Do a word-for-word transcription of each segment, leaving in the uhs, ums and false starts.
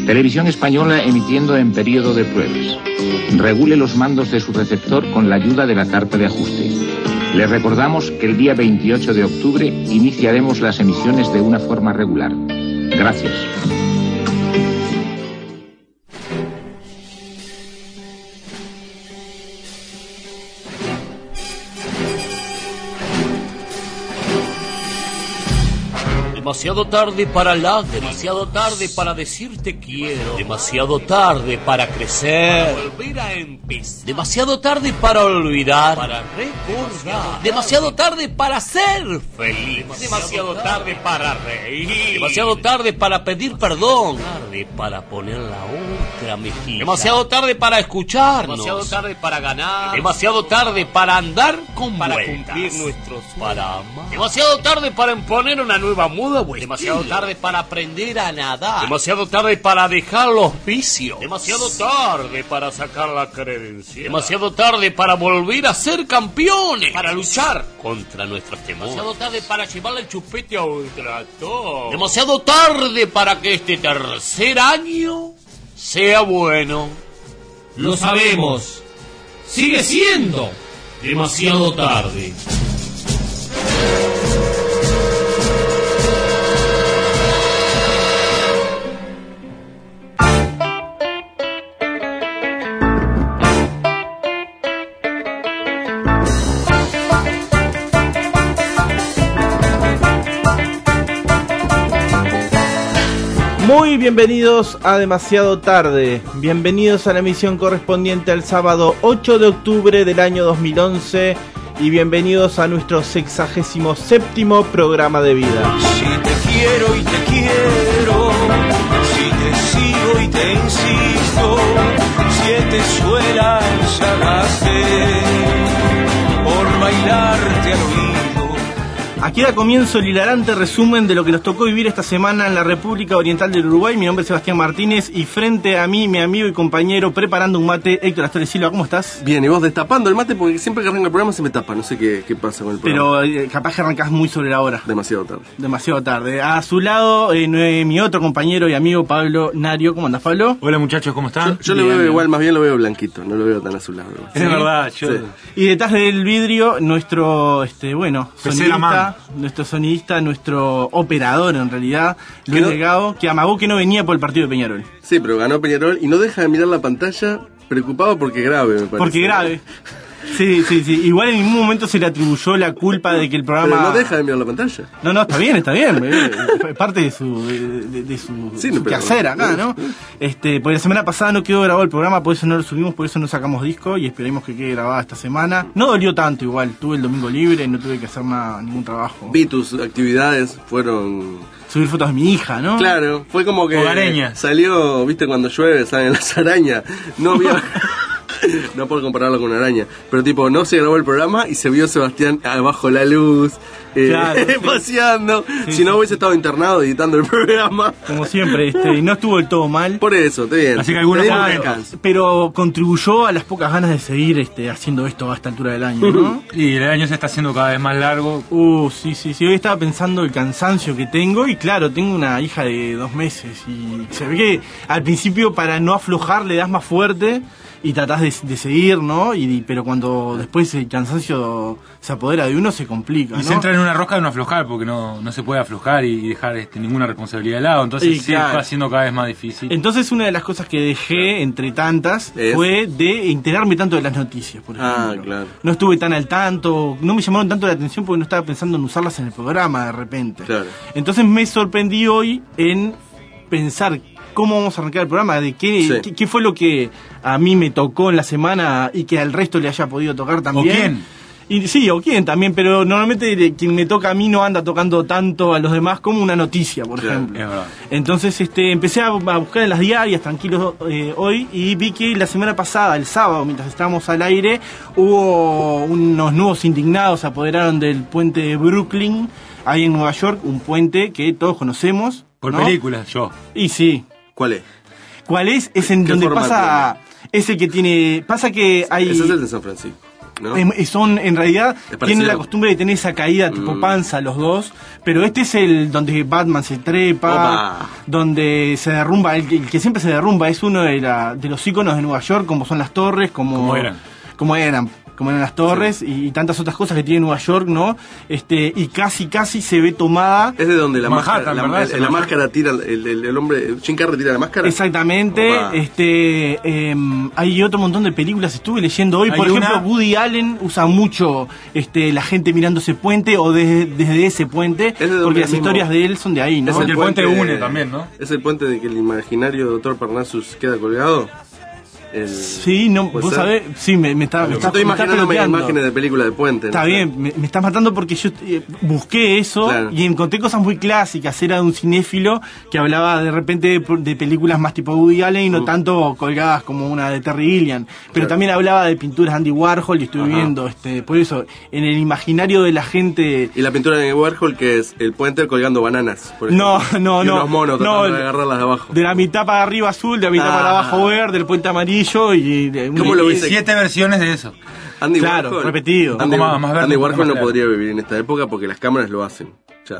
Televisión Española emitiendo en periodo de pruebas. Regule los mandos de su receptor con la ayuda de la carta de ajuste. Les recordamos que el día veintiocho de octubre iniciaremos las emisiones de una forma regular. Gracias. Demasiado tarde para hablar, demasiado tarde para decirte quiero, demasiado tarde para crecer, para volver a empezar, demasiado tarde para olvidar, para recordar, demasiado tarde para ser feliz, demasiado tarde para reír, demasiado tarde para pedir perdón, tarde para poner la otra mejilla, demasiado tarde para escucharnos, demasiado tarde para ganar, demasiado tarde para andar con para vueltas, cumplir nuestros para amar, demasiado tarde para imponer una nueva moda. Demasiado tarde para aprender a nadar. Demasiado tarde para dejar los vicios. Demasiado tarde para sacar la credencial. Demasiado tarde para volver a ser campeones. Para luchar contra nuestros temores. Demasiado tarde para llevarle el chupete a ultrator. Demasiado tarde para que este tercer año sea bueno. Lo sabemos. Sigue siendo demasiado tarde. Muy bienvenidos a Demasiado Tarde, bienvenidos a la emisión correspondiente al sábado ocho de octubre del año dos mil once y bienvenidos a nuestro sexagésimo séptimo programa de vida. Si te quiero y te quiero, si te sigo y te insisto, siete suelas ganaste por bailarte al oído. Aquí da comienzo el hilarante resumen de lo que nos tocó vivir esta semana en la República Oriental del Uruguay. Mi nombre es Sebastián Martínez y frente a mí, mi amigo y compañero preparando un mate, Héctor Astores Silva. ¿Cómo estás? Bien, y vos destapando el mate porque siempre que arranca el programa se me tapa. No sé qué, qué pasa con el programa. Pero eh, capaz que arrancás muy sobre la hora. Demasiado tarde. Demasiado tarde. A su lado, eh, mi otro compañero y amigo Pablo Nario. ¿Cómo andás, Pablo? Hola muchachos, ¿cómo están? Yo, yo lo veo bien. Igual, más bien lo veo blanquito. No lo veo tan azulado. Es ¿Sí? verdad, yo... Sí. Y detrás del vidrio, nuestro, este, bueno, sonidista, nuestro sonidista, nuestro operador en realidad, Luis Delgado, que amagó que no venía por el partido de Peñarol. Sí, pero ganó Peñarol y no deja de mirar la pantalla preocupado porque grave, me parece. Porque grave. Sí, sí, sí. Igual en ningún momento se le atribuyó la culpa de que el programa... Pero no deja de mirar la pantalla. No, no, está bien, está bien. Es parte de su, de, de su, sí, su no, quehacer acá, ¿no? Este, porque la semana pasada no quedó grabado el programa, por eso no lo subimos, por eso no sacamos disco y esperemos que quede grabada esta semana. No dolió tanto igual, tuve el domingo libre, no tuve que hacer nada, ningún trabajo. Vi tus actividades, fueron... Subir fotos de mi hija, ¿no? Claro, fue como que Hogareña. Salió, viste, cuando llueve salen las arañas. No vio... No puedo compararlo con una araña, pero tipo, no se grabó el programa y se vio Sebastián abajo la luz, eh, claro, sí. paseando. Sí, si sí. no hubiese estado internado editando el programa. Como siempre, este, no estuvo del todo mal. Por eso, está bien. Así que algunos Tenemos claro, descanso. Pero contribuyó a las pocas ganas de seguir este, haciendo esto a esta altura del año, ¿no? Y el año se está haciendo cada vez más largo. Uh, sí, sí, sí. Hoy estaba pensando el cansancio que tengo y claro, tengo una hija de dos meses y se ve que al principio para no aflojar le das más fuerte y tratás de, de seguir, ¿no? Y, pero cuando después el cansancio se apodera de uno se complica, Y ¿no? se entra en una rosca de no aflojar, porque no, no se puede aflojar y dejar este, ninguna responsabilidad de lado. Entonces Y sí, claro. está haciendo cada vez más difícil. Entonces una de las cosas que dejé, entre tantas, ¿Es? fue de enterarme tanto de las noticias, por ejemplo. Ah, claro. No estuve tan al tanto, no me llamaron tanto la atención porque no estaba pensando en usarlas en el programa de repente. Claro. Entonces me sorprendí hoy en pensar cómo vamos a arrancar el programa, de qué, Sí. qué, qué fue lo que a mí me tocó en la semana y que al resto le haya podido tocar también. ¿O quién? Y, sí, o quién también, pero normalmente quien me toca a mí no anda tocando tanto a los demás como una noticia, por Claro, ejemplo. es verdad. Entonces este, empecé a, a buscar en las diarias, tranquilos eh, hoy, y vi que la semana pasada, el sábado, mientras estábamos al aire, hubo unos nuevos indignados, se apoderaron del puente de Brooklyn, ahí en Nueva York, un puente que todos conocemos. Por ¿no? películas, yo. Y sí. ¿Cuál es? ¿Cuál es? Es en ¿Qué donde formato pasa... Es el que tiene... Pasa que hay... Ese es el de San Francisco. ¿no? Eh, son, en realidad, Es tienen parecido. la costumbre de tener esa caída tipo Mm. panza los dos, pero este es el donde Batman se trepa, Opa. donde se derrumba, el, que- el que siempre se derrumba es uno de, la, de los íconos de Nueva York, como son las torres, como, Como eran. como eran, como eran las torres y, y tantas otras cosas que tiene Nueva York, ¿no? Este, y casi, casi se ve tomada. Es de donde la Manhattan, máscara, la, ¿verdad? el- la máscara tira, el, el, el hombre, Jim Carrey tira la máscara. Exactamente, Opa. este, em, hay otro montón de películas, estuve leyendo hoy, Hay por ejemplo, una- Woody Allen usa mucho este, la gente mirando ese puente o desde, desde ese puente, Es de donde porque el las mismo- historias de él son de ahí, ¿no? Es Porque el puente une también, ¿no? Es el puente de que el imaginario doctor Parnassus queda colgado. El- Sí, no, ¿puede vos ser? sabés, sí, me, me está, me Yo está, estoy me está imaginándome peloteando. imágenes de película de puente. Está no sé. bien, me, me estás matando porque yo eh, busqué eso Claro. y encontré cosas muy clásicas. Era de un cinéfilo que hablaba de repente de, de películas más tipo Woody Allen y no Mm. tanto colgadas como una de Terry Gilliam. Pero Claro. también hablaba de pinturas de Andy Warhol y estuve Ajá. viendo, este, por eso, en el imaginario de la gente. Y la pintura de Warhol, que es el puente colgando bananas. Por No, ejemplo. no, y no. unos monos no, tratando de agarrarlas de abajo. De la mitad para arriba azul, de la mitad Ah. para abajo verde, el puente amarillo y. De, ¿Cómo lo viste? Siete versiones de eso. Andy Claro, Warhol, repetido. Andy, Un poco más- más verde, Andy un poco Warhol más no claro. podría vivir en esta época porque las cámaras lo hacen. Ya,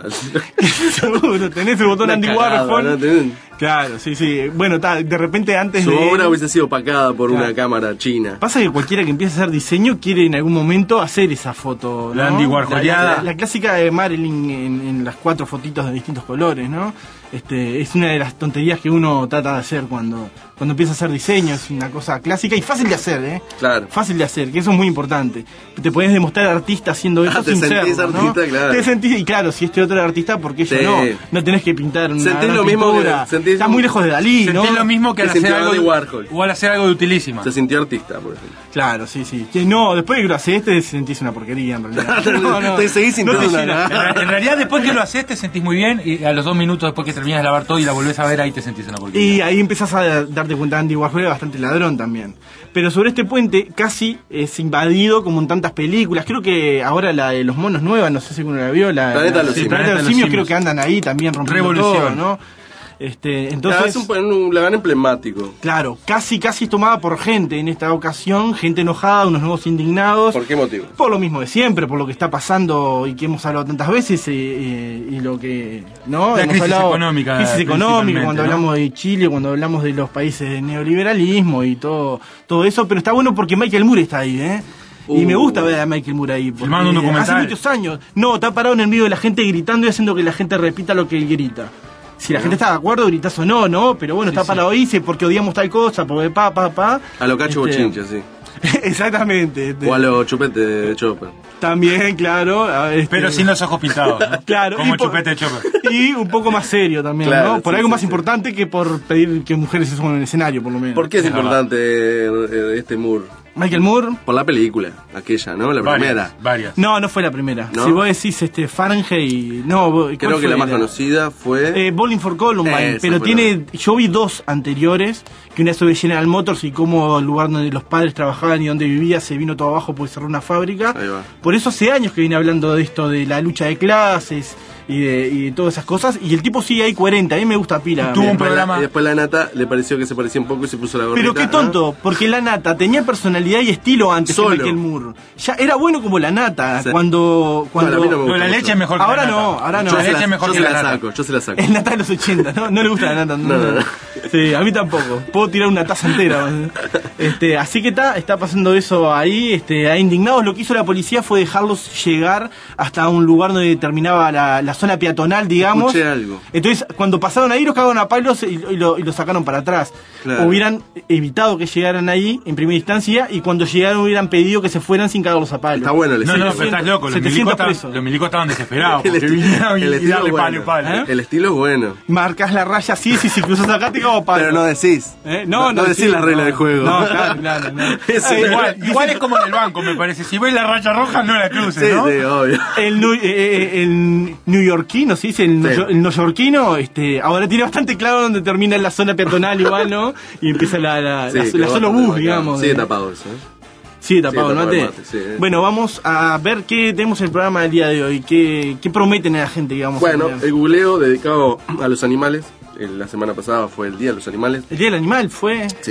Seguro, tenés el botón una Andy cagada, Warhol. ¿no? Tenés- Claro, sí, sí. Bueno, ta, de repente antes Su de. obra él- hubiese sido opacada por Claro. una cámara china. Pasa que cualquiera que empiece a hacer diseño quiere en algún momento hacer esa foto, ¿no? La Andy Warholiada. La, la- la clásica de Marilyn en, en las cuatro fotitos de distintos colores, ¿no? Este, es una de las tonterías que uno trata de hacer cuando, cuando empieza a hacer diseño. Es una cosa clásica y fácil de hacer, ¿eh? Claro. Fácil de hacer, que eso es muy importante. Te podés demostrar artista haciendo eso Ah, te sin sentís serlo, ¿no? artista, claro. Te sentís, y claro, si este otro era artista, ¿por qué yo Sí. no? No tenés que pintar una Sentís gran lo mismo que- pintura. sentís- Estás muy lejos de Dalí, ¿no? Sentís lo mismo que al Que hacer sintió algo Andy de, Warhol. o al hacer algo de utilísima. Se sintió artista, por ejemplo. Claro, sí, sí. Que no, después de que lo haces, te sentís una porquería en realidad. No, no. Te seguís sintiendo No te una llena. En, ra- en realidad, después que lo haces, te sentís muy bien y a los dos minutos después que terminas de lavar todo y la volvés a ver, ahí te sentís una porquería. Y ahí empezás a darte cuenta que Andy Warhol era bastante ladrón también. Pero sobre este puente casi es invadido como en tantas películas. Creo que ahora la de los monos nuevas, no sé si uno la vio, la, Planeta la- de los sí, Simios. Planeta de los Planeta de los Simios, Simios. creo que andan ahí también rompiendo Revolución. todo, ¿no? Este, Claro, entonces, es un, un Lagán emblemático. claro, casi casi es tomada por gente en esta ocasión, gente enojada, unos nuevos indignados. ¿Por qué motivo? Por lo mismo de siempre, por lo que está pasando y que hemos hablado tantas veces, eh, eh, y lo que. ¿no? La Hemos crisis hablado- económica, Crisis económica, principalmente, cuando ¿no? hablamos de Chile, cuando hablamos de los países de neoliberalismo y todo, todo eso, pero está bueno porque Michael Moore está ahí, ¿eh? Y Uh. me gusta ver a Michael Moore ahí. porque Filmando un documental. Hace muchos años. No, está parado en el medio de la gente gritando y haciendo que la gente repita lo que él grita. Si la gente está de acuerdo, gritas o no, ¿no? Pero bueno, está parado ahí, dice porque odiamos tal cosa, porque pa, pa, pa. A lo cacho Este, bochinche, sí. Exactamente. este, O a lo chupete de Chopper. También, claro. a- este, Pero sin los ojos pintados, ¿no? Claro, Como y por- chupete de chopper. Y un poco más serio también, Claro, ¿no? Por sí, algo sí, más sí. importante que por pedir que mujeres se suban en el escenario, por lo menos. ¿Por qué es Es importante eh, este Moore? Michael Moore. Por la película, aquella, ¿no? La primera. Varias, varias. No, no fue la primera. ¿No? Si vos decís este Fahrenheit, no, vos- ¿cuál Creo que fue la más conocida fue... Eh, Bowling for Columbine, Esa pero fue tiene, yo vi dos anteriores, que una sobre General Motors y cómo el lugar donde los padres trabajaban y donde vivía se vino todo abajo porque cerró una fábrica. Ahí va. Por eso hace años que viene hablando de esto, de la lucha de clases y de, y de todas esas cosas, y el tipo sigue ahí coherente, a mí me gusta pila. Tuvo un Después la- programa- y después la nata le pareció que se parecía un poco y se puso la gorrita. Pero qué tonto, porque la nata tenía personalidad y estilo antes Solo. que Michael Moore. Ya era bueno como la nata, Sí. cuando... cuando No, a mí no me Pero la gusta leche mucho. es mejor que Ahora la nata. no, ahora no. Yo La se leche la, es mejor yo que se la la nata. saco, yo se la saco. El nata de los ochenta, ¿no? No le gusta la nata. No, no, no. Sí, a mí tampoco. Puedo tirar una taza entera. Este, así que está, está pasando eso ahí. Este, a indignados, lo que hizo la policía fue dejarlos llegar hasta un lugar donde terminaba la, la zona peatonal, digamos. Escuché algo. Entonces, cuando pasaron ahí, los cagaron a palos y, y lo, y lo sacaron para atrás. Claro. Hubieran evitado que llegaran ahí en primera instancia y cuando llegaron hubieran pedido que se fueran sin cagarlos a palos. Está bueno el No, no, estilo. pero estás loco. Los setecientos milicos, estaban, presos. los milicos estaban desesperados El porque esti- vinieron y, el y estilo darle es palo y bueno. palo. ¿Eh? El estilo es bueno. Marcas la raya así, si, si cruzas acá te cago a palos. Pero no decís. ¿Eh? No, no, no decís sí, la regla no. del juego. No, claro, claro. No. Eso Ah, es- Igual, igual es como en el banco, me parece. Si ves la raya roja, no la cruces, Sí, ¿no? sí, obvio. El, nu- eh, eh, el neoyorquino, ¿sí? El, Sí. neoyo- el neoyorquino, este, ahora tiene bastante claro dónde termina la zona peatonal igual, ¿no? Y empieza la, la, Sí, la, quedó la solo bastante bus, marcado. digamos. Sigue de- tapado eso, ¿eh? Sí, tapado, Sí, ¿no? tapado Te- el mate, sí, eh. Bueno, vamos a ver qué tenemos en el programa del día de hoy. ¿Qué, qué prometen a la gente, digamos? Bueno, el, el googleo dedicado a los animales. eh, La semana pasada fue el Día de los Animales. el Día del Animal fue... Sí.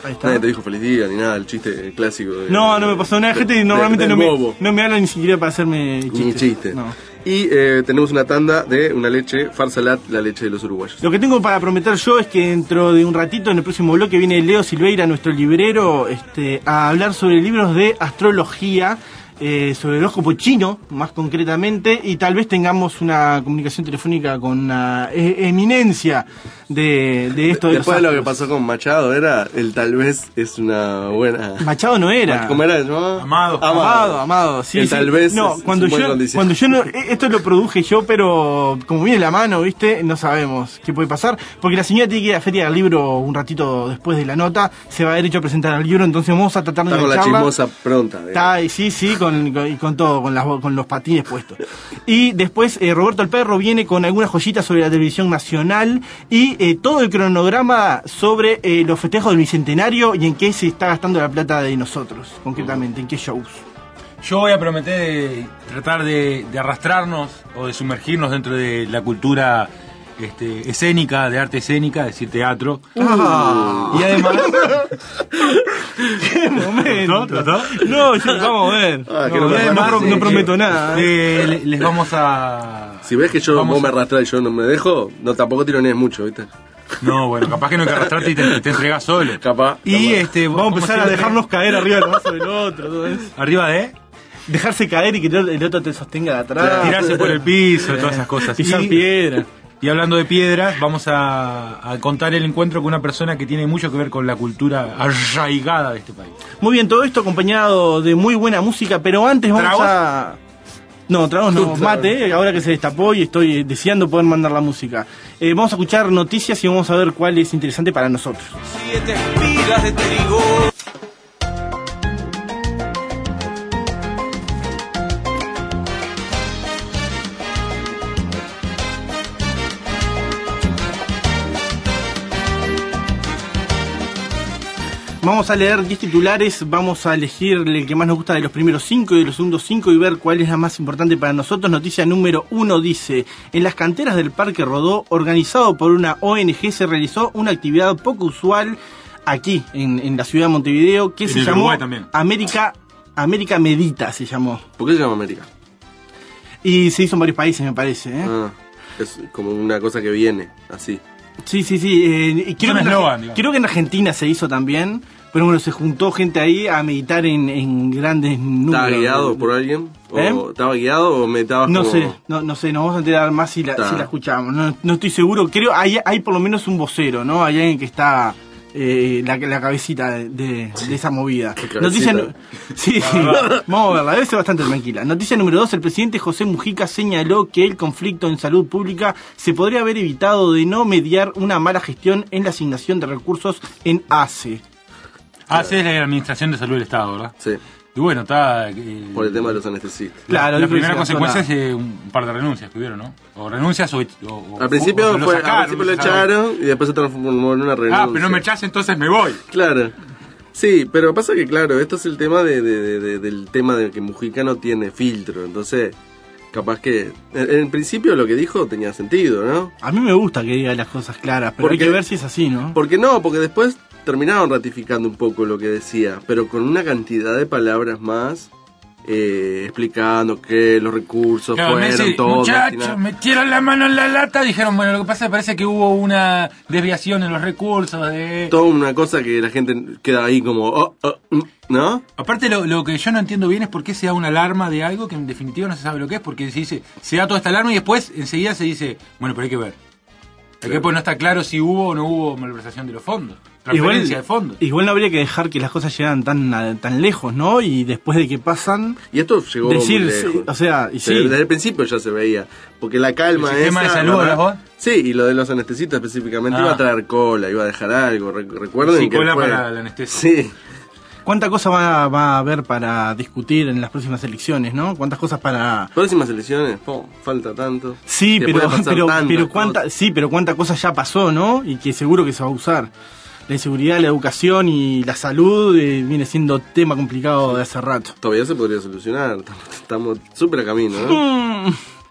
Ahí está. Nadie te dijo feliz día ni nada, el chiste clásico. De, No, no me pasó nada. Gente de- normalmente de- no, del me, bobo. no me habla ni siquiera para hacerme chistes. Ni chiste. No. Y eh, tenemos una tanda de una leche, Farsalat, la leche de los uruguayos. Lo que tengo para prometer yo es que dentro de un ratito, en el próximo bloque, viene Leo Silveira, nuestro librero, este, a hablar sobre libros de astrología, eh, sobre el horóscopo chino, más concretamente, y tal vez tengamos una comunicación telefónica con una e- eminencia de, de esto de Después los de lo que astros. pasó con Machado, era el tal vez es una buena. Machado no era. ¿Cómo era? ¿No? Amado. Amado, amado, sí, El sí. tal vez no, es- cuando es un buen yo, condición. cuando yo no, esto lo produje yo, pero como viene la mano, viste, no sabemos qué puede pasar, porque la señora tiene que ir a la feria del libro un ratito después de la nota, se va a haber hecho a presentar el libro, entonces vamos a tratar de Está con la engancharla. chismosa pronta. digamos. Está, y sí, sí, con, con, y con todo, con, las, con los patines puestos. Y después eh, Roberto el Perro viene con algunas joyitas sobre la televisión nacional y eh, todo el cronograma sobre eh, los festejos del Bicentenario y en qué se está gastando la plata de nosotros, concretamente, en qué shows. Yo voy a prometer de tratar de, de arrastrarnos o de sumergirnos dentro de la cultura este, escénica, de arte escénica, es decir, teatro. Ah. Y además... ¡Qué momento! ¿Trató? ¿Trató? No, ya vamos a ver. Ah, que no, no no, me no, parece no que- prometo nada. ¿eh? Eh, le- les vamos a... Si ves que yo Vamos vos me a- arrastrás y yo no me dejo, no tampoco tironees mucho, ¿viste? No, bueno, capaz que no hay que arrastrarte y te, te entregas solo. Capaz. Y capaz. este, Vamos a como empezar a siempre, dejarnos caer arriba del vaso del otro, todo eso. arriba de Dejarse caer y que el otro te sostenga de atrás. tirarse por el piso, todas esas cosas. Pisar Y- piedra. Y hablando de piedras, vamos a, a contar el encuentro con una persona que tiene mucho que ver con la cultura arraigada de este país. Muy bien, todo esto acompañado de muy buena música, pero antes vamos ¿Tragos? a... No, tragos no, mate, ahora que se destapó y estoy deseando poder mandar la música. Eh, vamos a escuchar noticias y vamos a ver cuál es interesante para nosotros. Siete espigas de trigo. Vamos a leer diez titulares, vamos a elegir el que más nos gusta de los primeros cinco y de los segundos cinco y ver cuál es la más importante para nosotros. Noticia número uno dice: en las canteras del Parque Rodó, organizado por una O N G, se realizó una actividad poco usual aquí, en, en la ciudad de Montevideo, que En se el llamó Uruguay también. América, América Medita, se llamó. ¿Por qué se llama América? Y se hizo en varios países, me parece, ¿eh? Ah, es como una cosa que viene, así. Sí, sí, sí. eh, y creo, un que en eslogan, Arge- digamos. creo que en Argentina se hizo también, pero bueno, se juntó gente ahí a meditar en, en grandes números. ¿Estaba guiado por alguien? ¿O ¿Eh? ¿Estaba guiado o meditabas No como... sé, no, no sé, nos vamos a enterar más si la, Ta. si la escuchamos. No, no estoy seguro, creo hay, hay por lo menos un vocero, ¿no? Hay alguien que está eh, la, la cabecita de, de- de esa movida. cabecita. Noticia nu- sí, vamos a verla, debe ser bastante tranquila. Noticia número dos, el presidente José Mujica señaló que el conflicto en salud pública se podría haber evitado de no mediar una mala gestión en la asignación de recursos en A C E. Ah, sí, es la Administración de Salud del Estado, ¿verdad? Sí, Y bueno, está... eh, por el tema de los anestesistas. Claro, la dijo que primera se gastó consecuencia nada. es eh, un par de renuncias que hubieron, ¿no? O renuncias o... o- o- Al principio, o lo fue, sacaron, al principio no lo se sabe. echaron y después se transformó en una renuncia. Ah, pero no me echas, entonces me voy. Claro. Sí, pero pasa que, claro, esto es el tema de, de- de- de- del tema de que Mujica no tiene filtro, entonces, capaz que... En, en principio lo que dijo tenía sentido, ¿no? A mí me gusta que diga las cosas claras, pero hay Porque- que ver si es así, ¿no? Porque no, porque después terminaron ratificando un poco lo que decía, pero con una cantidad de palabras más, eh, explicando que los recursos Claro, me fueron dice, todos muchachos, destinados- metieron la mano en la lata, dijeron, bueno, lo que pasa es que parece que hubo una desviación en los recursos de... Toda una cosa que la gente queda ahí como, oh, oh, mm, ¿no? Aparte, lo, lo que yo no entiendo bien es por qué se da una alarma de algo que en definitiva no se sabe lo que es, porque se dice, se da toda esta alarma y después enseguida se dice, bueno, pero hay que ver. Hay que pues no está claro si hubo o no hubo malversación de los fondos, transferencia de fondos. igual no habría que dejar que las cosas llegan tan a- tan lejos, ¿no? Y después de que pasan, Y esto llegó decir, muy lejos. sí, o sea, y Desde, sí, desde el principio ya se veía, porque la calma ¿El sistema esa, de salud, ¿verdad? hablas vos? Sí, y lo de los anestesistas específicamente Ah. iba a traer cola, iba a dejar algo, Re- recuerden Sí, que cola fue- para la anestesia. Sí, ¿cuánta cosa va, va a haber para discutir en las próximas elecciones, no? ¿Cuántas cosas para...? próximas elecciones, po, falta tanto. Sí, Que pero, puede pasar pero, tantas pero cuánta, cosas. sí, pero cuánta cosa ya pasó, ¿no? Y que seguro que se va a usar. La inseguridad, la educación y la salud eh, viene siendo tema complicado de hace rato. Todavía se podría solucionar, estamos- estamos súper a camino, ¿no? Mm,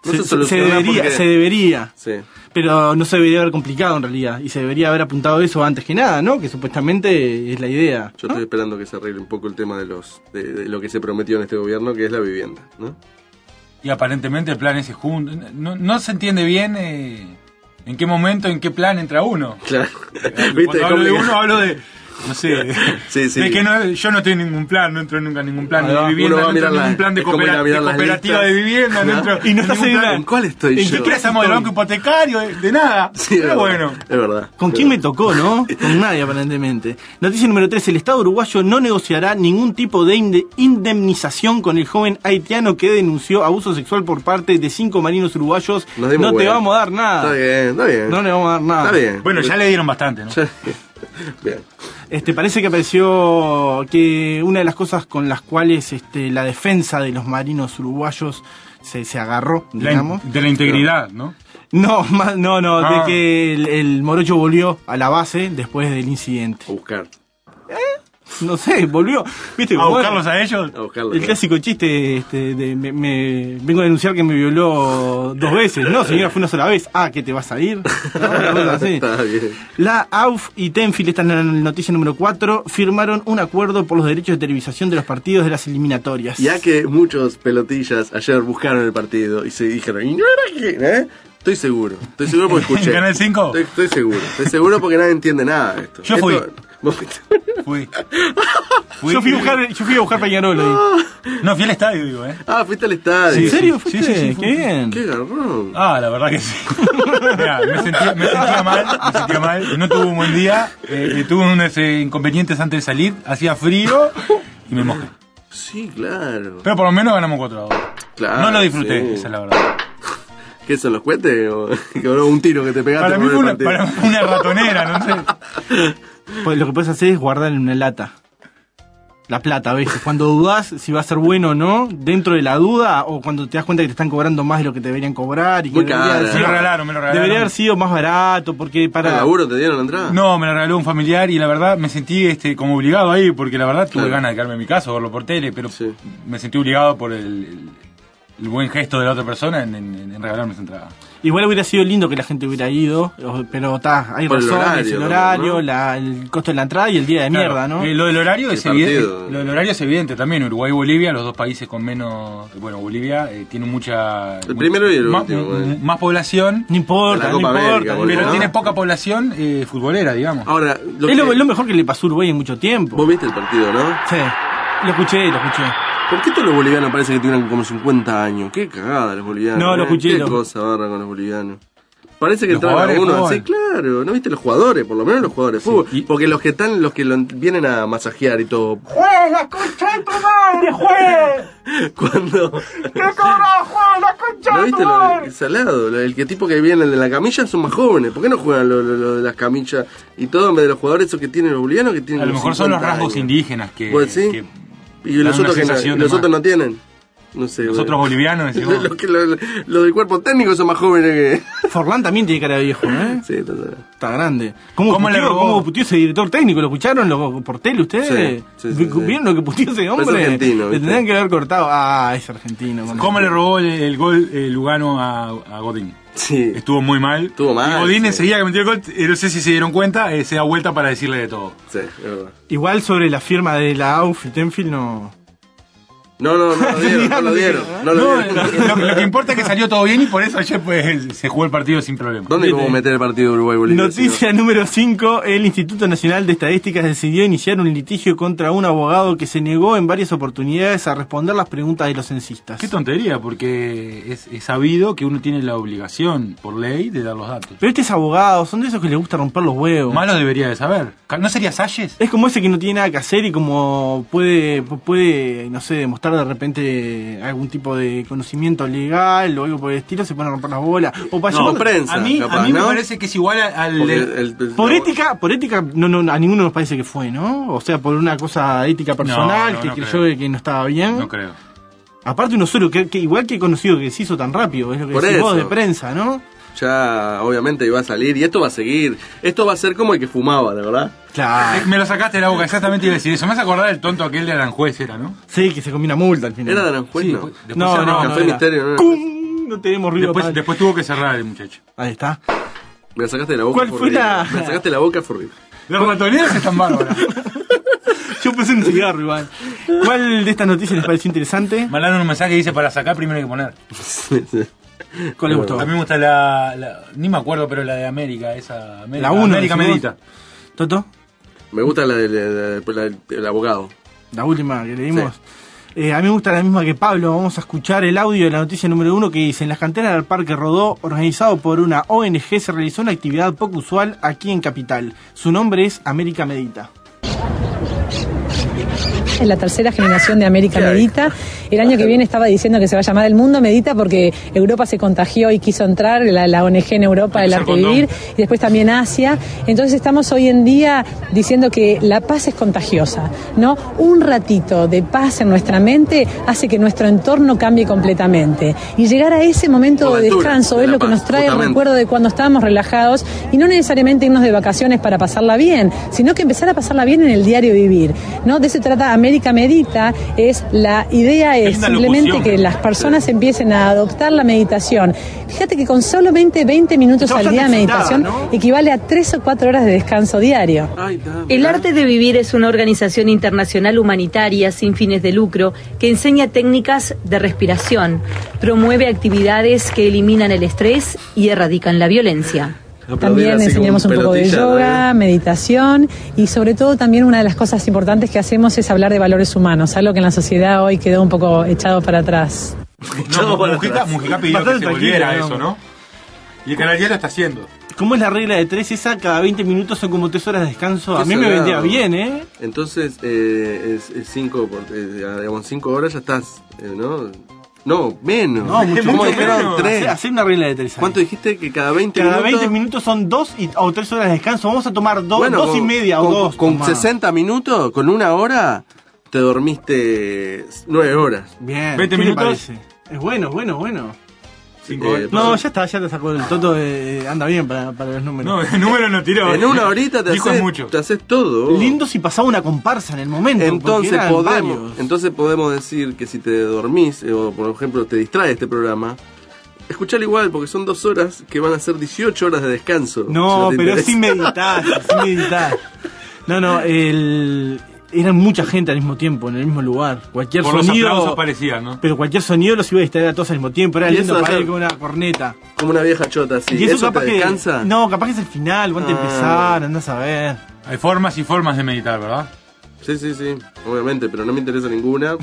No se, se se soluciona debería, porque- se debería. Sí. Pero no se debería haber complicado en realidad. Y se debería haber apuntado eso antes que nada, ¿no? Que supuestamente es la idea. Yo ¿no? estoy esperando que se arregle un poco el tema de los de, de lo que se prometió en este gobierno, que es la vivienda, ¿no? Y aparentemente el plan ese junto. No, no se entiende bien eh, en qué momento, en qué plan entra uno. Claro. Cuando hablo de Como que- uno, hablo de. No sé. Sí, sí. De que no, yo no tengo ningún plan, no entro nunca en ningún plan Ahí de va. vivienda, Uno va no a entro en mirar ningún la- plan de, es como ir a coopera- mirar de las cooperativa listas. de vivienda, no entro Y no en estás ningún en plan. ¿En cuál estoy Ni yo? siquiera estamos del banco hipotecario, de, de nada. Sí, es Pero verdad, bueno. es verdad. ¿Con quién me tocó, no? Con nadie, aparentemente. Noticia número tres. El Estado uruguayo no negociará ningún tipo de inde- indemnización con el joven haitiano que denunció abuso sexual por parte de cinco marinos uruguayos. Nos dimos No te cuenta. vamos a dar nada. Está bien, está bien. No le vamos a dar nada. Está bien. Bueno, ya le dieron bastante, ¿no? Ya- Bien. Este, parece que apareció que una de las cosas con las cuales este, la defensa de los marinos uruguayos se, se agarró, La in- digamos. de la integridad, ¿no? No, más, no, no, Ah. de que el, el morocho volvió a la base después del incidente. A buscar. No sé, volvió. ¿Viste? A Bueno, buscarlos a ellos. A buscarlo. el clásico chiste este, de me, me- vengo a denunciar que me violó dos veces. No, señora, fue una sola vez. Ah, ¿que te vas a ir? No, una cosa así. Está bien. La A U F y Tenfield, esta es la noticia número cuatro, firmaron un acuerdo por los derechos de televisación de los partidos de las eliminatorias. Ya que muchos pelotillas ayer buscaron el partido y se dijeron, ¿y no era quién, eh? Estoy seguro, estoy seguro porque escuché. ¿En Canal cinco? Estoy, estoy seguro, estoy seguro porque nadie entiende nada de esto. Yo Esto- fui. ¿Vos fuiste? Fui. Fui- Yo fui a buscar, yo fui a buscar Peñarol. No, fui al estadio, digo, ¿eh? Ah, fuiste al estadio. ¿En serio? sí, ¿Fuiste? sí, sí, Qué bien. Qué garrón. Ah, la verdad que sí. Mirá, me, sentía, me sentía mal, me sentía mal. No tuve un buen día. Eh, eh, tuve unos eh, inconvenientes antes de salir. Hacía frío y me mojé. Sí, claro. Pero por lo menos ganamos cuatro a dos. Claro, No lo disfruté, sí. esa es la verdad. ¿Qué son los cohetes? ¿O que habrá un tiro que te pegaste Para mí por fue el una, partido? para mí fue una ratonera, no sé. Pues lo que puedes hacer es guardar en una lata la plata a veces. Cuando dudás si va a ser bueno o no, dentro de la duda, o cuando te das cuenta que te están cobrando más de lo que te deberían cobrar. Y que Muy debería cara. haber Me sido- lo regalaron, me lo regalaron. Debería haber sido más barato, porque ¿Al para... laburo te dieron la entrada? No, me lo regaló un familiar y la verdad me sentí este como obligado ahí, porque la verdad tuve Claro. ganas de quedarme en mi casa o verlo por tele, pero Sí. me sentí obligado por el, el, el buen gesto de la otra persona en, en, en regalarme esa entrada. Igual hubiera sido lindo que la gente hubiera ido, o- pero está, hay Por el razones, horario, el ¿no? horario, la- el costo de la entrada y el día de Claro, mierda, ¿no? eh, lo del horario es El evidente. partido. Lo del horario es evidente también. Uruguay y Bolivia, los dos países con menos. Bueno, Bolivia eh, tiene mucha. El primero y el más, último, m- eh. más población, No importa, La no Copa importa. América, no boludo. pero importa. tiene poca población eh, futbolera, digamos. Ahora, lo Es lo, que- lo mejor que le pasó a Uruguay en mucho tiempo. vos viste el partido, ¿no? Sí, lo escuché, lo escuché. ¿Por qué todos los bolivianos parece que tienen como cincuenta años? Qué cagada los bolivianos. No, lo ¿eh? escuché, Qué lo- cosa barra con los bolivianos. Parece que Los entraron jugadores de algunos fútbol. así, claro. ¿No viste los jugadores? Por lo menos los jugadores de fútbol. y- Porque los que están, los que lo, vienen a masajear y todo. ¡Juez, la concha de tu madre, juez! Cuando. ¿Qué cobra, juez, la concha ¿No de viste tu lo, madre? el salado? Lo- El que tipo que viene de la camilla son más jóvenes. ¿Por qué no juegan lo, lo- lo de las camillas y todo en vez de los jugadores esos que tienen los bolivianos que tienen A lo como mejor son los cincuenta rasgos años? indígenas que. Pues sí. que Y los dan una otros, que no, sensación y de los más. otros no tienen. No sé. los güey. otros bolivianos, decís vos. Los, que, los, los del cuerpo técnico son más jóvenes que. Forlán también tiene cara de viejo, ¿eh? Sí, total. Está grande. ¿Cómo, ¿Cómo le puteó, robó? ¿Cómo puteó ese director técnico? ¿Lo escucharon lo, por tele ustedes? Sí, sí, sí, sí. ¿Vieron lo que puteó ese hombre? argentino, Le ¿viste? tendrían que haber cortado. Ah, es argentino. con ¿Cómo el- le robó el, el gol eh, Lugano a, a Godín? Sí. Estuvo muy mal. Estuvo mal, Y Godín sí. enseguida que metió el gol, eh, no sé si se dieron cuenta, eh, se da vuelta para decirle de todo. Sí, es verdad. Igual sobre la firma de la A U F y Tenfield no... No, no, no lo dieron, no lo dieron. No lo No, dieron. lo, lo que importa es que salió todo bien y por eso ayer pues, se jugó el partido sin problema. ¿Dónde vamos a meter el partido de Uruguay-Bolivia? Noticia número cinco. El Instituto Nacional de Estadísticas decidió iniciar un litigio contra un abogado que se negó en varias oportunidades a responder las preguntas de los censistas. Qué tontería, porque es, es sabido que uno tiene la obligación por ley de dar los datos. Pero este es abogado, son de esos que les gusta romper los huevos. Malo debería de saber. ¿No sería Salles? Es como ese que no tiene nada que hacer y como puede, puede, no sé, demostrar de repente algún tipo de conocimiento legal o algo por el estilo, se pone a romper las bolas. O para No, llevar- prensa. A mí, capaz, a mí me ¿no? parece que es igual a- al... Porque del- el- el- por no, ética, por ética no, no, a ninguno nos parece que fue, ¿no? O sea, por una cosa ética personal no, que no creyó creo. que no estaba bien. No creo. Aparte uno solo, que, que igual que he conocido que se hizo tan rápido, es lo que Por decís vos eso. de prensa, ¿no? Ya, obviamente, iba a salir. Y esto va a seguir. Esto va a ser como el que fumaba, ¿de verdad? Claro. Eh, Me lo sacaste de la boca, exactamente iba a decir eso. Me hace acordar del tonto aquel de Aranjuez, era, ¿no? Sí, que se comió una multa al final. ¿Era de Aranjuez? Sí, no. después- después No, se no, armó- Café era- Misterio, ¿no? ¡Cum! No tenemos ruido. Después, para- después tuvo que cerrar el muchacho. Ahí está. Me la sacaste de la boca. ¿Cuál fue fue horrible. la- Me la sacaste de la boca, fue horrible. Los ratoneros están bárbaros. Yo puse un cigarro igual. ¿Cuál de estas noticias les pareció interesante? Mandaron un mensaje que dice para sacar primero hay que poner. ¿Cuál les gustó? A mí me gusta la, la- ni me acuerdo, pero la de América, esa América, La uno, América decís vos. Medita. ¿Toto? Me gusta la del la, la, el abogado. La última que leímos. Eh, a mí me gusta la misma que Pablo. Vamos a escuchar el audio de la noticia número uno que dice: en las canteras del Parque Rodó, organizado por una O N G, se realizó una actividad poco usual aquí en Capital. Su nombre es América Medita. Es la tercera generación de América Medita. El año que viene estaba diciendo que se va a llamar El Mundo Medita porque Europa se contagió y quiso entrar, la, la O N G en Europa, el Arte Vivir, y después también Asia. Entonces estamos hoy en día diciendo que la paz es contagiosa, ¿no? Un ratito de paz en nuestra mente hace que nuestro entorno cambie completamente. Y llegar a ese momento Por de altura, descanso de es la lo que paz, nos trae el justamente. recuerdo de cuando estábamos relajados y no necesariamente irnos de vacaciones para pasarla bien, sino que empezar a pasarla bien en el diario vivir, ¿no? De eso trata América Medita. Es la idea es linda simplemente locución. que las personas empiecen a adoptar la meditación. Fíjate que con solamente veinte minutos Está al día de bastante meditación citada, ¿no? equivale a tres o cuatro horas de descanso diario. Ay, da, El mirá. Arte de Vivir es una organización internacional humanitaria sin fines de lucro que enseña técnicas de respiración, promueve actividades que eliminan el estrés y erradican la violencia. Aplaudir También así enseñamos con un poco de pelotilla, yoga, meditación y sobre todo también una de las cosas importantes que hacemos es hablar de valores humanos, algo que en la sociedad hoy quedó un poco echado para atrás. No, Mujica, Mujica pidió que Bastante se volviera tranquilo, eso, ¿no? ¿no? Y el canal ya lo está haciendo. ¿Cómo es la regla de tres esa? Cada veinte minutos son como tres horas de descanso. A Qué mí me sagrado. vendría bien, ¿eh? Entonces, eh, es, es cinco, por, eh, digamos, cinco horas ya estás, eh, ¿no? No, menos. No, mucho ¿Cómo menos. dijeron? Hacer, Tres. hacer una regla de tres. ahí. ¿Cuánto dijiste? Que cada veinte Cada minutos. veinte minutos son dos y, o tres horas de descanso. Vamos a tomar do- Bueno, dos con- y media con, o dos. Con tomá. sesenta minutos, con una hora, te dormiste nueve horas. Bien. veinte ¿qué te minutos. parece? Es bueno, bueno, bueno. Cinco Eh, horas. No, ya está, ya te sacó el Toto. Eh, anda bien para, para los números. No, el número no tiró. En una horita te Dijo haces, mucho. te haces todo. vos. Lindo si pasaba una comparsa en el momento. porque Entonces eran podemos, varios. entonces podemos decir que si te dormís, eh, o por ejemplo te distrae este programa, escuchalo igual, porque son dos horas que van a ser dieciocho horas de descanso. No, si te pero interesa. sin meditar, sin meditar. No, no, el... eran mucha gente al mismo tiempo, en el mismo lugar. Cualquier Por los sonido. aplausos parecían, ¿no? Pero cualquier sonido los iba a distraer a todos al mismo tiempo. Era Y lindo eso para acá- ir con una corneta. Como una vieja chota así. y eso, ¿Eso capaz te que. descansa? No, capaz que es el final, o antes de Ah. empezar, andás a ver. Hay formas y formas de meditar, ¿verdad? Sí, sí, sí, obviamente, pero no me interesa ninguna.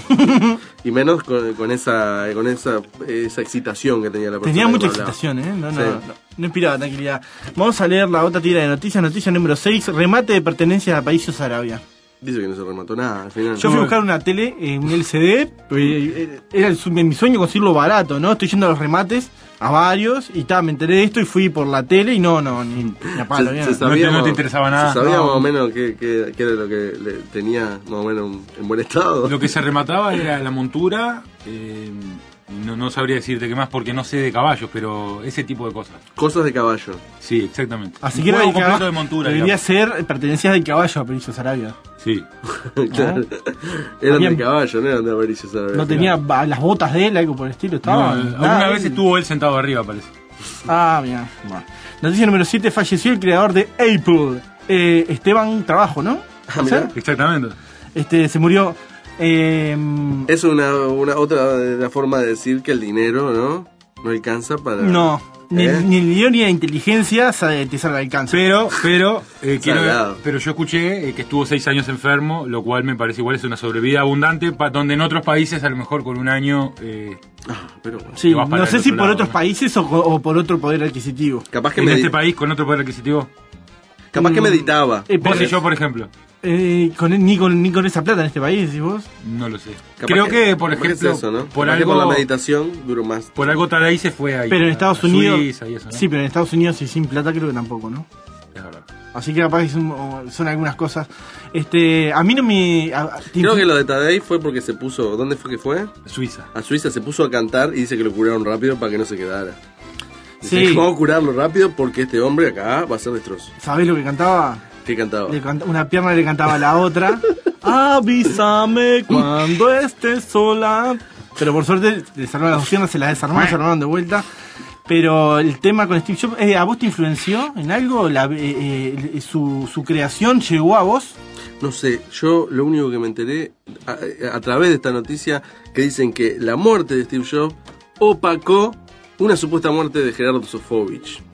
Y menos con, con esa con esa, esa excitación que tenía la persona. Tenía que mucha me hablaba. excitación, ¿eh? No, no, Sí. no, no inspiraba tranquilidad. Vamos a leer la otra tira de noticias. Noticia número seis: remate de pertenencias a países Arabia. Dice que no se remató nada al final. Yo fui a buscar una tele, eh, un L C D, eh, era el su- mi sueño conseguirlo barato, ¿no? Estoy yendo a los remates, a varios, y ta, me enteré de esto y fui por la tele y no, no, ni, ni a palo, Se- bien. se No te- no te interesaba nada. Se sabía No. más o menos qué, qué- qué era lo que le tenía más o menos en buen estado. Lo que se remataba era la montura. eh, no, no sabría decirte qué más porque no sé de caballos, pero ese tipo de cosas. Cosas de caballo. Sí, exactamente. Así Un que era juego de completo caba- de montura. debería digamos. ser pertenencias del caballo a Pericios Arabia. Sí. Claro. Eran Habían- de caballo, no eran de avaricios árabes. No tenía ba- las botas de él, algo por el estilo, estaba. No, nada, alguna él- vez estuvo él sentado arriba, parece. Ah, mira. Bueno. Noticia número siete: falleció el creador de Apple, eh, Esteban Trabajo, ¿no? Ah, mirá. Exactamente. Este, se murió. Eh, Es una, una otra de la forma de decir que el dinero, ¿no? No alcanza para... no, ni, ¿Eh? ni el guión ni la inteligencia sa- te salva al alcance. Pero, pero, eh, quiero, Salgado. pero yo escuché eh, que estuvo seis años enfermo, lo cual me parece igual es una sobrevida abundante, pa- donde en otros países a lo mejor con un año eh, Ah, pero bueno. Sí, te vas para no el sé otro si por lado, otros ¿no? países o, o por otro poder adquisitivo. Capaz que, en medi- este país con otro poder adquisitivo. capaz que Mm. meditaba. Eh, Vos pero- y yo, por ejemplo, eh, con, ni, con, ni con esa plata en este país, decís vos. no lo sé. Capaz Creo que, por capaz que ejemplo, es eso, ¿no? por Capaz que algo, por la meditación duró más. por algo Tadei se fue ahí. Pero en a- Estados a Unidos. Suiza y eso, ¿no? Sí, pero en Estados Unidos y sin plata creo que tampoco, ¿no? Es verdad. Así que capaz que son, son algunas cosas. Este, a mí no me. a- Creo que lo de Tadei fue porque se puso... ¿Dónde fue que fue? Suiza. A Suiza se puso a cantar y dice que lo curaron rápido para que no se quedara. Dice, Sí. vamos a curarlo rápido porque este hombre acá va a ser destrozo. ¿Sabés lo que cantaba? ¿Qué cantaba? Le canta- una pierna le cantaba a la otra. Avísame cuando estés sola. pero por suerte desarmaron las piernas, se las desarmaron, se armaron de vuelta. Pero el tema con Steve Jobs, eh, ¿a vos te influenció en algo? La, eh, eh, su, ¿Su creación llegó a vos? No sé, yo lo único que me enteré a, a través de esta noticia, que dicen que la muerte de Steve Jobs opacó una supuesta muerte de Gerardo Sofovich.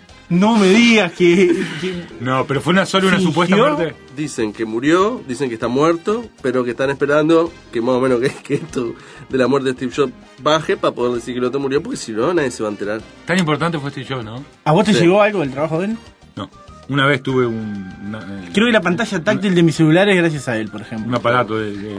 No me digas que... que no, pero fue una solo una supuesta muerte. Dicen que murió, dicen que está muerto, pero que están esperando que más o menos que, que esto de la muerte de Steve Jobs baje para poder decir que el otro murió, porque si no nadie se va a enterar. Tan importante fue Steve Jobs, ¿no? ¿A vos te Sí. llegó algo del trabajo de él? No. Una vez tuve un... Una, eh, Creo que la pantalla táctil de mi celular es gracias a él, por ejemplo. un aparato de... de...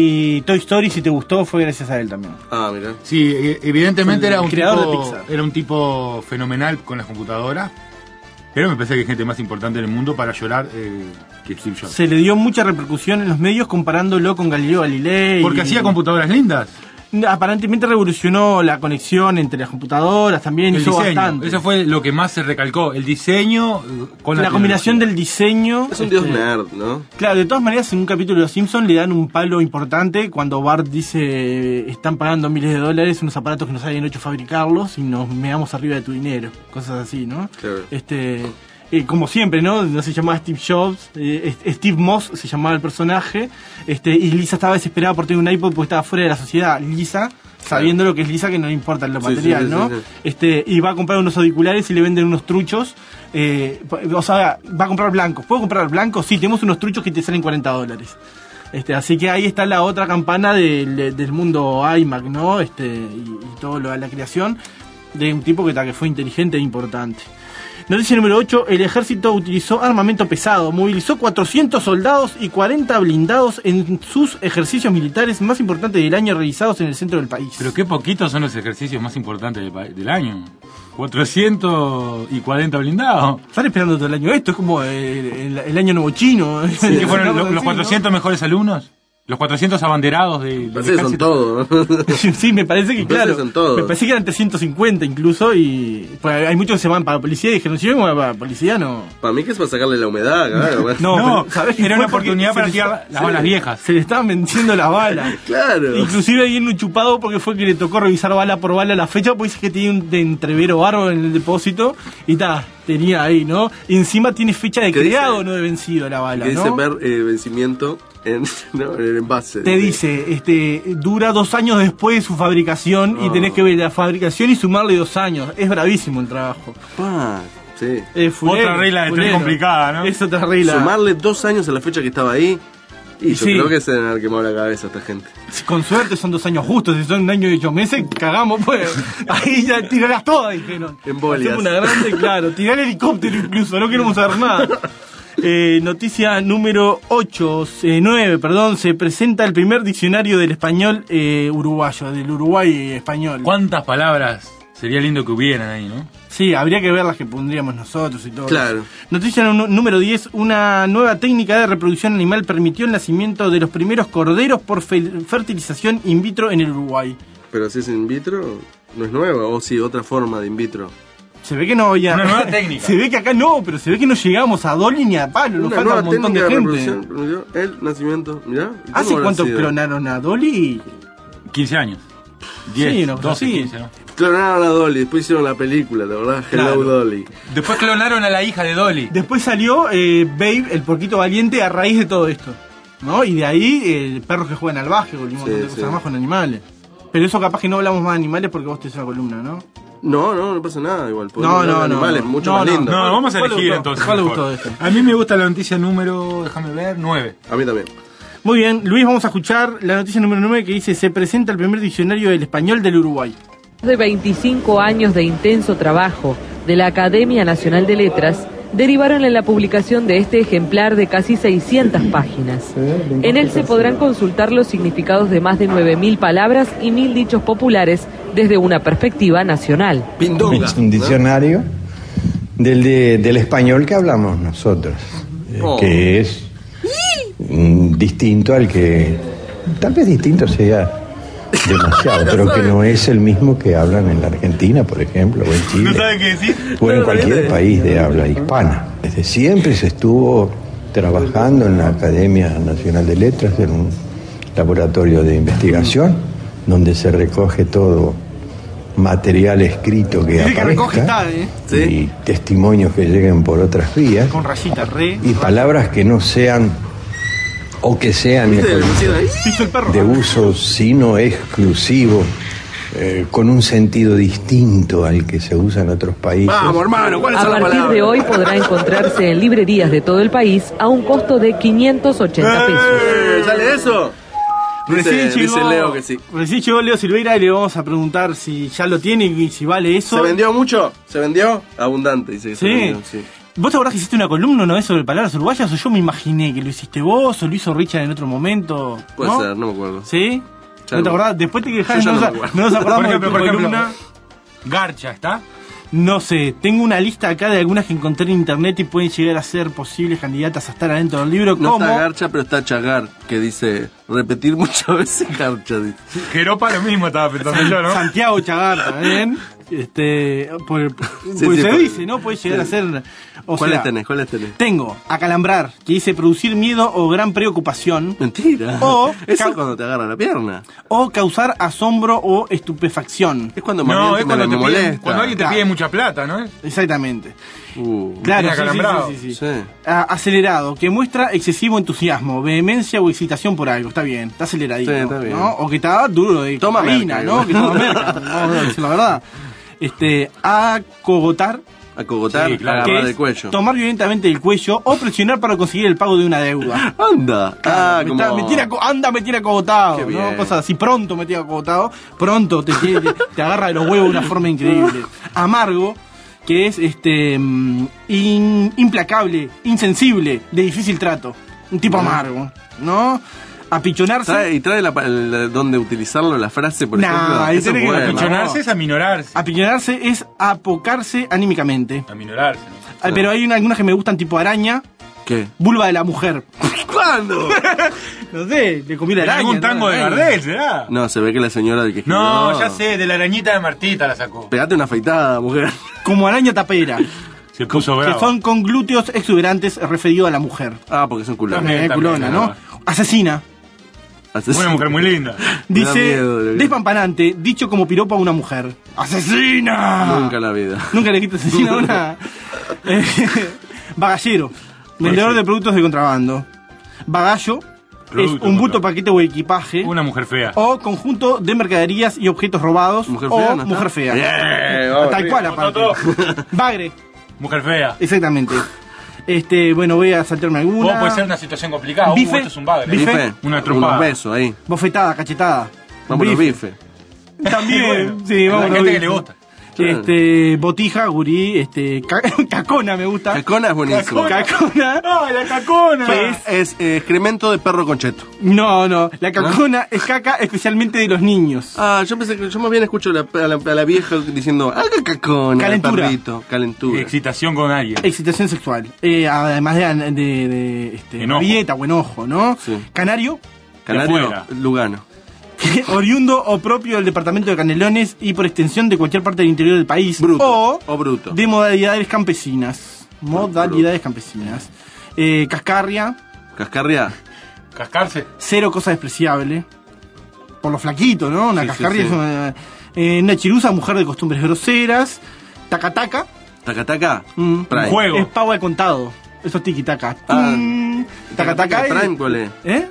Y Toy Story, si te gustó, fue gracias a él también. Ah, mira. Sí, evidentemente El era un creador de tipo, Pixar. era un tipo fenomenal con las computadoras, pero me parece que hay gente más importante en el mundo para llorar eh, que Steve Jobs. Se le dio mucha repercusión en los medios comparándolo con Galileo Galilei. Porque y... hacía computadoras lindas. Aparentemente revolucionó la conexión entre las computadoras, también El hizo diseño, bastante. eso fue lo que más se recalcó, el diseño eh, con la, la combinación del diseño. Es un dios este, nerd, ¿no? Claro, de todas maneras, en un capítulo de Los Simpsons le dan un palo importante cuando Bart dice: están pagando miles de dólares unos aparatos que nos hayan hecho fabricarlos y nos meamos arriba de tu dinero. Cosas así, ¿no? Claro. Este, eh, como siempre, ¿no? No se llamaba Steve Jobs, eh, Steve Moss se llamaba el personaje, este, y Lisa estaba desesperada por tener un iPod porque estaba fuera de la sociedad. Lisa, sabiendo lo que es Lisa, que no le importa lo Sí, material, sí, sí, ¿no? sí, sí. Este, y va a comprar unos auriculares y le venden unos truchos. Eh, o sea, va a comprar blancos. ¿Puedo comprar blancos? Sí, tenemos unos truchos que te salen cuarenta dólares. Este, así que ahí está la otra campana del, del mundo iMac, ¿no? Este, y, y todo lo de la creación de un tipo que, que fue inteligente e importante. Noticia número ocho. El ejército utilizó armamento pesado. Movilizó cuatrocientos soldados y cuarenta blindados en sus ejercicios militares más importantes del año realizados en el centro del país. Pero qué poquitos son los ejercicios más importantes del, pa- del año. cuatrocientos cuarenta blindados. Están esperando todo el año esto. Es como el, el, el año nuevo chino. ¿Y qué fueron lo- Así, los cuatrocientos mejores alumnos? ¿Los cuatrocientos abanderados de, del Parece que son ejército? todos. Sí, me parece que, Me parece claro, que son todos. me parece que eran trescientos cincuenta incluso, y pues, hay muchos que se van para policía y dijeron: si yo me voy para policía, no. Para mí que es para sacarle la humedad, claro. bueno. No, No, pero, ¿sabés qué era fue? una oportunidad Porque para se tirar les- las se- balas viejas. Se le estaban venciendo las balas. Claro. Inclusive hay un chupado porque fue que le tocó revisar bala por bala la fecha, porque dice que tenía un de entrevero bárbaro en el depósito, y ta, tenía ahí, ¿no? Y encima tiene fecha de ¿Qué creado, dice? no de vencido la bala, Que dice ¿no? ver eh, vencimiento en, no, en el envase. Te dice, este, dura dos años después de su fabricación y Ah. tenés que ver la fabricación y sumarle dos años. Es bravísimo el trabajo. Pa, sí. Es fulero, Otra regla de tres fulero. complicada, ¿no? Es otra regla. Sumarle dos años a la fecha que estaba ahí. Y yo Sí. creo que se deben haber quemado la cabeza a esta gente. Con suerte son dos años justos, si son un año y ocho meses, cagamos, pues. Ahí ya tirarás todas, dijeron. Embolias. Hacemos una grande, claro. Tirar el helicóptero incluso, no queremos saber nada. Eh, noticia número ocho, eh, nueve, perdón, se presenta el primer diccionario del español eh, uruguayo, del Uruguay español. ¿Cuántas palabras sería lindo que hubieran ahí, no? Sí, habría que ver las que pondríamos nosotros y todo. Claro. Noticia nú- número diez. Una nueva técnica de reproducción animal permitió el nacimiento de los primeros corderos por fe- fertilización in vitro en el Uruguay. Pero si es in vitro, no es nueva. O sí, otra forma de in vitro. Se ve que no había... Una nueva técnica. Se ve que acá no, pero se ve que no llegamos a Dolly ni a Palo. Nos Una falta nueva un montón técnica de de, gente. reproducción permitió el nacimiento. Mirá. ¿y cómo ¿Hace habrá cuánto sido? clonaron a Dolly? quince años. diez, Sí, una cosa doce, así. quince, ¿no? Clonaron a Dolly, después hicieron la película, ¿la verdad? Hello Claro. Dolly. Después clonaron a la hija de Dolly. Después salió eh, Babe, el porquito valiente, a raíz de todo esto, ¿no? Y de ahí, eh, perros que juegan al básquetbol y un montón Sí, de cosas sí. más con animales. Pero eso capaz que no hablamos más de animales porque vos te haces una columna, ¿no? No, no, no pasa nada igual. podemos No, hablar no, de no, animales, no. mucho No, más no. lindo. No, vamos a ¿Cuál le elegir gustó? entonces. ¿Cuál le mejor. gustó de esto? A mí me gusta la noticia número, déjame ver, nueve. A mí también. Muy bien, Luis, vamos a escuchar la noticia número nueve que dice: se presenta el primer diccionario del español del Uruguay. De veinticinco años de intenso trabajo de la Academia Nacional de Letras derivaron en la publicación de este ejemplar de casi seiscientas páginas. En él se podrán consultar los significados de más de nueve mil palabras y mil dichos populares desde una perspectiva nacional. Pindonga. Es un diccionario del, de- del español que hablamos nosotros, eh, Oh. que es mm, distinto al que, tal vez distinto sea demasiado, pero que no es el mismo que hablan en la Argentina, por ejemplo, o en Chile, qué decir? o en No, cualquier realmente. país de habla hispana. Desde siempre se estuvo trabajando en la Academia Nacional de Letras, en un laboratorio de investigación, donde se recoge todo material escrito que Dice que recoge aparezca está, ¿eh? ¿Sí? y testimonios que lleguen por otras vías Con rayita, re. y palabras que no sean o que sean ¿Viste el de, vecino ahí? Piso el perro. de uso sino exclusivo, eh, con un sentido distinto al que se usa en otros países. Vamos, hermano, ¿cuáles A son las partir palabras? de hoy podrá encontrarse en librerías de todo el país a un costo de quinientos ochenta pesos. Eh, ¿Sale eso? Dice, Recién llegó, dice Leo que sí. Recién llegó Leo Silveira y le vamos a preguntar si ya lo tiene y si vale eso. ¿Se vendió mucho? ¿Se vendió? Abundante, dice que se Sí. vendió, sí. ¿Vos te acordás que hiciste una columna una vez sobre palabras uruguayas o yo me imaginé que lo hiciste vos o lo hizo Richard en otro momento? Puede ¿no? ser, no me acuerdo. ¿Sí? Ya ¿No te no. acordás? Después te quejás, Yo ya no, no nos- me acuerdo. no nos acordamos Por ejemplo, de tu por ejemplo, columna. Garcha, ¿está? No sé, tengo una lista acá de algunas que encontré en internet y pueden llegar a ser posibles candidatas a estar adentro del libro. No como está Garcha, pero está Chagar, que dice repetir muchas veces Garcha. Dice. Jeropa lo mismo estaba pensando yo, ¿no? Santiago Chagar también. Este, por, por- Sí, pues sí, se por- dice, ¿no? Puede llegar sí. a ser. O ¿Cuáles sea, tenés? ¿Cuáles tenés? tengo acalambrar, que dice producir miedo o gran preocupación, Mentira. O- Eso ca- es cuando te agarra la pierna. o causar asombro o estupefacción. Es cuando me, No, me, es cuando, me te piden, molesta. cuando alguien te Claro. pide mucha plata, ¿no? Exactamente. Uh, Claro, tiene sí, sí, acalambrado. sí, sí, sí. sí. Ah, acelerado, que muestra excesivo entusiasmo, vehemencia o excitación por algo. Está bien, está aceleradito. Sí, está bien. ¿no? O que está duro de Toma cocaína, merca, ¿no? igual. Que toma merca. Vamos a decir la verdad. Este, acogotar, Acogotar, Sí, claro. que agarrar es el cuello. tomar violentamente el cuello o presionar para conseguir el pago de una deuda. Anda. Ah, me, como... está- me tiene aco- anda, me tiene acogotado, Qué ¿no? bien. Cosas así, pronto me tiene acogotado, pronto te, tiene- te, te agarra de los huevos de una forma increíble. Amargo, que es este mm, in- implacable, insensible, de difícil trato. Un tipo amargo, ¿no? Apichonarse. Trae, y trae la, pa- la- donde utilizarlo, la frase, por Nah, ejemplo. ahí Eso tenés es que bueno. Apichonarse es aminorarse. Apichonarse es apocarse anímicamente. Aminorarse, ¿no? Ay, pero hay una- algunas que me gustan tipo araña, ¿Qué? vulva de la mujer. ¿Cuándo? No sé, le comí la ¿En araña. algún ¿no? tango de Araña. Gardel, será? No, se ve que la señora del que escribió. No, ya sé, de la arañita de Martita la sacó. Pegate una afeitada, mujer. Como araña tapera. Se puso Que bravo. son con glúteos exuberantes referido a la mujer. Ah, porque son culones. También, Eh, también, culona, no. ¿no? Asesina. Asesino. Una mujer muy linda. Me da Dice, miedo, lo que- despampanante, dicho como piropo a una mujer. ¡Asesina! Nunca en la vida. Nunca le quito asesina a una. Eh, bagallero. Vendedor de productos de contrabando. Bagallo es Producto un bulto, contra- paquete o equipaje. Una mujer fea. O conjunto de mercaderías y objetos robados. Mujer o fea, ¿no está? mujer fea. Bien, vamos, Tal bien. cual, aparte. Bagre, Mujer fea. exactamente. Este, bueno, voy a saltarme alguna. Vos puede ser una situación complicada. Bife. Uh, esto es un bagre. Bife. Bife. Una trompada. Unos besos ahí. Bofetada, cachetada. Vámonos, Bife. bife. También, sí, vamos Hay gente que le gusta. Este, botija, gurí, este, ca- cacona me gusta. Cacona es buenísimo. Cacona. ¡Ah, la cacona! ¿Qué es? Es eh, excremento de perro concheto. No, no, la cacona es caca especialmente de los niños. Ah, yo pensé que yo más bien escucho a la, a la, a la vieja diciendo, haga cacona, Calentura. perrito, calentura. Excitación con alguien. Excitación sexual. Eh, además de, de, de este, Enojo. rabieta o enojo, ¿no? Sí. Canario, Canario, afuera. Lugano. oriundo o propio del departamento de Canelones y por extensión de cualquier parte del interior del país. Bruto. O O bruto. de modalidades campesinas. Modalidades campesinas. Eh, cascarria, Cascarria. Cascarse. cero cosa despreciable. Por lo flaquito, ¿no? Una Sí, sí, cascarria sí. es una, eh, una chirusa, mujer de costumbres groseras. Tacataca. Tacataca. Mm. Prime. Juego. Es pavo al contado. Eso es tiki-taka. Ah. Mm. Tacataca es- Prime, ¿cuál es? ¿Eh?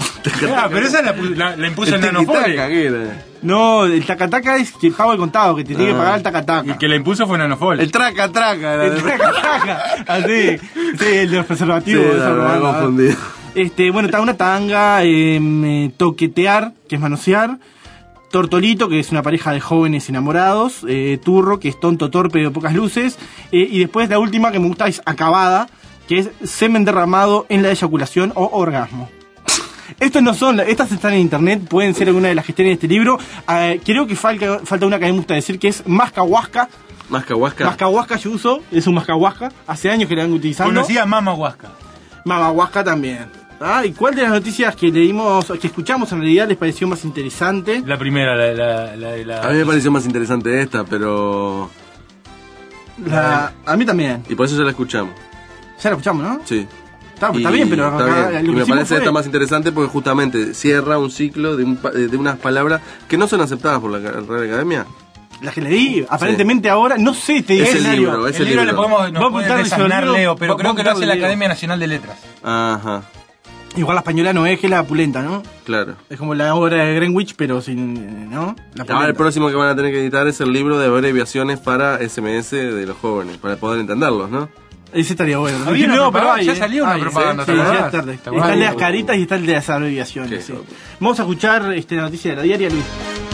Ah, pero esa la, pu- la, la impuso el, El nanofole. tiki-taka, ¿qué era? No, el tacataca es que pago al contado, que te tiene que Ah. pagar el tacataca. El que la impuso fue nanofole. El traca, traca. era. El tacataca. Así. Sí, el de los Sí, preservativos. no, esa me había broma. confundido. Este, bueno, está una tanga, eh, eh, toquetear, que es manosear. Tortolito, que es una pareja de jóvenes enamorados. Eh, turro, que es tonto, torpe, de pocas luces. Eh, y después la última que me gusta es acabada, que es semen derramado en la eyaculación o orgasmo. Estos no son, estas están en internet, pueden ser alguna de las que estén en este libro. Eh, creo que falta, falta una que a mí me gusta decir, que es mascahuasca. Mascahuasca. Mascahuasca yo uso, es un mascahuasca. Hace años que la vengo utilizando. Conocía a Mama Huasca. Mamahuasca también. Ah, ¿y cuál de las noticias que leímos, que escuchamos en realidad les pareció más interesante? La primera, la, la, la de la... A mí me pareció más interesante esta, pero... La- a mí también. Y por eso ya la escuchamos. Ya la escuchamos, ¿no? Sí. Está, está bien, pero está acá, bien. lo Y que me hicimos parece fue- está más interesante porque justamente cierra un ciclo de, un pa- de unas palabras que no son aceptadas por la ca- Real Academia. Las que leí, aparentemente ahora, no sé, te Es el diccionario. libro, es El el libro libro. le podemos, nos Va a puede apuntar el desasnar libro, Leo, pero va- creo va a que lo hace apuntarle la Leo. Academia Nacional de Letras. Ajá, Igual la española no es que la pulenta, ¿no? claro. Es como la obra de Greenwich, pero sin, ¿no? La Ahora el pulenta. próximo que van a tener que editar es el libro de abreviaciones para S M S de los jóvenes, para poder entenderlos, ¿no? Ese estaría bueno. Había una No, pero propaganda, hay, ya ¿eh? salió una Hay, propaganda, sí, ¿te sí, acordás? ya es tarde. ¿Te Está acordás? el de las caritas y está el de las abreviaciones. Sí. Sí. Vamos a escuchar este, la noticia de la diaria, Luis.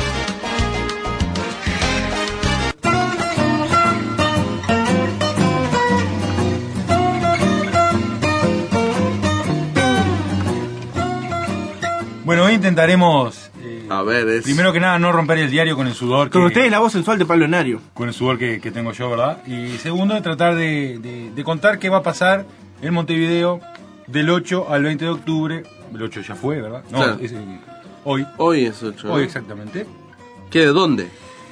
Bueno, hoy intentaremos, eh, A ver, es... primero que nada, no romper el diario con el sudor Con que, ustedes la voz sensual de Pablo Nario. con el sudor que, que tengo yo, ¿verdad? Y segundo, de tratar de, de- de contar qué va a pasar en Montevideo del ocho al veinte de octubre. El ocho ya fue, ¿verdad? No, Claro. es, eh, hoy. Hoy es ocho. ¿no? Hoy exactamente. ¿Qué? ¿De dónde?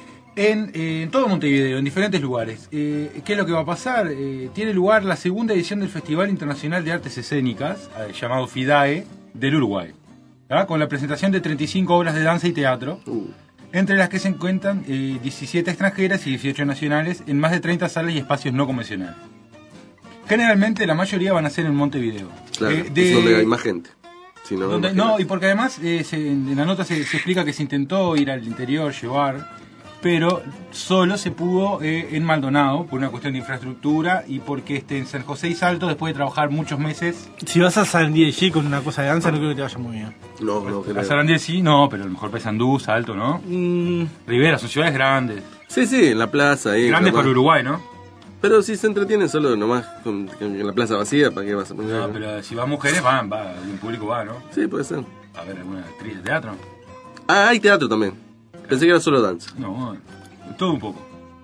En, eh, en todo Montevideo, en diferentes lugares. Eh, ¿Qué es lo que va a pasar? Eh, tiene lugar la segunda edición del Festival Internacional de Artes Escénicas, eh, llamado FIDAE, del Uruguay, ¿verdad? Con la presentación de treinta y cinco obras de danza y teatro, Uh, entre las que se encuentran eh, diecisiete extranjeras y dieciocho nacionales en más de treinta salas y espacios no convencionales. Generalmente la mayoría van a ser en Montevideo. claro, Eh, de- es donde hay más gente. Si no, donde- imagínate. no, y porque además eh, se- en la nota se, se explica que se intentó ir al interior, llevar, pero solo se pudo eh, en Maldonado por una cuestión de infraestructura y porque este, en San José y Salto, después de trabajar muchos meses, Si vas a San Diego con una cosa de danza, no creo que te vaya muy bien. No, no, a creo. Sarandí sí, no, pero a lo mejor Paysandú, Salto, ¿no? Mm, Rivera, son ciudades grandes. Sí, sí, en la plaza ahí. Grandes nomás. para Uruguay, ¿no? Pero si se entretienen solo nomás con, con- en la plaza vacía, ¿para qué vas a poner? No, pero si van mujeres, van, va, un público va, ¿no? Sí, puede ser. A ver, alguna actriz de teatro. Ah, hay teatro también. Pensé que era solo danza. No, todo un poco.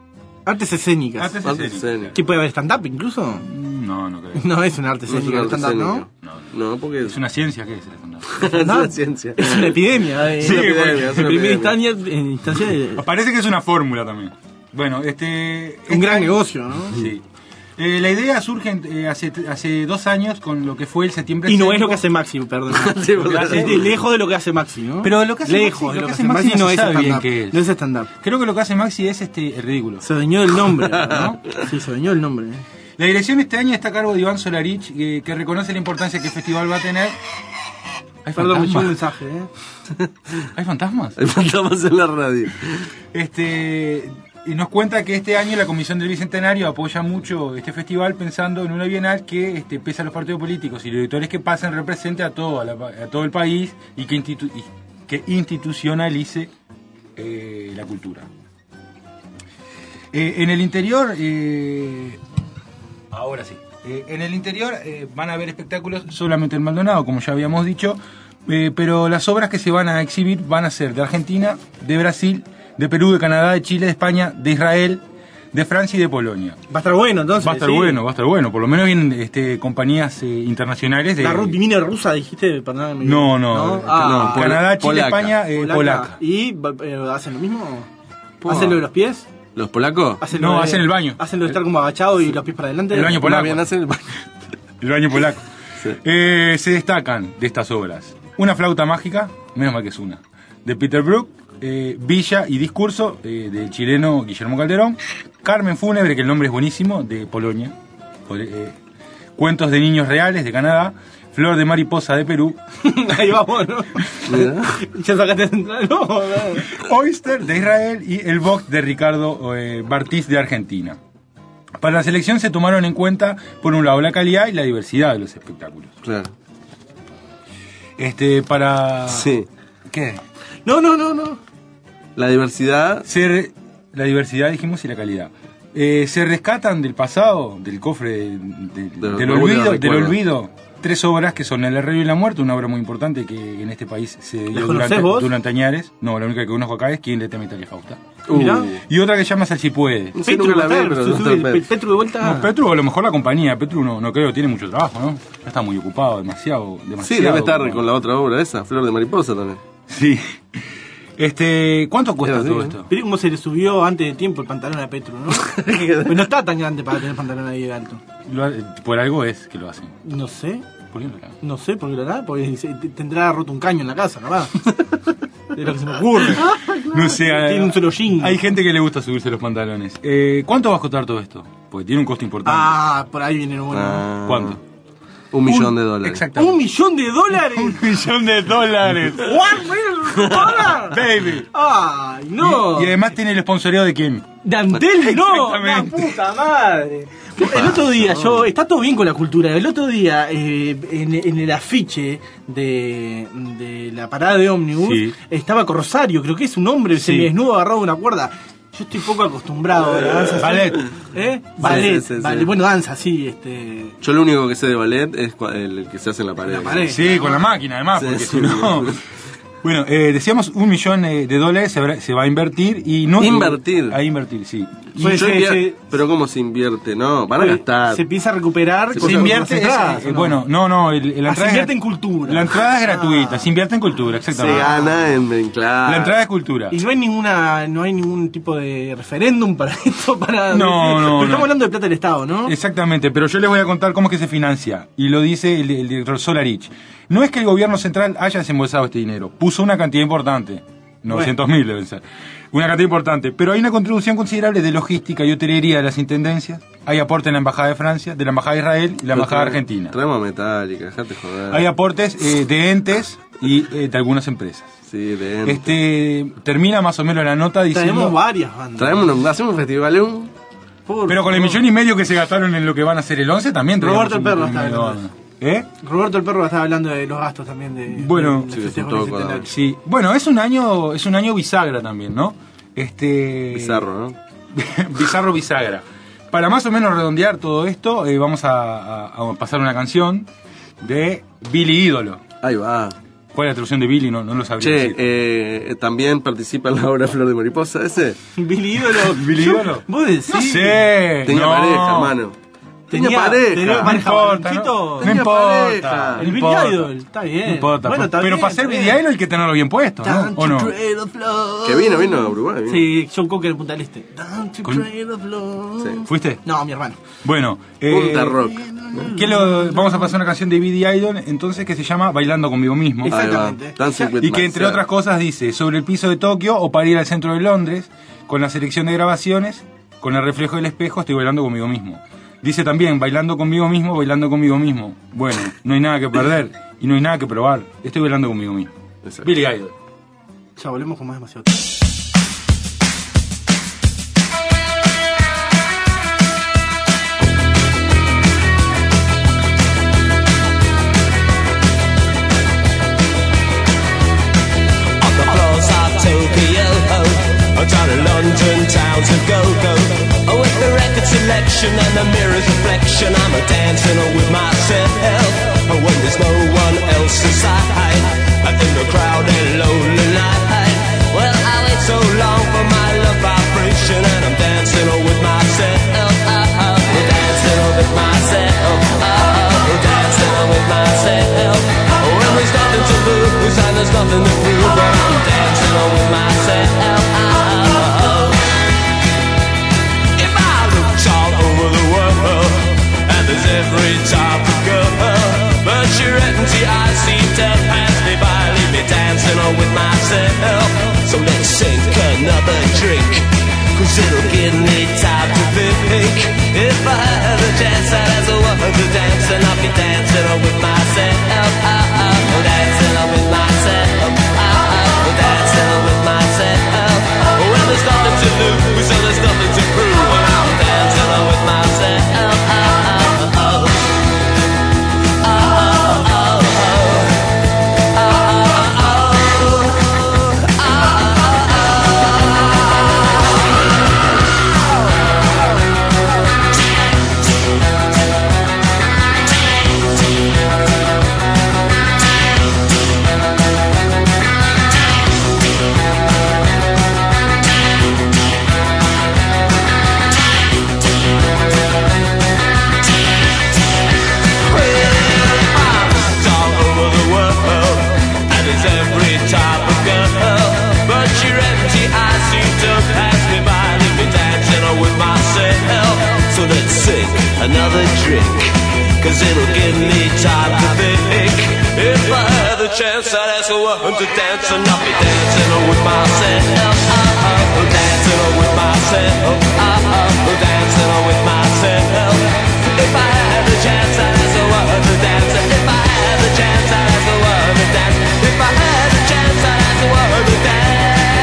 artes escénicas. Artes Artes escénicas. escénicas. ¿Qué puede haber stand-up incluso? No, no creo. No es un arte No es escénica, un el arte stand-up, ¿no? escénico. No, no. No, porque Es una ciencia, ¿qué es el stand-up? es una ciencia. Es una epidemia. eh. Sí, En epidemia, primera es una epidemia. instancia, en instancia de- Parece que es una fórmula también. Bueno, este... un gran negocio, ¿no? Sí. Eh, la idea surge eh, hace, hace dos años con lo que fue el septiembre Y no es escénico. lo que hace Maxi, perdón. Sí, porque- es de- lejos de lo que hace Maxi, ¿no? Pero lo que hace lejos Maxi- de lo lo que que hace hace Maxi Maxi no no se es sabe bien stand-up. qué es. No es stand-up. Creo que lo que hace Maxi es este el ridículo. Se adueñó del nombre, ¿no? Sí, se adueñó del nombre. ¿eh? La dirección este año está a cargo de Iván Solarich, eh, que reconoce la importancia que el festival va a tener. ¿Hay Perdón, me llegó un fantasmas? mensaje, ¿eh? ¿Hay fantasmas? Hay fantasmas en la radio. Este, y nos cuenta que este año la Comisión del Bicentenario apoya mucho este festival pensando en una bienal que, este, pese a los partidos políticos y los editores que pasen, represente a todo, a, la- a todo el país y que, institu- y que institucionalice eh, la cultura. Eh, en el interior, eh, ahora sí, eh, en el interior eh, van a haber espectáculos solamente en Maldonado, como ya habíamos dicho, eh, pero las obras que se van a exhibir van a ser de Argentina, de Brasil, de Perú, de Canadá, de Chile, de España, de Israel, de Francia y de Polonia. Va a estar bueno, entonces. Va a estar sí. bueno, va a estar bueno. Por lo menos vienen este, compañías eh, internacionales de... La ru- mini rusa, dijiste, perdóname. No, no, Ah, no, Canadá, Chile, polaca. España, eh, polaca. ¿Y eh, hacen lo mismo? Pua. ¿Hacen lo de los pies? ¿Los polacos? ¿Hacen No, lo de- hacen el baño. ¿Hacen lo de estar como agachado y los pies para adelante? El baño polaco. Bien, hacen el baño. El baño polaco. Sí. Eh, se destacan de estas obras Una flauta mágica, menos mal que es una, de Peter Brook, eh, Villa y Discurso, eh, del chileno Guillermo Calderón, Carmen Fúnebre, que el nombre es buenísimo, de Polonia, eh, Cuentos de Niños Reales, de Canadá, Flor de Mariposa, de Perú, Ahí vamos, ¿no? Ya sacaste la entrada, no, no. Oyster, de Israel, y El Vox, de Ricardo eh, Bartiz, de Argentina. Para la selección se tomaron en cuenta, por un lado, la calidad y la diversidad de los espectáculos. Claro. Este, para... Sí. ¿Qué? No, no, no, no. La diversidad. Se re- la diversidad, dijimos, y la calidad. Eh, se rescatan del pasado, del cofre, de- de- De los del, baúles olvido, de del recuerdo. olvido, tres obras que son El Herrero y la Muerte, una obra muy importante que en este país se dio conocés durante, vos? durante años. No, la única que conozco acá es Quien le teme a Italia Fausta. Mirá. Y otra que se llama Salsi Puede. Sí, nunca la vi, está- pero su- no su- está el Petru. Petru de vuelta. No, Petru, a lo mejor la compañía. Petru no, no creo, tiene mucho trabajo, ¿no? Ya está muy ocupado, demasiado. demasiado Sí, debe estar como- con la otra obra esa, Flor de Mariposa también. Sí. Este, ¿cuánto cuesta Era así, todo ¿eh? esto? Pero cómo se le subió antes de tiempo el pantalón a Petru, ¿no? Pues no está tan grande para tener pantalón ahí de alto. Lo ha- por algo es que lo hacen. No sé. ¿Por qué no la lava? No sé por qué lo hará, porque se- te- tendrá roto un caño en la casa, ¿no va? Es lo que se me ocurre. No sé, Tiene un solo jean. hay gente que le gusta subirse los pantalones. Eh, ¿Cuánto va a costar todo esto? Porque tiene un costo importante. Ah, por ahí viene bueno. Ah, ¿Cuánto? Un millón de dólares. Exactamente. ¿Un millón de dólares? Un millón de dólares. ¿One million dólares? Baby. ¡Ay, no! Y, y además tiene el sponsoreo de quién? ¿De Antel? ¡No! ¡La Exactamente. puta madre! El otro día, yo, está todo bien con la cultura. El otro día, eh, en, en el afiche de, de la parada de ómnibus, Sí. estaba Corsario, creo que es un hombre Sí. semidesnudo agarrado de una cuerda. Yo estoy poco acostumbrado a la danza. así. Ballet. ¿Eh? Ballet, sí, sí, ballet. sí. Bueno, danza, sí, este... Yo lo único que sé de ballet es cua- el, el que se hace en la pared. La pared. Sí, con la máquina además, Sí, porque sí. si no... Bueno, eh, decíamos un millón eh, de dólares se, habrá- se va a invertir y no... ¿Invertir? A invertir, sí. Y Pues yo se- invier- se- Pero ¿cómo se invierte? No, van a Pues, gastar. se empieza a recuperar Se con Se con invierte, las es, entradas, eh, ¿o no? bueno, no, no, el, el Ah, entrada se es invierte grat- en cultura. La entrada es gratuita, Ah. se invierte en cultura, Se exactamente. gana en, en claro. La entrada es cultura. Y no hay ninguna, no hay ningún tipo de referéndum para esto, para No, no, Pero no. estamos hablando de plata del Estado, ¿no? Exactamente, pero yo les voy a contar cómo es que se financia. Y lo dice el, el director Solarich. No es que el gobierno central haya desembolsado este dinero, puso una cantidad importante. novecientos mil deben ser. Una cantidad importante. Pero hay una contribución considerable de logística y hotelería de las intendencias. Hay aporte en la Embajada de Francia, de la Embajada de Israel y la Embajada de Argentina. Traemos metálica, dejate joder. Hay aportes eh, de entes y eh, de algunas empresas. Sí, de ente. Este termina más o menos la nota diciendo... Tenemos varias bandas. Traemos un, hacemos un festival, un... Por Pero con el favor. millón y medio que se gastaron en lo que van a hacer el once también Roberto el traemos un Perro millón y está medio. hablando ¿Eh? Roberto el Perro estaba hablando de los gastos también de Bueno, de sí, festejos es un del toco, centenario. Sí, bueno, es un año, es un año bisagra también, ¿no? Este Bizarro, ¿no? bizarro bisagra. Para más o menos redondear todo esto, eh, vamos a, a- a pasar una canción de Billy Ídolo. Ahí va. ¿Cuál es la traducción de Billy? No, no lo sabría Che, decir. eh, también participa en la obra Flor de Mariposa, ese. Billy Ídolo. ¿Billy Yo- Ídolo? Vos decís. No sé. Tenía no. pareja, hermano. Tenía, pareja. tenía No pareja, importa, Valentito. no, no Tenía importa. pareja. no El Billy importa. Idol, está bien. No importa. Bueno, está pero bien, para ser está Billy bien. Idol hay que tenerlo bien puesto, ¿no? Down ¿O to no? trade the floor. Que vino, vino a Uruguay. vino. Sí, John Cocker en Punta del Este. Down to Con- trade the floor. Sí. ¿Fuiste? No, mi hermano. Bueno, eh, Punta Rock. ¿qué lo, vamos a pasar una canción de Billy Idol, entonces, que se llama Bailando conmigo mismo. Ahí va. Exactamente. Dancing with Y que entre myself. otras cosas dice, sobre el piso de Tokio o para ir al centro de Londres, con la selección de grabaciones, con el reflejo del espejo, estoy bailando conmigo mismo. Dice también, bailando conmigo mismo, bailando conmigo mismo. Bueno, no hay nada que perder y no hay nada que probar. Estoy bailando conmigo mismo. Exacto. Billy Idol. Ya volvemos con más demasiado tarde. On the floors of Tokyo, down in London town to go go. Oh, with the record selection and the mirror's reflection, I'm a dancing with myself. Oh, when there's no one else inside, in the crowded lonely night. Well, I wait so long for my love vibration, and I'm dancing with myself. Oh, oh, dancing with myself. Oh, dancing with myself. Oh, when there's nothing to lose and there's nothing to prove, but I'm dancing with myself. Oh, if I looked all over the world, and there's every type of girl, but your empty eyes seem to pass me by, leave me dancing on with myself. So let's sink another drink, cause it'll give me time to think. If I had a chance, I'd ask a woman to dance, and I'll be dancing on with myself. Oh, oh, dancing on with myself. Oh, oh, dancing on with myself. Oh, well, there's nothing to lose, so there's nothing to prove, and I'm dancing on with myself. Oh, oh, oh. All over the world, and there's every type of girl, but your empty eyes seem to pass me by, leave me dancing with myself. So let's sink another drink, cause it'll give me time to think. If I had the chance, I'd ask a woman to dance, and I'll be dancing with myself. Oh, dancing with myself. Oh, dancing with myself. If I had the chance, I'd ask a woman to dance. If I had the chance, I'd ask a woman to dance. If I had the chance, I'd ask a woman to dance.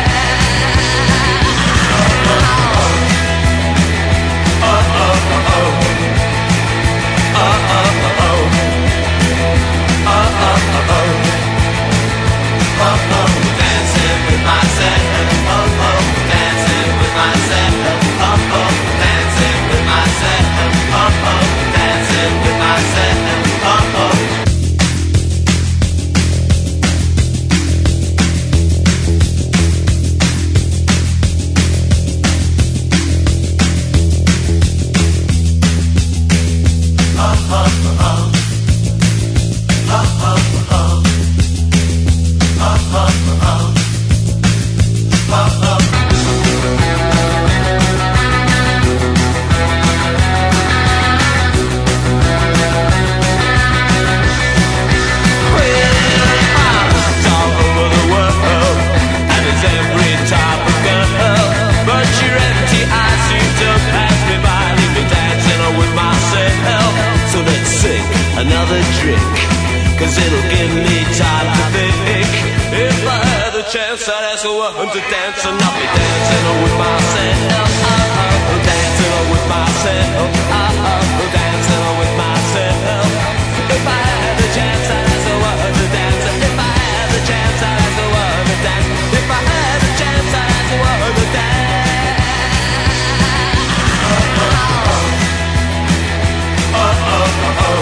Another drink, cause it'll give me time to think. If I had the chance, I'd ask a woman to dance, and I'll be dancing with myself. Oh, dancing with myself. Oh, dancing with myself. If I had the chance, I'd ask a woman to dance. If I had the chance, I'd ask a woman to dance. If I had the chance, I'd ask a woman to dance. Oh, oh, oh, oh.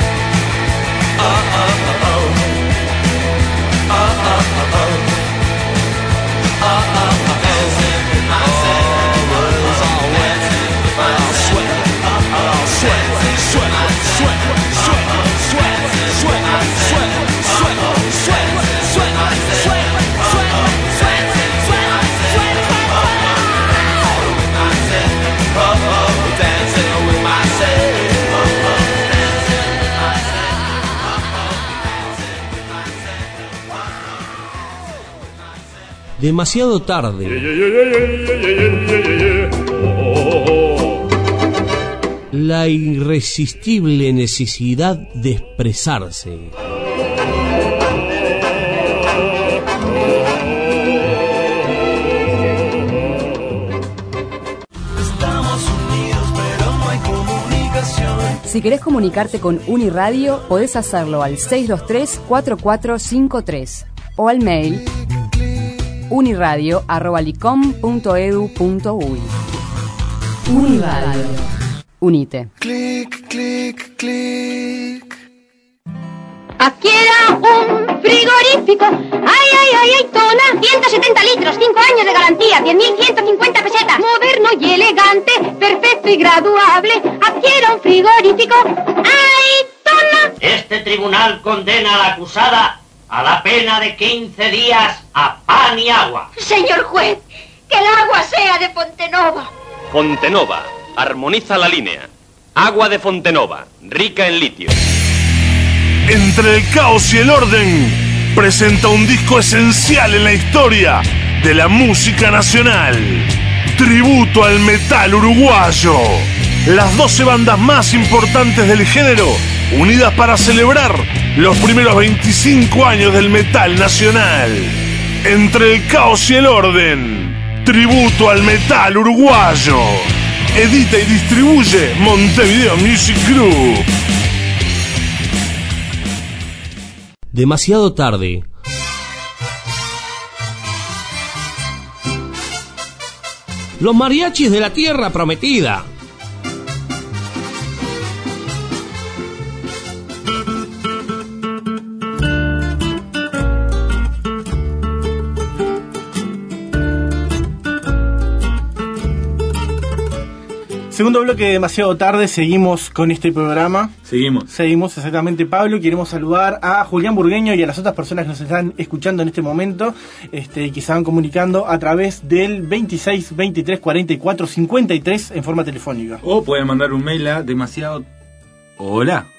Demasiado tarde. La irresistible necesidad de expresarse. Estamos unidos, pero no hay comunicación. Si querés comunicarte con Uniradio, podés hacerlo al seis dos tres, cuatro cuatro cinco tres o al mail uniradio arroba licom punto edu punto uy. Uniradio. Unite. Clic, clic, clic. Adquiera un frigorífico. Ay, ay, ay, ay, tona. ciento setenta litros, cinco años de garantía, diez mil ciento cincuenta pesetas. Moderno y elegante, perfecto y graduable. Adquiera un frigorífico. Ay, tona. Este tribunal condena a la acusada a la pena de quince días a pan y agua. Señor juez, que el agua sea de Fontenova. Fontenova, armoniza la línea. Agua de Fontenova, rica en litio. Entre el caos y el orden, presenta un disco esencial en la historia de la música nacional. Tributo al metal uruguayo. Las doce bandas más importantes del género, unidas para celebrar los primeros veinticinco años del metal nacional. Entre el caos y el orden, tributo al metal uruguayo. Edita y distribuye Montevideo Music Group. Demasiado tarde. Los mariachis de la tierra prometida. Segundo bloque de Demasiado Tarde, seguimos con este programa. Seguimos. Seguimos, exactamente, Pablo. Queremos saludar a Julián Burgueño y a las otras personas que nos están escuchando en este momento, este, y que se van comunicando a través del veintiséis, veintitrés, cuarenta y cuatro, cincuenta y tres en forma telefónica. O pueden mandar un mail a demasiado... Hola,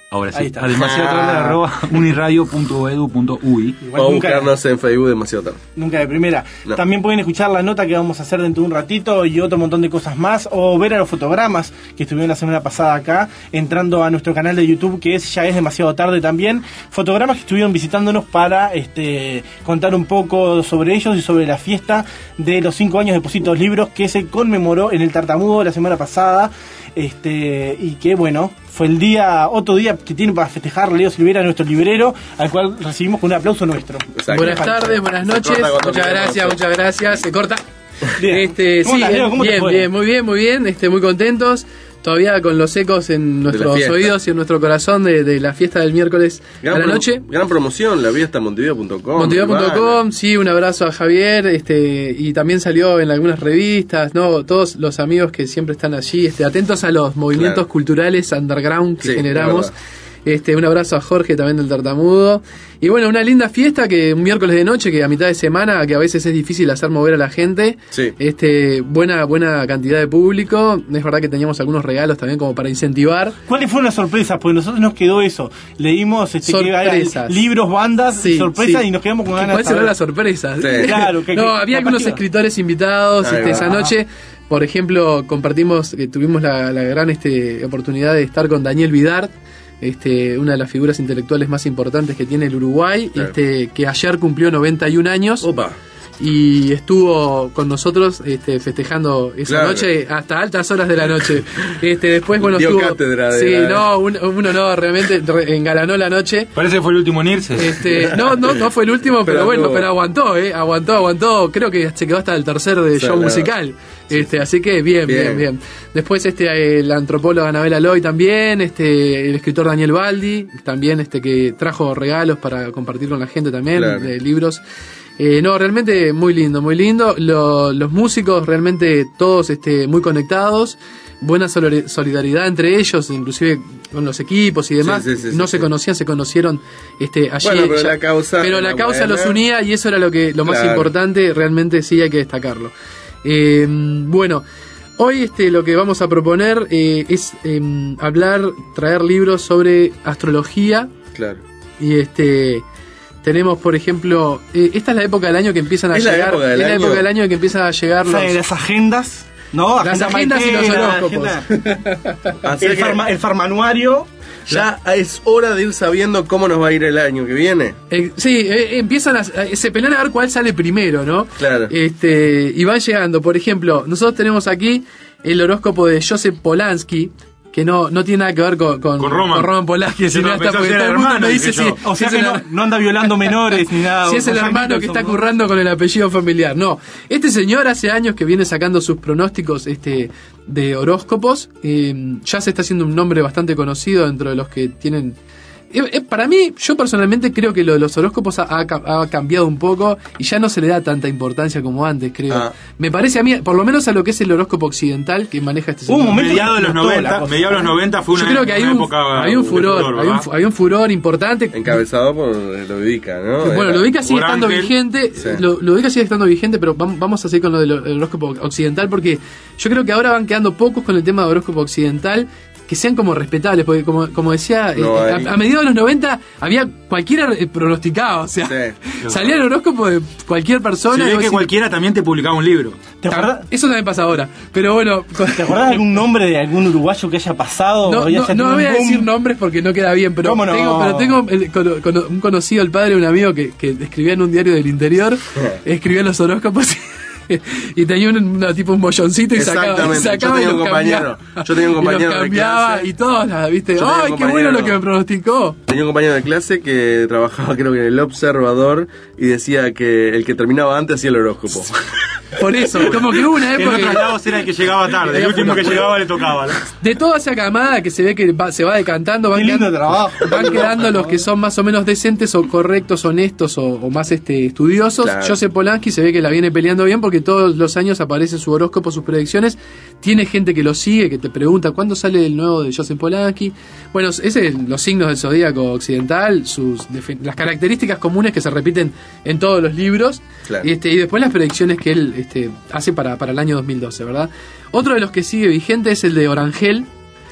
Ahora sí, Ahí está. a demasiado tarde Ah. arroba uniradio punto edu punto uy. O buscarnos en Facebook demasiado tarde. Nunca de primera. No. También pueden escuchar la nota que vamos a hacer dentro de un ratito y otro montón de cosas más, o ver a los fotogramas que estuvieron la semana pasada acá, entrando a nuestro canal de YouTube, que es Ya es demasiado tarde también. Fotogramas que estuvieron visitándonos para este, contar un poco sobre ellos y sobre la fiesta de los cinco años de Positos Libros que se conmemoró en el Tartamudo la semana pasada. Este, y que bueno, fue el día, otro día que tiene para festejar Leo Silvera, nuestro librero, al cual recibimos con un aplauso nuestro. Buenas tardes, buenas noches, muchas gracias, muchas gracias, se corta. Bien. Este, ¿Cómo sí, estás, Leo? ¿Cómo te bien, fue? bien, muy bien, muy bien, este, muy contentos. Todavía con los ecos en nuestros fiesta. oídos y en nuestro corazón de, de la fiesta del miércoles Gran a la pro- noche. Gran promoción, la vida está en montevideo punto com. Montevideo punto com, sí, un abrazo a Javier, este, y también salió en algunas revistas, ¿no? Todos los amigos que siempre están allí, este, atentos a los movimientos Claro. culturales underground que Sí, generamos. es verdad. Este, un abrazo a Jorge también del Tartamudo. Y bueno, una linda fiesta que un miércoles de noche, que a mitad de semana, que a veces es difícil hacer mover a la gente. Sí. Este, buena, buena cantidad de público. Es verdad que teníamos algunos regalos también como para incentivar. ¿Cuáles fueron las sorpresas? Porque nosotros nos quedó eso. Leímos este, que había Sorpresas. libros, bandas, Sí, sorpresas sí. y nos quedamos con ¿Qué- ganas ¿Cuál de será saber. la sorpresa? Sí. Claro, que- no, que- había capaz algunos que- escritores invitados Ahí este, va. esa noche. Por ejemplo, compartimos, que tuvimos la, la gran este, oportunidad de estar con Daniel Vidart, este, una de las figuras intelectuales más importantes que tiene el Uruguay, Claro. este, que ayer cumplió noventa y un años. Opa. Y estuvo con nosotros este, festejando esa Claro. noche hasta altas horas de la noche. Este, después, bueno, Dio estuvo. cátedra de sí, la- no, un- uno no, realmente re- engalanó la noche. Parece que fue el último en irse. Este, no, no, no fue el último, pero, Pero bueno, anduvo. pero aguantó, eh, aguantó, aguantó. Creo que se quedó hasta el tercer de Sí, show claro. musical. Este, así que bien, bien, bien, Bien. Después este la antropóloga Anabel Aloy también, este el escritor Daniel Baldi, también este que trajo regalos para compartir con la gente también, Claro. de libros. Eh, no, realmente muy lindo, muy lindo. Lo- los músicos realmente todos este, muy conectados. Buena solari- solidaridad entre ellos, inclusive con los equipos y demás. Sí, sí, sí, no sí, se sí. conocían, se conocieron este, allí. Bueno, pero ya- la causa pero la era causa buena. los unía y eso era lo que lo más Claro. importante. Realmente sí hay que destacarlo. Eh, bueno, hoy este, lo que vamos a proponer eh, es eh, hablar, traer libros sobre astrología. Claro. Y este tenemos, por ejemplo, eh, esta es la época del año que empiezan a Es la llegar. época del es la año. época del año que empiezan a llegar O sea, los, las agendas, ¿no? las Agenda agendas y los maitera, horóscopos. agenda- Así el, que farma- el farmanuario. ya es hora de ir sabiendo cómo nos va a ir el año que viene. Eh, sí, eh, empiezan a, eh, se pelean a ver cuál sale primero, ¿no? Claro. Este, y van llegando. Por ejemplo, nosotros tenemos aquí el horóscopo de Joseph Polanski, que no, no tiene nada que ver con, con, Con Roman. Polanski, Yo sino no, hasta pensaba porque que era todo el mundo hermano, me dice dije si, yo. O sea si que es no, el, no anda violando menores ni nada. si es el Los hermano Hamilton que está son- currando con el apellido familiar. No, este señor hace años que viene sacando sus pronósticos este, de horóscopos. eh, ya se está haciendo un nombre bastante conocido dentro de los que tienen... Eh, eh, para mí, yo personalmente creo que lo de los horóscopos ha, ha ca- ha cambiado un poco y ya no se le da tanta importancia como antes, creo. Ah. Me parece a mí, por lo menos a lo que es el horóscopo occidental que maneja este Hubo un señor. momento Mediados de los explotó la noventa, cosa. mediados de los noventa fue una, Yo creo que hay una un, época hay un de furor, furor, hay, un, ¿verdad? fu- hay un furor importante. Encabezado por Lovica, ¿no? Bueno, Era- Ludovica sigue por estando Ángel. vigente, Sí. lo, Ludovica sigue estando vigente, pero vam- vamos a seguir con lo del horóscopo occidental porque yo creo que ahora van quedando pocos con el tema de horóscopo occidental que sean como respetables, porque como, como decía, No eh, hay- a, a mediados de los noventa había cualquiera eh, pronosticado, o sea, Sí. salía el horóscopo de cualquier persona. Se y ve vos que decís, cualquiera también te publicaba un libro. ¿Te acuerdas, eso también pasa ahora, pero bueno, ¿Te acordás de algún nombre de algún uruguayo que haya pasado? no, Haya no, tenido no un voy a boom? decir nombres porque no queda bien, pero ¿Cómo no? tengo, pero tengo el- cono- cono- un conocido, el padre de un amigo que, que escribía en un diario del interior, escribía los horóscopos y tenía un, una, tipo un molloncito y sacaba, Exactamente. sacaba Yo y tenía los un compañero- cambiaba. yo tenía un compañero y los de cambiaba clase. y todos, la, ¿viste? Yo tenía un ¡Ay, qué bueno compañero- lo que me pronosticó! Tenía un compañero de clase que trabajaba creo que en El Observador y decía que el que terminaba antes hacía el horóscopo. Por eso, como que hubo una En época otros que- lados era el que llegaba tarde, el último que llegaba le tocaba, ¿no? de toda esa camada que se ve que va- se va decantando, van, Qué lindo quedando, trabajo. van quedando los que son más o menos decentes o correctos, honestos o, o más este estudiosos. Claro. Joseph Polanski se ve que la viene peleando bien porque todos los años aparece su horóscopo, sus predicciones. Tiene gente que lo sigue, que te pregunta cuándo sale el nuevo de Joseph Polanski. Bueno, ese es los signos del zodíaco occidental, sus defi- las características comunes que se repiten en todos los libros. Claro. Este, y después las predicciones que él este, hace para, para el año dos mil doce, ¿verdad? Otro de los que sigue vigente es el de Orangel,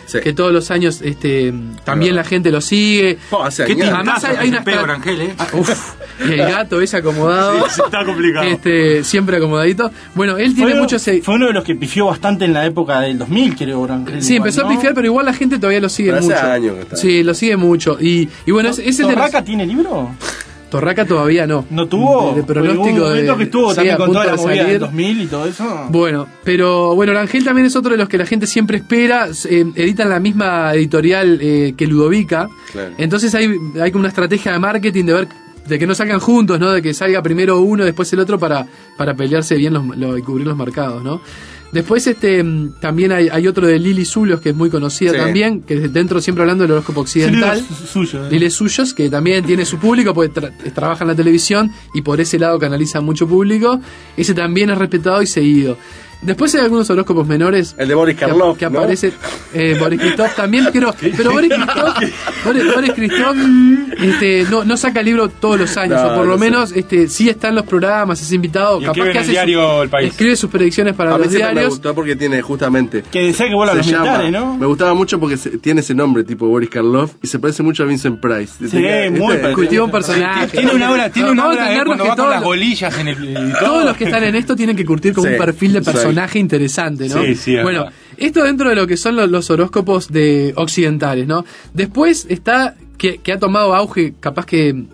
Sí. que todos los años este también la gente lo sigue. Oh, hace ¿Qué años. tiene Además casa hay, hay que una se pega, Orangel, eh? Ah, uf, y el gato ese acomodado. Sí, está complicado. Este, siempre acomodadito. Bueno, él tiene Fue, mucho ese... fue uno de los que pifió bastante en la época del dos mil, creo. Orangel, Sí, igual, empezó ¿no? a pifiar, pero igual la gente todavía lo sigue Pero hace mucho. años que está. Sí, lo sigue mucho. Y, y bueno, es, es el de los- ¿Torraca tiene libro? Torraca todavía no. ¿No tuvo? De, de Porque hubo un pronóstico momento de, que estuvo sí, también a con punto toda la de movida del salir. dos mil y todo eso. Bueno, pero bueno, Orangel también es otro de los que la gente siempre espera. Eh, editan la misma editorial eh, que Ludovica. Claro. Entonces hay, hay como una estrategia de marketing de ver de que no salgan juntos, ¿no? De que salga primero uno, después el otro para, para pelearse bien los, lo- y cubrir los mercados, ¿no? Después este mm, también hay, hay otro de Lili Zulos, que es muy conocida Sí. también, que es dentro siempre hablando del horóscopo occidental. Sí, es suyo. eh. Lili Suyos, que también tiene su público, porque tra- trabaja en la televisión y por ese lado canaliza mucho público. Ese también es respetado y seguido. Después hay algunos horóscopos menores. El de Boris que, Karloff, que ¿no? aparece eh, Boris Christoph también, pero, pero Boris Christoph, Boris, Boris Christoph este, no, no saca libro todos los años, No, o por lo no sé. menos este, sí está en los programas, es invitado. Y Capaz escribe que en el hace diario su- El País. escribe sus predicciones para A mí los siempre me diarios. gustó porque tiene justamente... Que desea que vuelvan se los llama- militares, ¿no? Me gustaba mucho porque se- tiene ese nombre, tipo Boris Karloff, y se parece mucho a Vincent Price. Sí, Tenía- muy este- Cultiva un personaje. Tiene una obra, tiene una Vamos a obra eh, tenerlos cuando que va con todos las los- bolillas en el y todo. Todos los que están en esto tienen que curtir con Sí, un perfil de exacto. personaje interesante, ¿no? Sí, sí, es bueno, verdad. esto dentro de lo que son los, los horóscopos de occidentales, ¿no? Después está que, que ha tomado auge, capaz que en,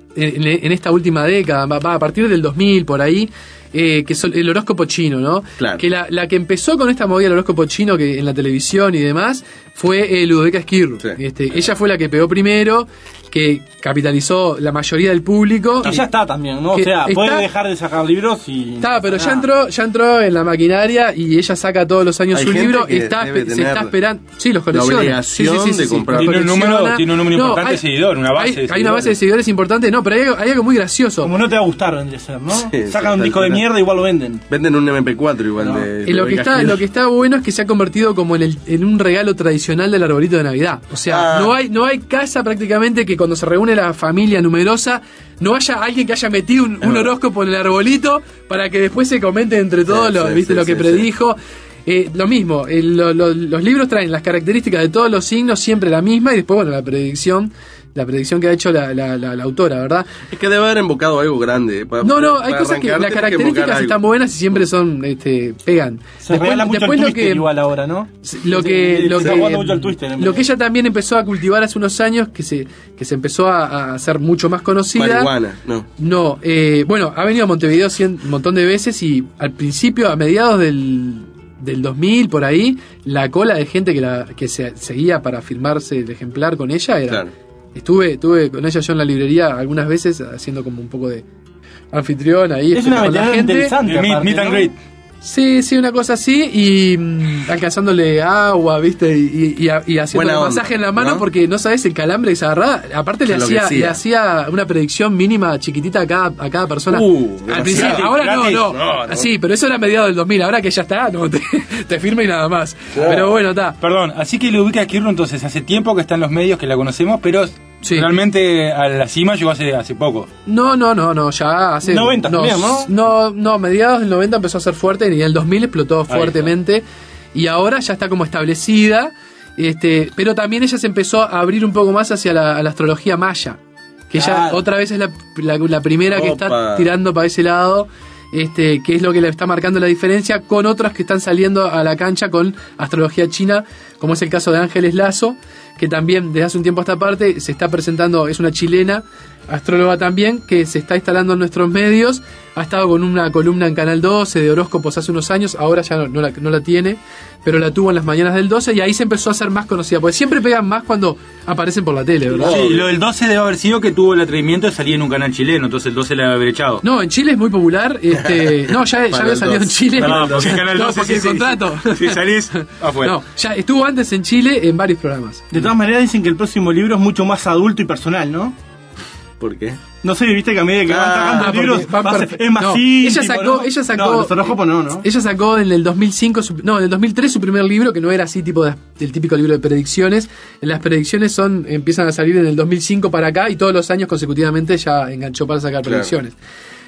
en esta última década, va, va a partir del dos mil por ahí, eh, que es el horóscopo chino, ¿no? Claro. Que la, la que empezó con esta movida del horóscopo chino que en la televisión y demás fue eh, Ludovica Esquirru. Sí. Este, ella fue la que pegó primero, que capitalizó la mayoría del público. Que ya está también, ¿no? O Que sea, puede está- dejar de sacar libros y... Está, pero ya nada. entró, ya entró en la maquinaria y ella saca todos los años Hay su gente libro. que Está, debe se tener está esperando. Sí, los la colecciona. obligación Sí, sí, sí, de sí, sí, comprar. los Tiene un número- colecciona. tiene un número importante hay- de seguidor, una base hay, de hay una seguidores. base de seguidores importante. No, pero hay, algo- hay algo muy gracioso. Como no te va a gustar, vendría a ser, ¿no? Sí, Sacan un sí, disco tal de cual. mierda, igual lo venden. Venden un eme pe cuatro igual No. de... Y lo que Ludovica está, Esquirru. lo que está bueno es que se ha convertido como en, el, en un regalo tradicional del arbolito de Navidad. O sea, Ah. no hay, no hay casa prácticamente que cuando se reúne la familia numerosa no haya alguien que haya metido un, un horóscopo en el arbolito para que después se comente entre todos Sí, lo, sí, ¿viste? sí, lo que sí, predijo. Eh, lo mismo, eh, lo- lo- los libros traen las características de todos los signos, siempre la misma, y después, bueno, la predicción, la predicción que ha hecho la, la, la- la autora, ¿verdad? Es que debe haber invocado algo grande. Pa- No, no, hay para cosas que arrancar las tenés características invocar están algo. buenas y siempre son, este, pegan. Se regala mucho el lo Twister que igual ahora, ¿no? lo que Se lo está que, jugando mucho al Twister. en lo vez que de- ella también empezó a cultivar hace unos años, que se que se empezó a, a ser mucho más conocida. Marihuana, no. No, eh, bueno, ha venido a Montevideo cien- un montón de veces y al principio, a mediados del, del dos mil, por ahí, la cola de gente que, la, que se seguía para firmarse el ejemplar con ella era... Claro. Estuve, estuve con ella yo en la librería algunas veces haciendo como un poco de anfitrión ahí. Es este, una con la veterana gente. interesante. El meet, aparte, meet and ¿no? greet. Sí, sí, una cosa así, y mm, alcanzándole agua, ¿viste? Y, y, y a- y haciendo Buena el onda, masaje en la mano, ¿no? porque no sabes el calambre que se agarraba. Aparte le Se hacía, enloquecía. le hacía una predicción mínima chiquitita a cada, a cada persona. Uh, Al demasiado. principio, ahora no, Gratis. no. No, no. Sí, pero eso era a mediados del dos mil, ahora que ya está, no, te, te firma y nada más. Claro. Pero bueno, está. Perdón, así que Ludovica Esquirru entonces hace tiempo que está en los medios, que la conocemos, pero Sí. realmente a la cima llegó hace, hace poco. No, no, no, no, ya hace... noventa no, también, ¿no? No, no, mediados del noventa empezó a ser fuerte y en el dos mil explotó está. fuertemente y ahora ya está como establecida, este, pero también ella se empezó a abrir un poco más hacia la, a la astrología maya, que ella Claro. otra vez es la, la, la primera que está Opa. tirando para ese lado, este, que es lo que le está marcando la diferencia con otras que están saliendo a la cancha con astrología china, como es el caso de Ángeles Lazo, que también desde hace un tiempo a esta parte se está presentando, es una chilena, astróloga también, que se está instalando en nuestros medios, ha estado con una columna en Canal doce de horóscopos hace unos años, ahora ya no, no la, no la tiene, pero la tuvo en las mañanas del doce y ahí se empezó a hacer más conocida, porque siempre pegan más cuando aparecen por la tele, ¿verdad? Sí, lo del doce debe haber sido que tuvo el atrevimiento de salir en un canal chileno, entonces el doce le debe haber echado. No, en Chile es muy popular, este, no, ya, ya Para había el salido en doce. Chile. No, porque Canal No, doce porque sí, el sí, contrato. Si salís, afuera. No, ya estuvo antes en Chile en varios programas. De todas maneras dicen que el próximo libro es mucho más adulto y personal, ¿no? ¿Por qué? No sé, viste que a medida que van Ah, sacando porque libros van va a per- ser- es más no, íntimo, ella sacó, ¿no? ella sacó, No, los horóscopos no, ¿no? Ella sacó en el dos mil cinco, su- no, en el dos mil tres su primer libro, que no era así tipo de- del típico libro de predicciones. Las predicciones son empiezan a salir en el dos mil cinco para acá y todos los años consecutivamente ya enganchó para sacar Claro. predicciones.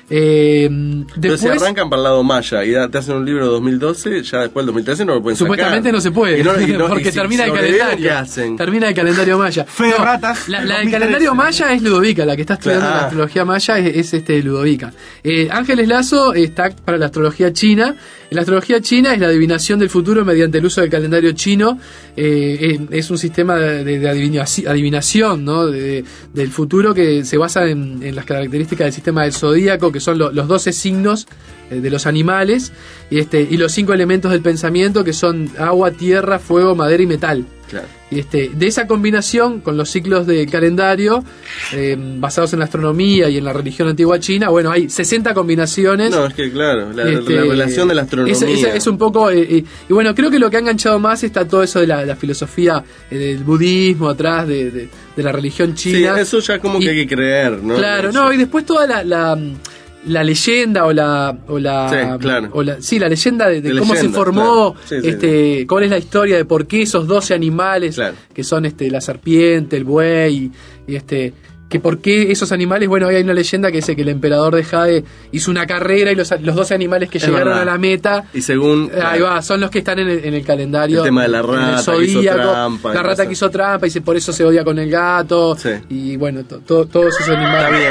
Eh, Pero después, si arrancan para el lado maya y da- te hacen un libro de dos mil doce, ya después del dos mil trece no lo pueden supuestamente sacar. no se puede, Y no- y no- porque y si termina el sobreviven, calendario. ¿qué hacen? Termina el calendario maya. Fe de No, ratas. La, la del dos mil trece. calendario maya es Ludovica, la que está estudiando Claro. la astrología maya es, es este Ludovica. Eh, Ángeles Lazo está para la astrología china. La astrología china es la adivinación del futuro mediante el uso del calendario chino. Eh, eh, es un sistema de, de- de adivinaci- adivinación, ¿no? de- del futuro que se basa en, en las características del sistema del zodíaco, que son lo- los doce signos eh, de los animales, y, este, y los cinco elementos del pensamiento, que son agua, tierra, fuego, madera y metal. Claro. Y este, de esa combinación con los ciclos de calendario eh, basados en la astronomía y en la religión antigua china, bueno, hay sesenta combinaciones. No, es que claro, la, Este, la relación de la astronomía. Es, es- es un poco. eh, eh, y bueno, creo que lo que ha enganchado más está todo eso de la, la filosofía eh, del budismo atrás, de, de- de la religión Sí, china. eso ya como Y- que hay que creer, ¿no? Claro, Eso. no, y después toda la. la la leyenda o la o la, Sí, claro. o la sí la leyenda de, de De cómo se leyenda, formó claro. Sí, sí, este cuál es la historia de por qué esos doce animales que son este la serpiente, el buey y, y este que por qué esos animales, bueno, hoy hay una leyenda que dice que el emperador de Jade hizo una carrera y los, los doce animales que Es llegaron verdad. a la meta, Y según. eh, ahí va, son los que están en el, en el calendario. El tema de la en el rata que hizo zodíaco, trampa y la rata cosas. que hizo trampa y se- por eso se odia con el gato. Y bueno, to- to- todos esos animales.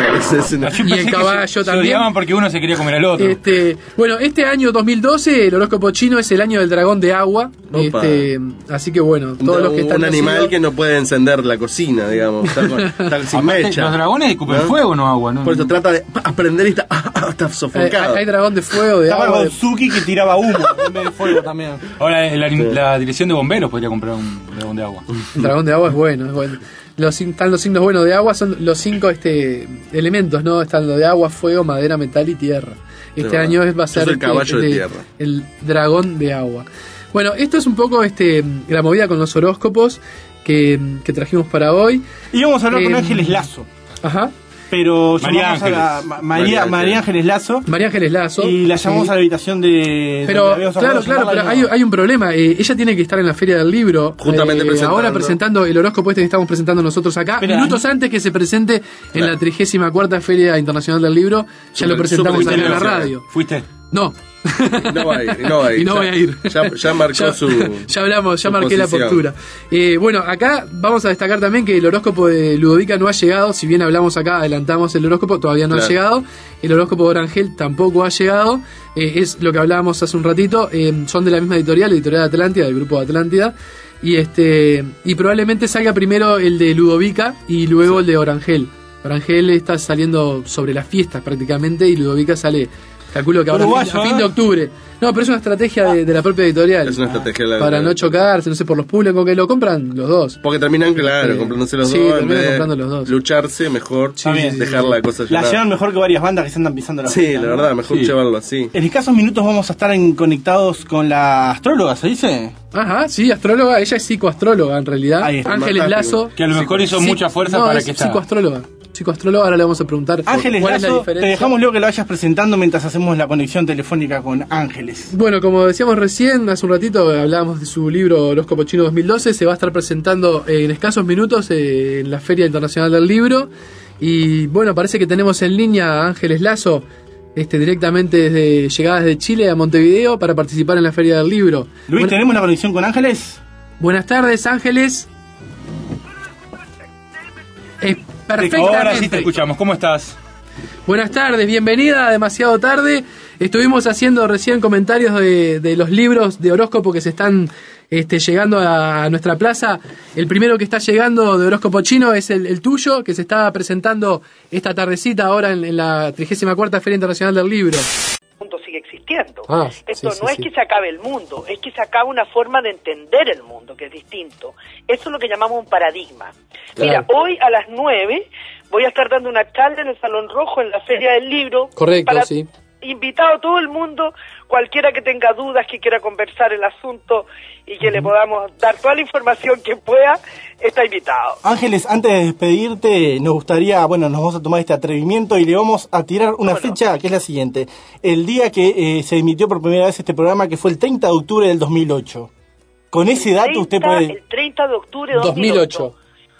Y el caballo Se también. odiaban porque uno se quería comer al otro. Este, bueno, este año dos mil doce, el horóscopo chino es el año del dragón de agua. Opa. Este, así que bueno, todos un, los que están un animal nacidos- que no puede encender la cocina, digamos. Está, con- está sin Aparte, mecha. los dragones escupen fuego, no agua, ¿no? Por eso trata de aprender y está, está hay, sofocado. hay- hay dragón de fuego, de Estaba agua. de- Gonzuki que tiraba humo en vez de fuego también. Ahora la, la dirección de bomberos podría comprar un dragón de agua. El dragón de agua es bueno, es bueno. Los, cin- están los signos buenos de agua, son los cinco este, elementos, ¿no? Están los de agua, fuego, madera, metal y tierra. Este verdad. año es, va a Yo ser soy el caballo de el, tierra. el dragón de agua. Bueno, esto es un poco este la movida con los horóscopos que, que trajimos para hoy. Y vamos a hablar con Eh, Ángeles Lazo. Ajá. Pero María llamamos a la- Ángeles. Ma- María María, Ángeles. María Ángeles Lazo. María Ángeles Lazo. Y la llamamos Sí. a la habitación de. Pero donde habíamos claro, acordado claro, pero llamarla, hay, y no. hay un problema. Eh, ella tiene que estar en la Feria del Libro. Justamente eh, presentando. ahora presentando el horóscopo este que estamos presentando nosotros acá. Espera, minutos antes que se presente en Claro. la trigésima cuarta Feria Internacional del Libro. Ya Super- lo presentamos super acá en la ilusión. radio. ¿Fuiste? No. No va a ir, no va a ir. Y no Ya- voy a ir. Ya, ya marcó Ya- su. Ya hablamos, ya su marqué la posición. postura. Eh, bueno, acá vamos a destacar también que el horóscopo de Ludovica no ha llegado. Si bien hablamos acá, adelantamos el horóscopo, todavía no Claro. ha llegado. El horóscopo de Orangel tampoco ha llegado. Eh, es lo que hablábamos hace un ratito. Eh, son de la misma editorial, editorial Atlántida, del grupo de Atlántida. Y este y probablemente salga primero el de Ludovica y luego el de Orangel. Orangel está saliendo sobre las fiestas prácticamente y Ludovica sale, calculo que ahora Uruguayo, a fin de ¿eh? octubre. No, pero es una estrategia de, de la propia editorial. Es una estrategia de la- Para no chocarse, no sé, por los públicos que lo compran los dos. Porque terminan, claro, Sí. comprándose los Sí, dos. En terminan vez de comprando los dos. lucharse, mejor sí, sí, dejar sí. la cosa La llevar. llevan mejor que varias bandas que se andan pisando la Sí, fiesta, la ¿no? verdad, mejor Sí. llevarlo así. En escasos minutos vamos a estar en- conectados con la astróloga, ¿se dice? Ajá, sí, astróloga, ella es psicoastróloga en realidad. Ahí está. Ángeles Fantástico. Lazo. Que a lo mejor hizo Sí, mucha fuerza no, para es que esta... psicoastróloga. Psicoastróloga, ahora le vamos a preguntar Ángeles cuál es la Lazo, te diferencia. dejamos luego que la vayas presentando mientras hacemos la conexión telefónica con Ángeles. Bueno, como decíamos recién, hace un ratito hablábamos de su libro Horóscopo Chino dos mil doce, se va a estar presentando en escasos minutos eh, en la Feria Internacional del Libro. Y bueno, parece que tenemos en línea a Ángeles Lazo, este, directamente desde llegada desde Chile a Montevideo para participar en la Feria del Libro. Luis, Bueno, ¿tenemos la conexión con Ángeles? buenas tardes, Ángeles. Eh, perfectamente. Ahora sí te escuchamos. ¿Cómo estás? Buenas tardes, bienvenida a Demasiado Tarde. Estuvimos haciendo recién comentarios de, de los libros de horóscopo que se están este, llegando a, a nuestra plaza. El primero que está llegando de horóscopo chino es el, el tuyo, que se está presentando esta tardecita ahora en, en la trigésima cuarta Feria Internacional del Libro. El mundo sigue existiendo. Ah, Esto sí, sí, no es sí. que se acabe el mundo, es que se acaba una forma de entender el mundo que es distinto. Eso es lo que llamamos un paradigma. Claro. Mira, hoy a las nueve voy a estar dando una charla en el Salón Rojo en la Feria del Libro. Correcto, para sí. invitado a todo el mundo, cualquiera que tenga dudas, que quiera conversar el asunto y que le podamos dar toda la información que pueda, está invitado. Ángeles, antes de despedirte, nos gustaría, bueno, nos vamos a tomar este atrevimiento y le vamos a tirar una fecha que es la siguiente. El día que eh, se emitió por primera vez este programa, que fue el treinta de octubre del dos mil ocho. Con ese dato usted treinta puede... El treinta de octubre de dos mil ocho.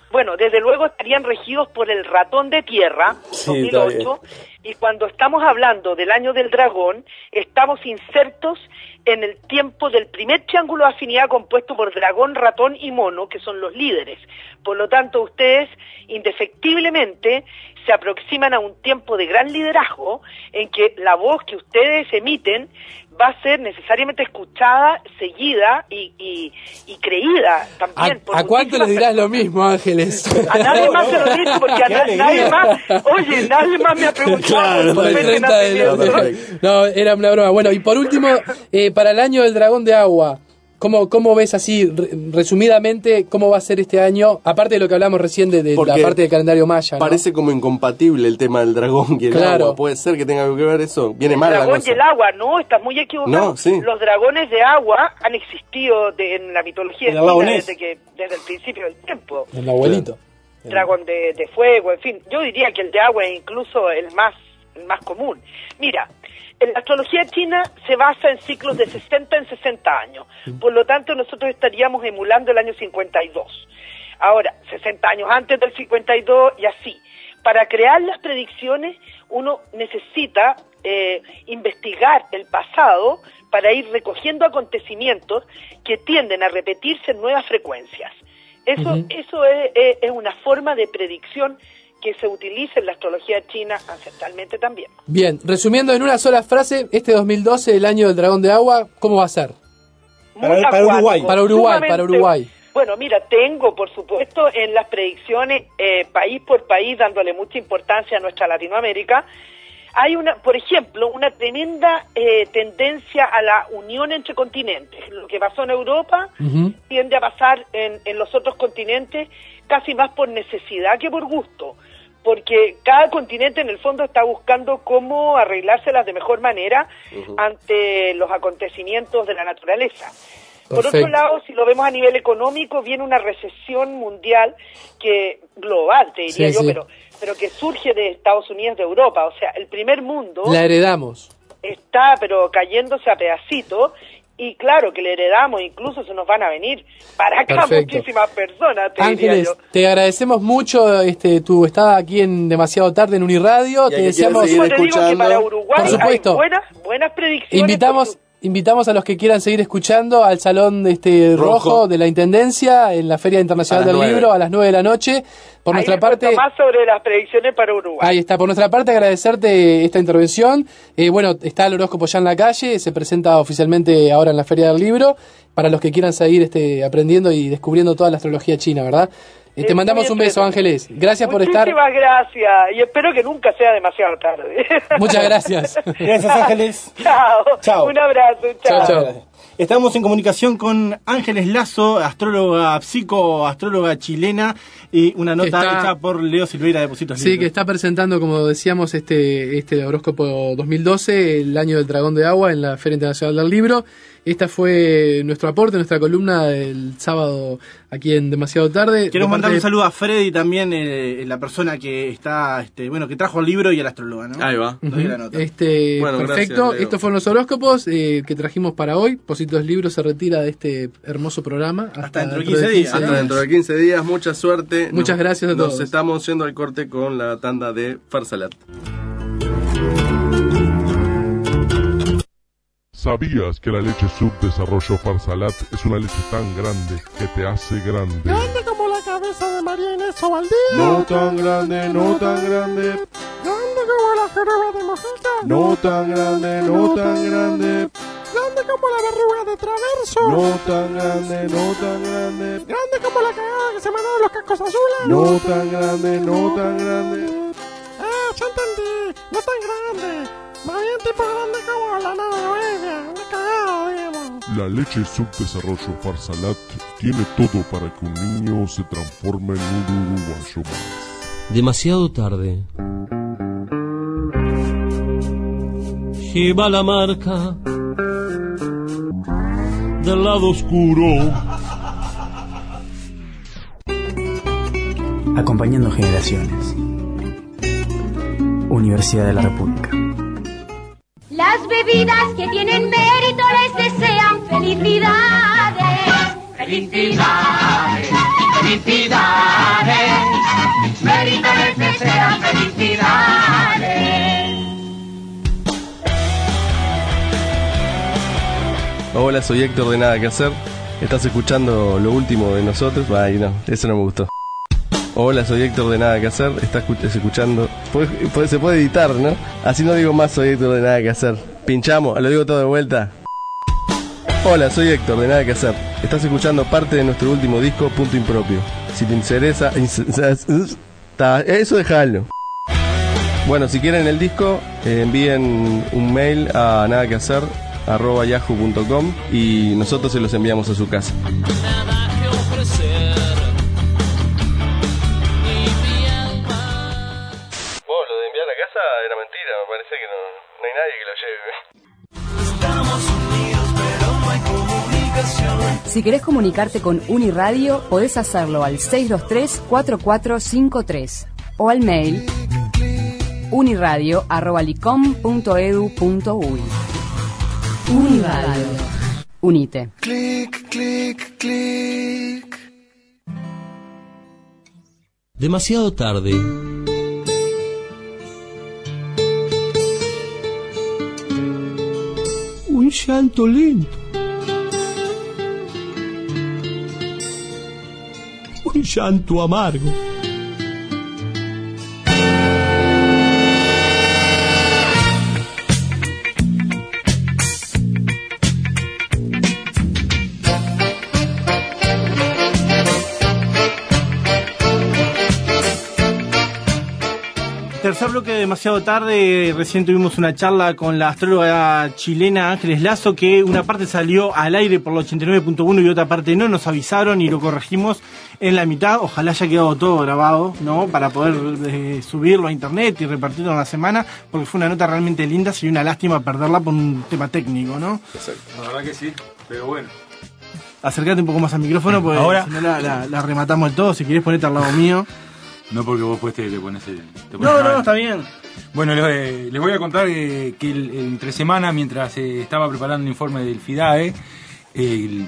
Bueno, desde luego estarían regidos por el ratón de tierra, Sí, dos mil está ocho, y cuando estamos hablando del año del dragón, estamos insertos en el tiempo del primer triángulo de afinidad compuesto por dragón, ratón y mono, que son los líderes. Por lo tanto, ustedes indefectiblemente se aproximan a un tiempo de gran liderazgo en que la voz que ustedes emiten va a ser necesariamente escuchada, seguida y, y, y creída también. ¿A, ¿a cuánto les dirás lo mismo, Ángeles? A nadie más se lo he dicho porque a na- nadie más, oye, nadie más me ha preguntado. Claro, por el su fecha treinta de de nacimiento. No, era una broma. Bueno, y por último, eh, para el año del dragón de agua, ¿cómo, cómo ves así, re- resumidamente, cómo va a ser este año? Aparte de lo que hablamos recién de, de la Porque parte del calendario maya, ¿no? Parece como incompatible el tema del dragón y el Claro. agua. Puede ser que tenga algo que ver eso. Viene mal El la dragón cosa. y el agua, no, estás muy equivocado. No, sí. Los dragones de agua han existido de- en la mitología El china lagonés. desde, que, desde el principio del tiempo. El abuelito. Dragón de, de fuego, en fin. Yo diría que el de agua es incluso el más, el más común. Mira, en la astrología china se basa en ciclos de sesenta en sesenta años. Por lo tanto, nosotros estaríamos emulando el año cincuenta y dos. Ahora, sesenta años antes del cincuenta y dos y así. Para crear las predicciones, uno necesita eh, investigar el pasado para ir recogiendo acontecimientos que tienden a repetirse en nuevas frecuencias. Eso, Ujú. eso es, es- es una forma de predicción que se utiliza en la astrología china ancestralmente también. Bien, resumiendo en una sola frase, este dos mil doce, el año del dragón de agua, ¿cómo va a ser? Muy acuático, Para Uruguay, para sumamente- Uruguay. Bueno, mira, tengo, por supuesto, en las predicciones, eh, país por país, dándole mucha importancia a nuestra Latinoamérica, hay una, por ejemplo, una tremenda eh, tendencia a la unión entre continentes. Lo que pasó en Europa tiende a pasar en, en los otros continentes casi más por necesidad que por gusto, porque cada continente en el fondo está buscando cómo arreglárselas de mejor manera ante los acontecimientos de la naturaleza. Por Perfecto. otro lado, si lo vemos a nivel económico, viene una recesión mundial que global, te diría Sí, yo, sí. pero pero que surge de Estados Unidos, de Europa. O sea, el primer mundo La heredamos. está pero cayéndose a pedacitos y claro que le heredamos, incluso se nos van a venir para acá Perfecto. muchísimas personas, te diría Ángeles, yo. te agradecemos mucho este, tu estada aquí en Demasiado Tarde en Uniradio. Y a Te que deseamos, quieran seguir Como te digo que para Uruguay por supuesto, hay buenas, buenas predicciones. invitamos, invitamos a los que quieran seguir escuchando al Salón este, rojo. Rojo. de la Intendencia en la Feria Internacional A las del nueve. Libro a las nueve de la noche. Por Ahí nuestra les cuento parte... más sobre las predicciones para Uruguay. Ahí está, por nuestra parte agradecerte esta intervención. Eh, bueno, está el horóscopo ya en la calle, se presenta oficialmente ahora en la Feria del Libro, para los que quieran seguir este, aprendiendo y descubriendo toda la astrología china, ¿verdad? Eh, te Es mandamos muy un beso, entretenido. Ángeles. Gracias por estar. Muchísimas gracias y espero que nunca sea demasiado tarde. Muchas gracias. Gracias, Ángeles. Chao. Chao. Un abrazo. Chao. Estamos en comunicación con Ángeles Lazo, astróloga psico, astróloga chilena, y una nota Está- hecha por Leo Silveira de Positos Sí, Libres. que está presentando, como decíamos, este, este horóscopo dos mil doce, el año del dragón de agua, en la Feria Internacional del Libro. Esta fue nuestro aporte, nuestra columna del sábado aquí en Demasiado Tarde. Quiero De mandar parte- un saludo a Freddy también, eh, la persona que está, este, bueno, que trajo el libro y a la astróloga, ¿no? Ahí va. Doy la nota. Este, Bueno, perfecto. gracias, Leo. Estos fueron los horóscopos eh, que trajimos para hoy. Positos Libros se retira de este hermoso programa. Hasta, dentro de quince días. Hasta dentro de quince días, mucha suerte. Muchas Nos- gracias a Nos todos. estamos yendo al corte con la tanda de Farsalat. ¿Sabías que la leche Subdesarrollo Farsalat es una leche tan grande que te hace grande? Grande como la cabeza de María Inés Ovaldía. No tan grande, no tan grande, Grande como la joroba de Mojica. no tan grande, no tan grande, Grande como la verruga de Traverso. no tan grande, no tan grande, Grande como la cagada que se mandaron los cascos azules. no tan grande, no tan grande. Ah, ya entendí. No tan grande. Más bien tipo grande como la nave Una cagada, digamos. La leche Subdesarrollo Farsalat tiene todo para que un niño se transforme en un uruguayo más. Demasiado tarde. Lleva la marca del lado oscuro. Acompañando generaciones. Universidad de la República. Las bebidas que tienen mérito les desean felicidades. Felicidades, felicidades. sean felicidades. Hola, soy Héctor de Nada Que Hacer. Estás escuchando lo último de nosotros. Ay, no, eso no me gustó. Hola, soy Héctor de Nada Que Hacer. Estás escuchando. Se puede editar, ¿no? Así no digo más, soy Héctor de Nada Que Hacer. Pinchamos, lo digo todo de vuelta. Hola, soy Héctor de Nada Que Hacer. Estás escuchando parte de nuestro último disco, Punto Impropio. Si te interesa... Eso dejalo. Bueno, si quieren el disco, eh, envíen un mail a nadaquehacer arroba yahoo punto com y nosotros se los enviamos a su casa. Nada que ofrecer. Vos, lo de enviar a casa era mentira, me parece que no, no hay nadie que lo lleve. Estamos unidos, pero no hay comunicación. Si querés comunicarte con Uniradio, podés hacerlo al seis dos tres, cuatro cuatro cinco tres o al mail uniradio arroba licom punto edu punto uy. Uniradio. Unite. Clic, clic, clic. Demasiado tarde. Un llanto lento. Un llanto amargo. Tercer bloque de Demasiado Tarde. Recién tuvimos una charla con la astróloga chilena Ángeles Lazo, que una parte salió al aire por el ochenta y nueve punto uno y otra parte no, nos avisaron y lo corregimos en la mitad. Ojalá haya quedado todo grabado, ¿no? Para poder eh, subirlo a internet y repartirlo en la semana, porque fue una nota realmente linda. Sería una lástima perderla por un tema técnico, ¿no? Exacto. La verdad que sí, pero bueno. Acércate un poco más al micrófono, porque ahora si no la, la, la rematamos del todo. Si querés ponerte al lado mío. No, porque vos pues te, te pones el... Te pones no, mal. no, está bien. Bueno, les, eh, les voy a contar eh, que el, entre semana, mientras eh, estaba preparando un informe del FIDAE, eh, el,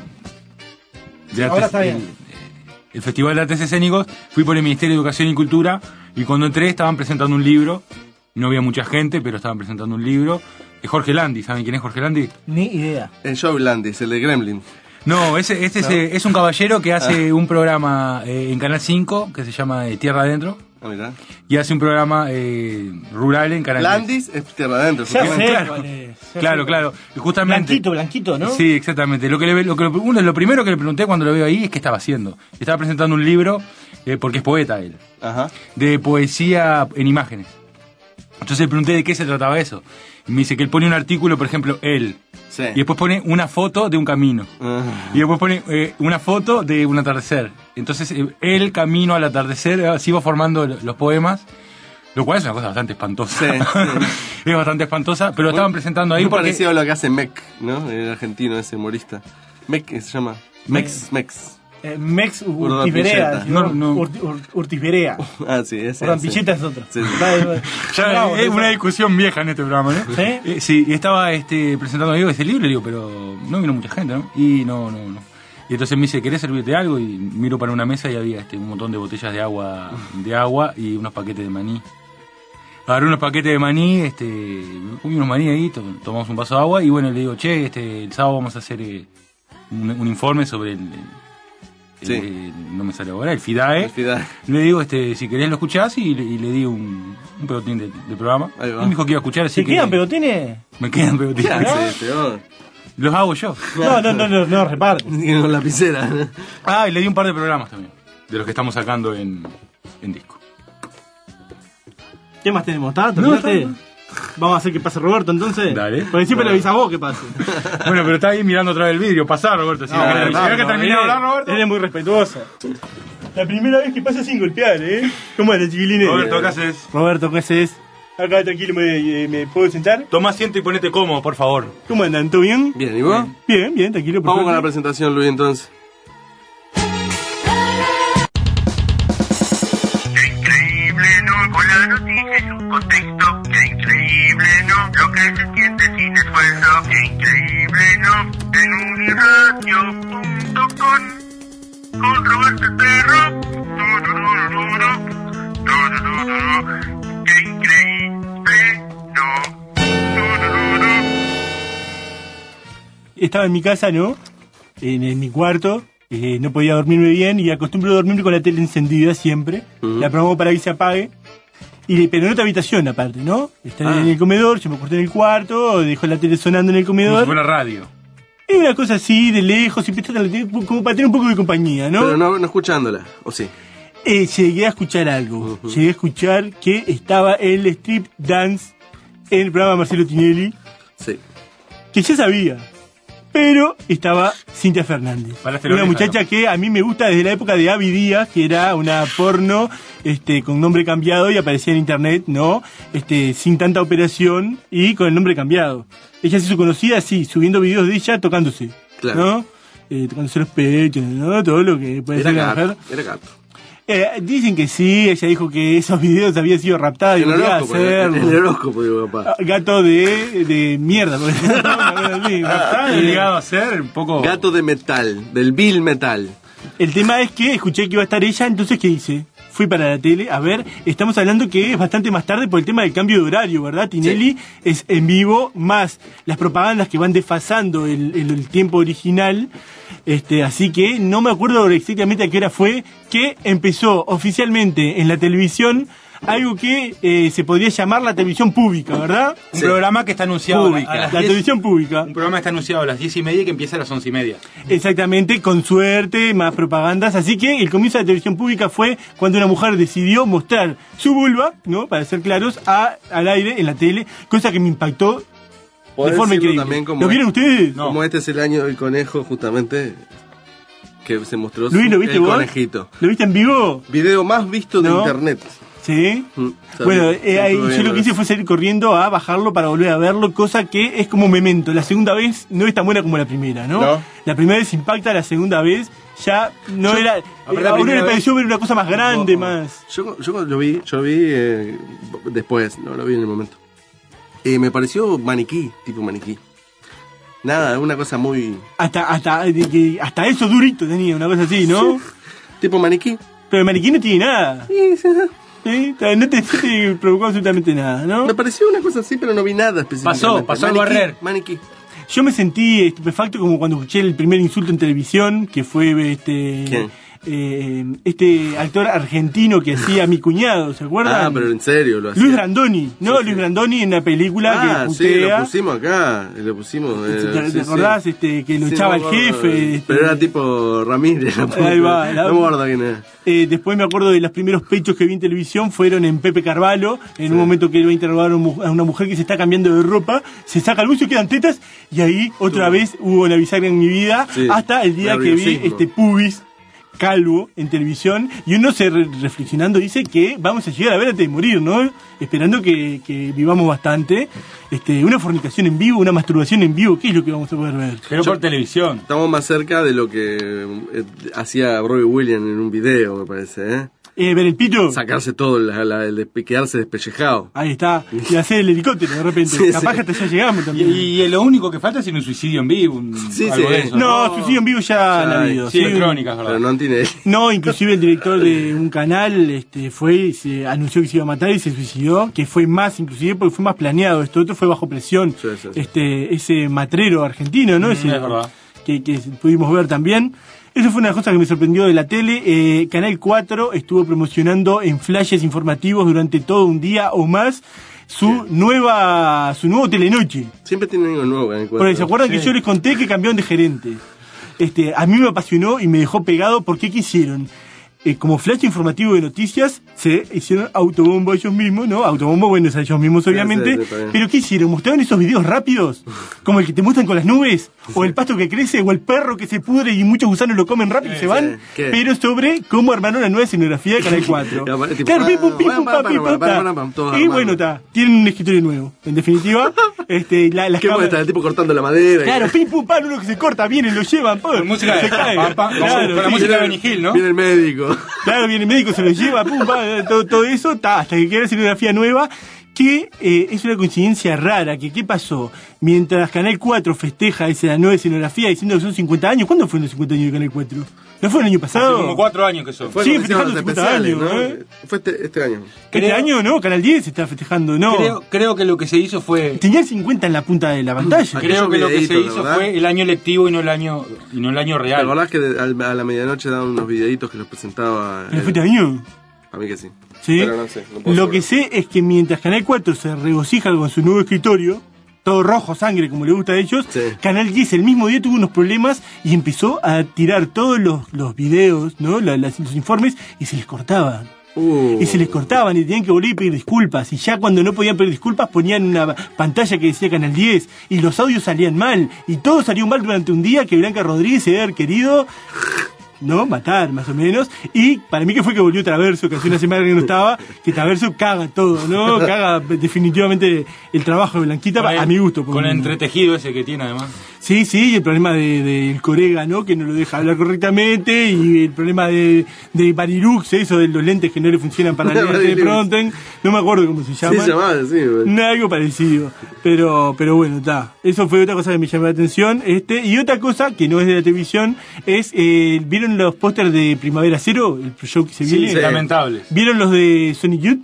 de Ahora artes, está bien. El, el Festival de Artes Escénicos, fui por el Ministerio de Educación y Cultura, y cuando entré estaban presentando un libro, no había mucha gente, pero estaban presentando un libro, de Jorge Landi. ¿Saben quién es Jorge Landi? Ni idea. El Joe Landis, el de Gremlin. No, ese, este ¿No? Es, es un caballero que hace ah. un programa eh, en Canal cinco que se llama eh, Tierra Adentro. Ah, mirá. Y hace un programa eh, rural en Canal Landis es Tierra Adentro. Ya sé, claro, vale, ya claro, sé. claro. Y justamente, Blanquito, blanquito, ¿no? Sí, exactamente. Lo que le, lo, que, uno, lo primero que le pregunté cuando lo veo ahí es qué estaba haciendo. Estaba presentando un libro, eh, porque es poeta él, Ajá. de poesía en imágenes. Entonces le pregunté de qué se trataba eso. Y me dice que él pone un artículo, por ejemplo, él. Sí. Y después pone una foto de un camino. Uh-huh. Y después pone eh, una foto de un atardecer. Entonces, eh, el camino al atardecer, así va formando los poemas. Lo cual es una cosa bastante espantosa. Sí, sí. Es bastante espantosa, pero lo estaban presentando ahí muy porque... parecido a lo que hace Mec, ¿no? El argentino, ese humorista. Mec, ¿qué se llama? Mex, Mex. Eh, Mex Urtiberea. No, no. Urt, urt, Urtiberea. Ah, sí, ese. Urtipicheta es otro. Sí, sí. Ya, Bravo, es eso. una discusión vieja en este programa, ¿no? ¿Sí? Eh, sí, y estaba este, presentando digo, ese libro y le digo, pero no vino mucha gente, ¿no? Y no, no, no. Y entonces me dice, ¿querés servirte algo? Y miro para una mesa y había este, un montón de botellas de agua, de agua y unos paquetes de maní. Agarré unos paquetes de maní, este, comí unos maní ahí, to- tomamos un vaso de agua y bueno, le digo, che, este, el sábado vamos a hacer eh, un, un informe sobre el, el, Sí. el- no me sale ahora, el FIDAE. El FIDAE. Le digo, este, si querés lo escuchás y, le- y le di un, un pegotín de, de programa. Ahí va. Y me dijo que iba a escuchar, así ¿Se que... quedan pegotines? Me quedan pegotines. ¿Qué hace, peor? Los hago yo. No, no, no, no, no reparte. Con lapicera. Ah, y le di un par de programas también, de los que estamos sacando en, en disco. ¿Qué más tenemos? ¿Está? No, ¿Terminaste? está. Vamos a hacer que pase Roberto entonces. Dale. Porque siempre Bueno. le avisas vos que pase. Bueno, pero está ahí mirando otra vez el vidrio. Pasá, Roberto. Si No, no, bueno, querés- no, si no, que no, terminé de él- hablar, Roberto. Él es muy respetuoso. La primera vez que pasa sin golpear, ¿eh? ¿Cómo andan, chiquilines? Roberto, ¿qué haces? Roberto, ¿qué haces? Acá, tranquilo, ¿me, me puedo sentar? Toma asiento y ponete cómodo, por favor. ¿Cómo andan? ¿Todo bien? Bien, ¿y vos? Bien, bien, tranquilo. Vamos con la perfecto. presentación, Luis, entonces. Qué increíble, ¿no? Con la noticia es un contexto. Qué increíble, ¿no? Lo que se siente sin esfuerzo. Qué increíble, ¿no? En uniradio punto com con Roberto el Perro. Tururururu, tururururu. estaba en mi casa, ¿no? En, en mi cuarto, eh, no podía dormirme bien y acostumbro a dormirme con la tele encendida siempre. Uh-huh. La programo para que se apague. Y, pero en otra habitación aparte, ¿no? Está ah. en el comedor, yo me acosté en el cuarto, dejo la tele sonando en el comedor. Como si fuera radio. Es una cosa así, de lejos, y prestando la tele como para tener un poco de compañía, ¿no? Pero no, no escuchándola, ¿o sí? Eh, llegué a escuchar algo. Uh-huh. Llegué a escuchar que estaba el strip dance en el programa de Marcelo Tinelli. Sí. Que ya sabía. Pero estaba Cintia Fernández. Una muchacha que a mí me gusta desde la época de Avi Díaz, que era una porno este, con nombre cambiado y aparecía en internet, ¿no? Este, sin tanta operación y con el nombre cambiado. Ella se hizo conocida así, subiendo videos de ella tocándose. Claro. ¿No? Eh, tocándose los pechos, ¿no? Todo lo que puede ser una mujer. Era gato. Eh, dicen que sí, ella dijo que esos videos habían sido raptados y volvía a hacer. El horóscopo, digo, papá. Gato de, de mierda, raptado, llegado a ser un poco. Gato de metal, del Bill Metal. El tema es que escuché que iba a estar ella, entonces ¿qué hice? Fui para la tele, a ver, estamos hablando que es bastante más tarde por el tema del cambio de horario, ¿verdad? Tinelli sí. Es en vivo, más las propagandas que van desfasando el, el, el tiempo original. Este, así que no me acuerdo exactamente a qué hora fue que empezó oficialmente en la televisión algo que eh, se podría llamar la televisión pública, ¿verdad? Un sí. programa que está anunciado pública, a las la diez, televisión pública. Un programa que está anunciado a las diez y media y que empieza a las once y media. Exactamente, con suerte, más propagandas. Así que el comienzo de la televisión pública fue cuando una mujer decidió mostrar su vulva, ¿no? Para ser claros, a, al aire en la tele, cosa que me impactó de forma increíble. También como ¿Lo vieron ustedes? No. Como este es el año del conejo, justamente, que se mostró Luis, su, ¿lo viste el vos? Conejito. ¿Lo viste en vivo? Video más visto de ¿No? internet. ¿Sí? Mm, bueno, eh, ahí, yo lo que hice fue salir corriendo a bajarlo para volver a verlo, cosa que es como Memento. La segunda vez no es tan buena como la primera, ¿no? ¿No? La primera vez impacta, la segunda vez ya no yo, era... A, a uno le pareció ver una cosa más grande, no, más... Yo, yo lo vi, yo lo vi eh, después, no lo vi en el momento. Eh, me pareció maniquí, tipo maniquí. Nada, una cosa muy... Hasta hasta que hasta eso durito tenía, una cosa así, ¿no? Sí. Tipo maniquí. Pero el maniquí no tiene nada. Sí, sí. ¿Sí? No te, te provocó absolutamente nada, ¿no? Me pareció una cosa así, pero no vi nada específicamente. Pasó, pasó el barrer. Maniquí. Yo me sentí estupefacto como cuando escuché el primer insulto en televisión, que fue este... ¿Quién? Eh, este actor argentino que hacía Mi Cuñado, ¿se acuerdan? Ah, pero en serio lo hacía. Luis Brandoni, ¿no? Sí, Luis sí. Brandoni en una película ah, que putea. Sí, lo pusimos acá, lo pusimos. Eh, ¿Te, sí, acordás? Sí. Este, que lo sí, echaba no, el jefe. Este, pero era tipo Ramírez. Ahí va. La, no me acuerdo quién era. Eh, después me acuerdo de los primeros pechos que vi en televisión fueron en Pepe Carvalho, en sí. un momento que él va a interrogar a una mujer que se está cambiando de ropa, se saca el buzo y quedan tetas, y ahí otra sí. vez hubo una bisagra en mi vida, sí. hasta el día que vi este pubis calvo en televisión, y uno se re reflexionando dice que vamos a llegar a ver antes de morir, ¿no? Esperando que, que vivamos bastante. Este, una fornicación en vivo, una masturbación en vivo, ¿qué es lo que vamos a poder ver? Pero por televisión. Estamos más cerca de lo que eh, hacía Robbie Williams en un video, me parece, ¿eh? Eh, ver el pito. Sacarse todo, la, la, el de, quedarse despellejado. Ahí está. Y hacer el helicóptero de repente. Sí, capaz que sí. hasta ya llegamos también. Y, y lo único que falta es un suicidio en vivo. Un, sí, algo sí. de eso, no, no, suicidio en vivo ya, ya han habido. Sí, sí, en crónicas, ¿verdad? Pero no tiene. No, inclusive el director de un canal este, fue y se anunció que se iba a matar y se suicidó. Que fue más, inclusive, porque fue más planeado. Esto otro fue bajo presión. Sí, sí, sí. Este, ese matrero argentino, ¿no? Mm, ese, es verdad. Que, que pudimos ver también. Eso fue una de las cosas que me sorprendió de la tele. Eh, Canal cuatro estuvo promocionando en flashes informativos durante todo un día o más su sí. nueva su nuevo telenoche. Siempre tiene algo nuevo Canal cuatro. Porque se acuerdan sí. que yo les conté que cambiaron de gerente. Este, a mí me apasionó y me dejó pegado porque ¿qué hicieron? Eh, como flash informativo de noticias, se hicieron autobombo ellos mismos, ¿no? Autobombo, bueno, es a ellos mismos, obviamente. Sí, sí, sí, pero ¿qué hicieron? ¿Mostraban esos videos rápidos? Como el que te muestran con las nubes, sí. o el pasto que crece, o el perro que se pudre y muchos gusanos lo comen rápido y se van. Sí. Pero sobre cómo armaron una nueva escenografía de Canal cuatro. Claro, pim, pum, pim, pum, pam, pim, pum, y bueno, está. Tienen un escritorio nuevo. En definitiva, este, la, las ¿qué puede estar el tipo cortando la madera? Claro, pim, pum, pam, uno que se corta, vienen, lo llevan, pum. Con música se de cae. Pam, pam, claro, con la música de Benny Hill, ¿no? Viene el médico. Claro, viene el médico, se lo lleva, pum, pa, todo, todo eso, ta, hasta que queda la escenografía nueva, que eh, es una coincidencia rara, que ¿qué pasó? Mientras Canal cuatro festeja esa nueva escenografía diciendo que son cincuenta años, ¿cuándo fueron los cincuenta años de Canal cuatro? ¿No fue el año pasado? Hace como cuatro años que son. Fue Sí, cuando hicieron festejando los cincuenta años, especiales, ¿eh? ¿no? Fue este, este año. Este Creo- año no, Canal diez está festejando, no. Creo, creo que lo que se hizo fue... Tenía el cincuenta en la punta de la pantalla. Creo que lo que se videitos, hizo ¿verdad? fue el año lectivo y no el año y no el año ¿Te real. acordás que de- al- a la medianoche daban unos videitos que los presentaba? ¿Pero el- fue este año? A mí que sí. Sí. Pero no sé, no puedo Lo saber. que sé es que mientras Canal cuatro se regocija con su nuevo escritorio, todo rojo, sangre, como le gusta a ellos, Sí. Canal diez el mismo día tuvo unos problemas y empezó a tirar todos los, los videos, ¿no? La- las- los informes, y se les cortaban. Uh. Y se les cortaban y tenían que volver a pedir disculpas. Y ya cuando no podían pedir disculpas ponían una pantalla que decía Canal diez. Y los audios salían mal. Y todo salió mal durante un día que Blanca Rodríguez se debe haber querido... ¿no? Matar, más o menos. Y para mí que fue que volvió Traverso, que hace una semana que no estaba, que Traverso caga todo, ¿no? Caga definitivamente el trabajo de Blanquita, Con el- a mi gusto. por Con el un- entretejido ese que tiene además. Sí, sí, y el problema del de, del Corega, ¿no? Que no lo deja hablar correctamente, y el problema de, de Barilux, eso de los lentes que no le funcionan para el Barilux. teleprompter, no me acuerdo cómo se llama. Sí, se llamaba, sí, güey. No, algo parecido. Pero, pero bueno, está. Eso fue otra cosa que me llamó la atención. Este, y otra cosa que no es de la televisión es, eh, ¿vieron los pósters de Primavera Cero? El show que se Sí, viene. sí. Lamentables. ¿Vieron los de Sonic Youth?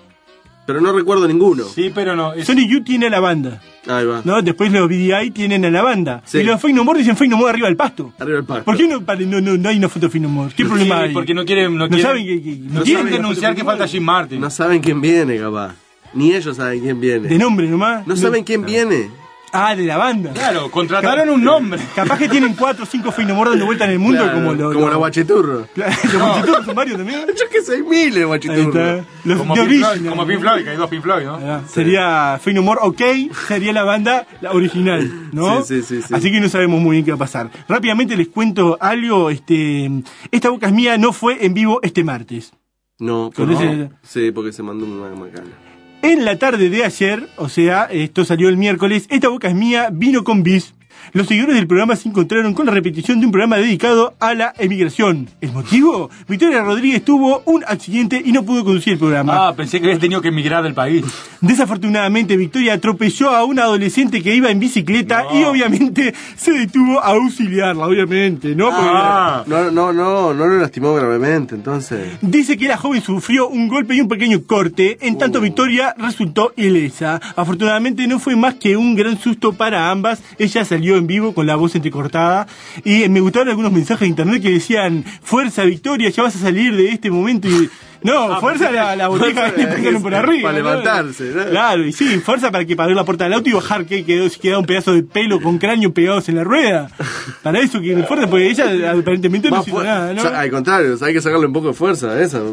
Pero no recuerdo ninguno. Sí, pero no. es- Sonic Youth tiene a la banda. Ahí va. ¿No? Después los B D I tienen a la banda. Sí. Y los Fake No More dicen Fake No More arriba del pasto. Arriba del pasto. ¿Por qué no, pare- no, no, no hay una foto de Fake No More? ¿Qué Sí, problema hay? porque no quieren, no No quieren, saben que- que- no no quieren quieren denunciar que falta Jim Martin. No saben quién viene, capaz. Ni ellos saben quién viene. De nombre nomás. No saben quién viene. Ah, de la banda. Claro, contrataron un nombre. Capaz que tienen cuatro o cinco Fake No More dando vuelta en el mundo Claro, como los... como los- los guacheturros. Claro, los guacheturros son varios también. Yo que soy miles, Ahí guacheturros. está. Los Como de Pink Floyd, original. como Pink Floyd, que hay dos Pink Floyd, ¿no? Ah, Sería Fake No More, ok, sería la banda la original, ¿no? Sí, sí, sí, sí. Así que no sabemos muy bien qué va a pasar. Rápidamente les cuento algo, este, esta boca es mía no fue en vivo este martes. No, Con pero ese- no. Sí, porque se mandó una macana. En la tarde de ayer, o sea, esto salió el miércoles, esta boca es mía vino con bis. Los seguidores del programa se encontraron con la repetición de un programa dedicado a la emigración. ¿El motivo? Victoria Rodríguez tuvo un accidente y no pudo conducir el programa. Ah, pensé que habías tenido que emigrar del país. Desafortunadamente, Victoria atropelló a un adolescente que iba en bicicleta y obviamente se detuvo a auxiliarla, obviamente, ¿no? Porque Ah, No, no, no, no lo lastimó gravemente, entonces. dice que la joven sufrió un golpe y un pequeño corte, en tanto Victoria resultó ilesa. Afortunadamente no fue más que un gran susto para ambas. Ella salió en vivo con la voz entrecortada y eh, me gustaron algunos mensajes de internet que decían: fuerza Victoria, ya vas a salir de este momento. Y no, fuerza la, la botija que le pasaron por arriba. Para ¿no? levantarse, ¿no? Claro, y sí, fuerza para que para abrir la puerta del auto y bajar, que quedó, si quedaba un pedazo de pelo con cráneo pegados en la rueda. Para eso que fuerza, porque ella aparentemente no Más hizo fu- nada, ¿no? o sea, al contrario, hay que sacarle un poco de fuerza a esa.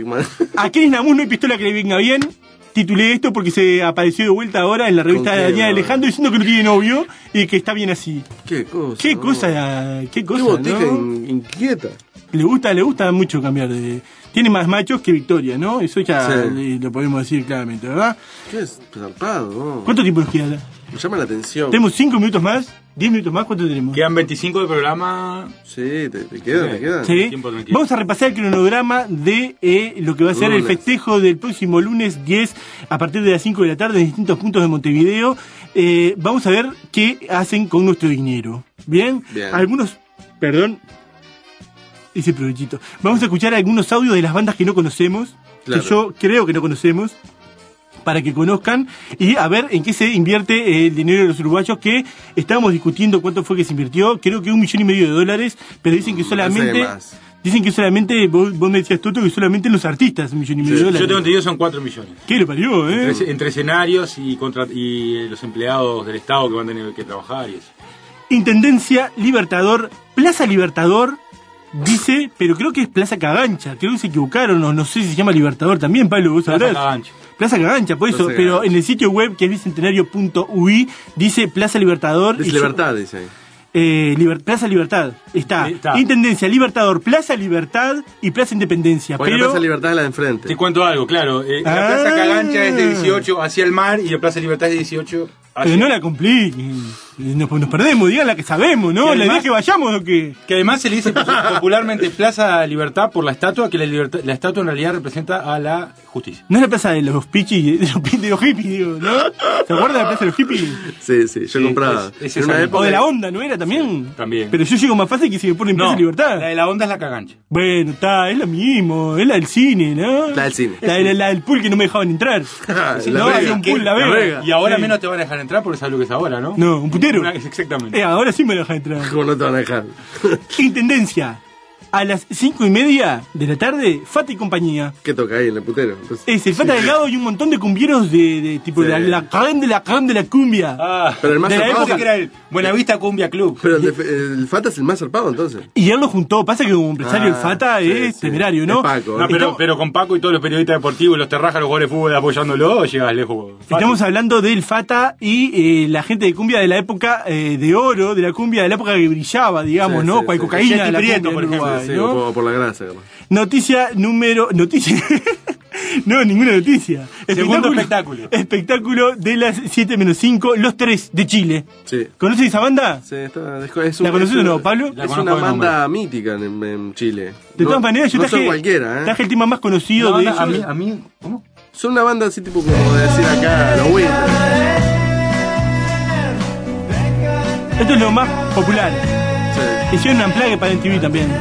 A Kenis Namus no hay pistola que le venga bien. Titulé esto porque se apareció de vuelta ahora en la revista ¿Con de qué, Daniel no? Alejandro diciendo que no tiene novio y que está bien así. Qué cosa. Qué ¿no? cosa, qué cosa, Qué botija ¿no? in- inquieta. Le gusta, le gusta mucho cambiar de... Tiene más machos que Victoria, ¿no? Eso ya Sí. eh, lo podemos decir claramente, ¿verdad? Qué zarpado, ¿no? ¿Cuánto tiempo nos queda? Me llama la atención. ¿Tenemos cinco minutos más? ¿diez minutos más? ¿Cuánto tenemos? quedan veinticinco de programa. Sí, te, te quedan, te quedan. Sí. Tiempo tranquilo. Vamos a repasar el cronograma de eh, lo que va a ser el Lunes. festejo del próximo lunes diez a partir de las cinco de la tarde en distintos puntos de Montevideo. Eh, vamos a ver qué hacen con nuestro dinero. ¿Bien? Bien. Algunos, perdón, ese provechito. Vamos a escuchar algunos audios de las bandas que no conocemos, Claro. que yo creo que no conocemos, para que conozcan y a ver en qué se invierte el dinero de los uruguayos, que estábamos discutiendo cuánto fue que se invirtió, creo que un millón y medio de dólares, pero dicen que solamente... Parece más. Dicen que solamente, vos, vos me decías, Toto, que solamente los artistas un millón y medio de Yo dólares. tengo entendido son cuatro millones. ¿Qué lo parió, eh? Entre, entre escenarios y, contra, y eh, los empleados del Estado que van a tener que trabajar y eso. Intendencia, Libertador, Plaza Libertador, dice, pero creo que es Plaza Cagancha, creo que se equivocaron, o no sé si se llama Libertador también, Pablo, vos Plaza sabrás. Cagancha. Plaza Cagancha, por eso, Plaza pero Cagancha. en el sitio web que es bicentenario punto u i dice Plaza Libertador. Es y yo- libertad, dice ahí. Eh, Liber- Plaza Libertad, está. Está. Intendencia, Libertador, Plaza Libertad y Plaza Independencia. Porque pero la Plaza Libertad es la de enfrente. Te cuento algo, claro. eh, Ah. La Plaza Cagancha es de dieciocho hacia el mar y la Plaza Libertad es de dieciocho Pero no la complique. Nos, nos perdemos, digan la que sabemos, ¿no? Y además- la idea es que vayamos o que. Que además se le dice popularmente Plaza Libertad por la estatua, que la, libertad, la estatua en realidad representa a la justicia. No es la plaza de los pichis, de los, pi- de los hippies, digo, ¿no? ¿Se acuerda de la plaza de los hippies? Sí, sí, yo compraba. es- es en esa una misma. época. O de la onda, ¿no era también? También. Pero yo llego más fácil que si me ponen No, Plaza Libertad. la de la onda es la cagancha. Bueno, está, es lo mismo, es la del cine, ¿no? La del cine. La, la- la del pool que no me dejaban entrar. La no, Vega. había un pool, la La Vega. Vega. Y ahora Sí. menos te van a dejar entrar porque sabes lo que es ahora, ¿no? No, un putero. Una- exactamente. Eh, ahora sí me dejan entrar. ¿Cómo no te van a dejar? Intendencia. A las cinco y media de la tarde, Fata y compañía. ¿Qué toca ahí en el putero? Entonces, Es el Fata Delgado y un montón de cumbieros de, de tipo Sí. la, la crème de la crème de la cumbia. Ah, Pero el más de la zarpado época es que era el Buenavista Cumbia Club. Pero el, de- el Fata es el más zarpado entonces. Y él lo juntó. Pasa que como empresario Ah, el Fata sí, es sí. temerario, ¿no? Es Paco, No, ¿eh? pero, Estamos- pero con Paco y todos los periodistas deportivos, los terrajas, los jugadores de fútbol apoyándolo, llegas lejos. Fácil. Estamos hablando del Fata y eh, la gente de cumbia de la época eh, de oro, de la cumbia de la época que brillaba, digamos, Sí, ¿no? sí, Con sí. cocaína Yeti de la Prieto, cumbia por en ejemplo, Uruguay, Sí, ¿no? por, por la grasa, capaz. Noticia número... Noticia... no, ninguna noticia. Segundo espectáculo. Espectáculo de las siete menos cinco, Los Tres, de Chile. Sí. ¿Conoces esa banda? Sí, está, es, es ¿La un- conoces es o no, un- Pablo? La Es conozco una de banda mítica en, en Chile. De No- todas maneras, yo no traje, son cualquiera, ¿eh? traje el tema más conocido No, de no, ellos. a mí, a mí, ¿cómo? Son una banda así tipo como de decir acá, los Winter. Esto es lo más popular. Sí. Hicieron una amplague para M T V también.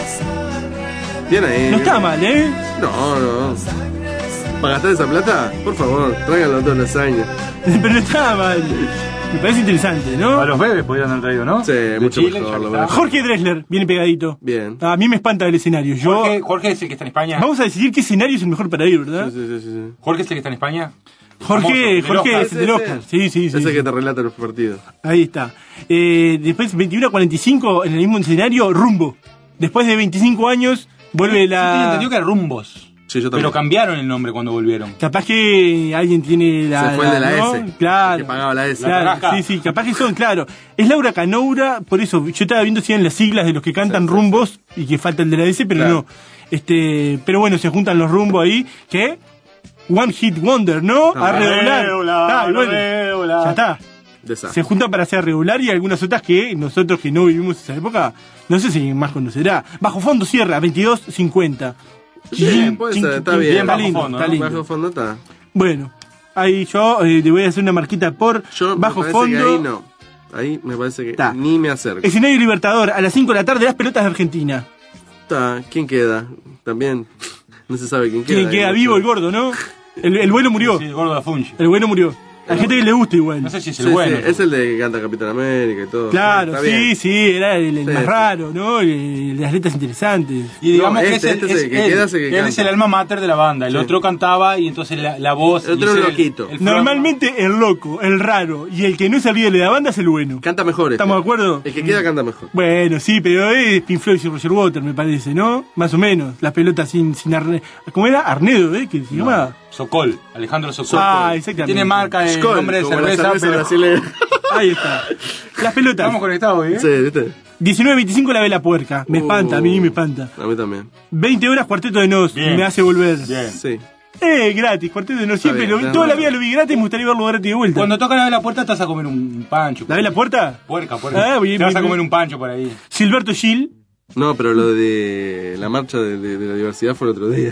Bien ahí. No está mal, ¿eh? No, no. ¿Para gastar esa plata? Por favor, tráiganlo todos los años. Pero no está mal. Me parece interesante, ¿no? A los bebés podrían haber traído, ¿no? Sí, De mucho Chile, mejor, ya lo está. veo. Jorge Drexler, viene pegadito. Bien. A mí me espanta el escenario. Yo... Jorge, Jorge es el que está en España. Vamos a decidir qué escenario es el mejor para ir, ¿verdad? Sí, sí, sí, sí. Jorge es el que está en España. Jorge, Famoso, del Jorge Oscar. es el del Oscar. Sí, sí, sí. Ese sí. que te relata los partidos. Ahí está. Eh, después, veintiuno a cuarenta y cinco, en el mismo escenario, Rumbo. Después de veinticinco años, vuelve Yo tenía la... entendido que era Rumbos. Sí, yo también. Pero cambiaron el nombre cuando volvieron. Capaz que alguien tiene la... Se fue el de la ¿no? S, Claro. el que pagaba la S. Claro, La tarasca. sí, sí, capaz que son, claro. Es Laura Canoura, por eso, yo estaba viendo si eran las siglas de los que cantan Sí, sí, Rumbos y que falta el de la S, pero Claro. no. Este, pero bueno, se juntan los Rumbos ahí, que... One Hit Wonder, ¿no? A redoblar. Ah, y bueno, ya está. Desastre. Se juntan para hacer regular y algunas otras que nosotros que no vivimos esa época, no sé si más conocerá. Bajo Fondo Sierra, veintidós cincuenta. Sí, puede ser, está bien. Está Bajo lindo, fondo, está ¿no? lindo. Bajo fondo está. Bueno, ahí yo eh, le voy a hacer una marquita por Yo Bajo me parece que Fondo. ahí no. Ahí me parece que Está. ni me acerco. Escenario Libertador, a las cinco de la tarde, las pelotas de Argentina. Está. ¿Quién queda? También no se sabe quién queda. Quien queda Hay vivo, mucho- el gordo, ¿no? El, el bueno murió. Sí, el gordo de Fungi. El bueno murió. Hay gente que le gusta igual. No sé si es Sí, el bueno. sí, es el de que canta Capitán América y todo. Claro, Está sí, bien. sí, era el, el Sí, más sí. raro, ¿no? El, el de las letras interesantes. Y digamos No, que este, es el, este es el que él, queda, es el que él canta. es el alma mater de la banda. El Sí. otro cantaba y entonces la, la voz. El otro y era ese un loquito. el front- Normalmente el loco, el raro y el que no es el líder de la banda es el bueno. Canta mejor este. ¿Estamos de acuerdo? El que queda canta mejor. Bueno, sí, pero es Pink Floyd y Roger Waters, me parece, ¿no? Más o menos. Las pelotas sin, sin arne... ¿Cómo era? Arnedo, ¿eh? Que se llama... Socol, Alejandro Socol. Ah, exactamente. Tiene marca de Skol, nombre de como la cerveza, cerveza pero brasileña. Ahí está. Las pelotas. estamos conectados hoy, ¿eh? Sí, ¿viste? diecinueve veinticinco la vela puerca. Me Uh. espanta, a mí me espanta. A mí también. veinte horas Cuarteto de Nos. Bien. Me hace volver. Bien. Sí. Eh, gratis. Cuarteto de Nos. Está Siempre bien, lo vi. está Toda la bien. vida lo vi gratis. Me gustaría verlo gratis de vuelta. Cuando toca la vela puerta, estás a comer un pancho. ¿La vela puerta? Puerca, puerca. Ah, bien, Te vas bien, a comer bien. un pancho por ahí. Silberto Gil. No, pero lo de la marcha de, de- de la diversidad fue el otro día.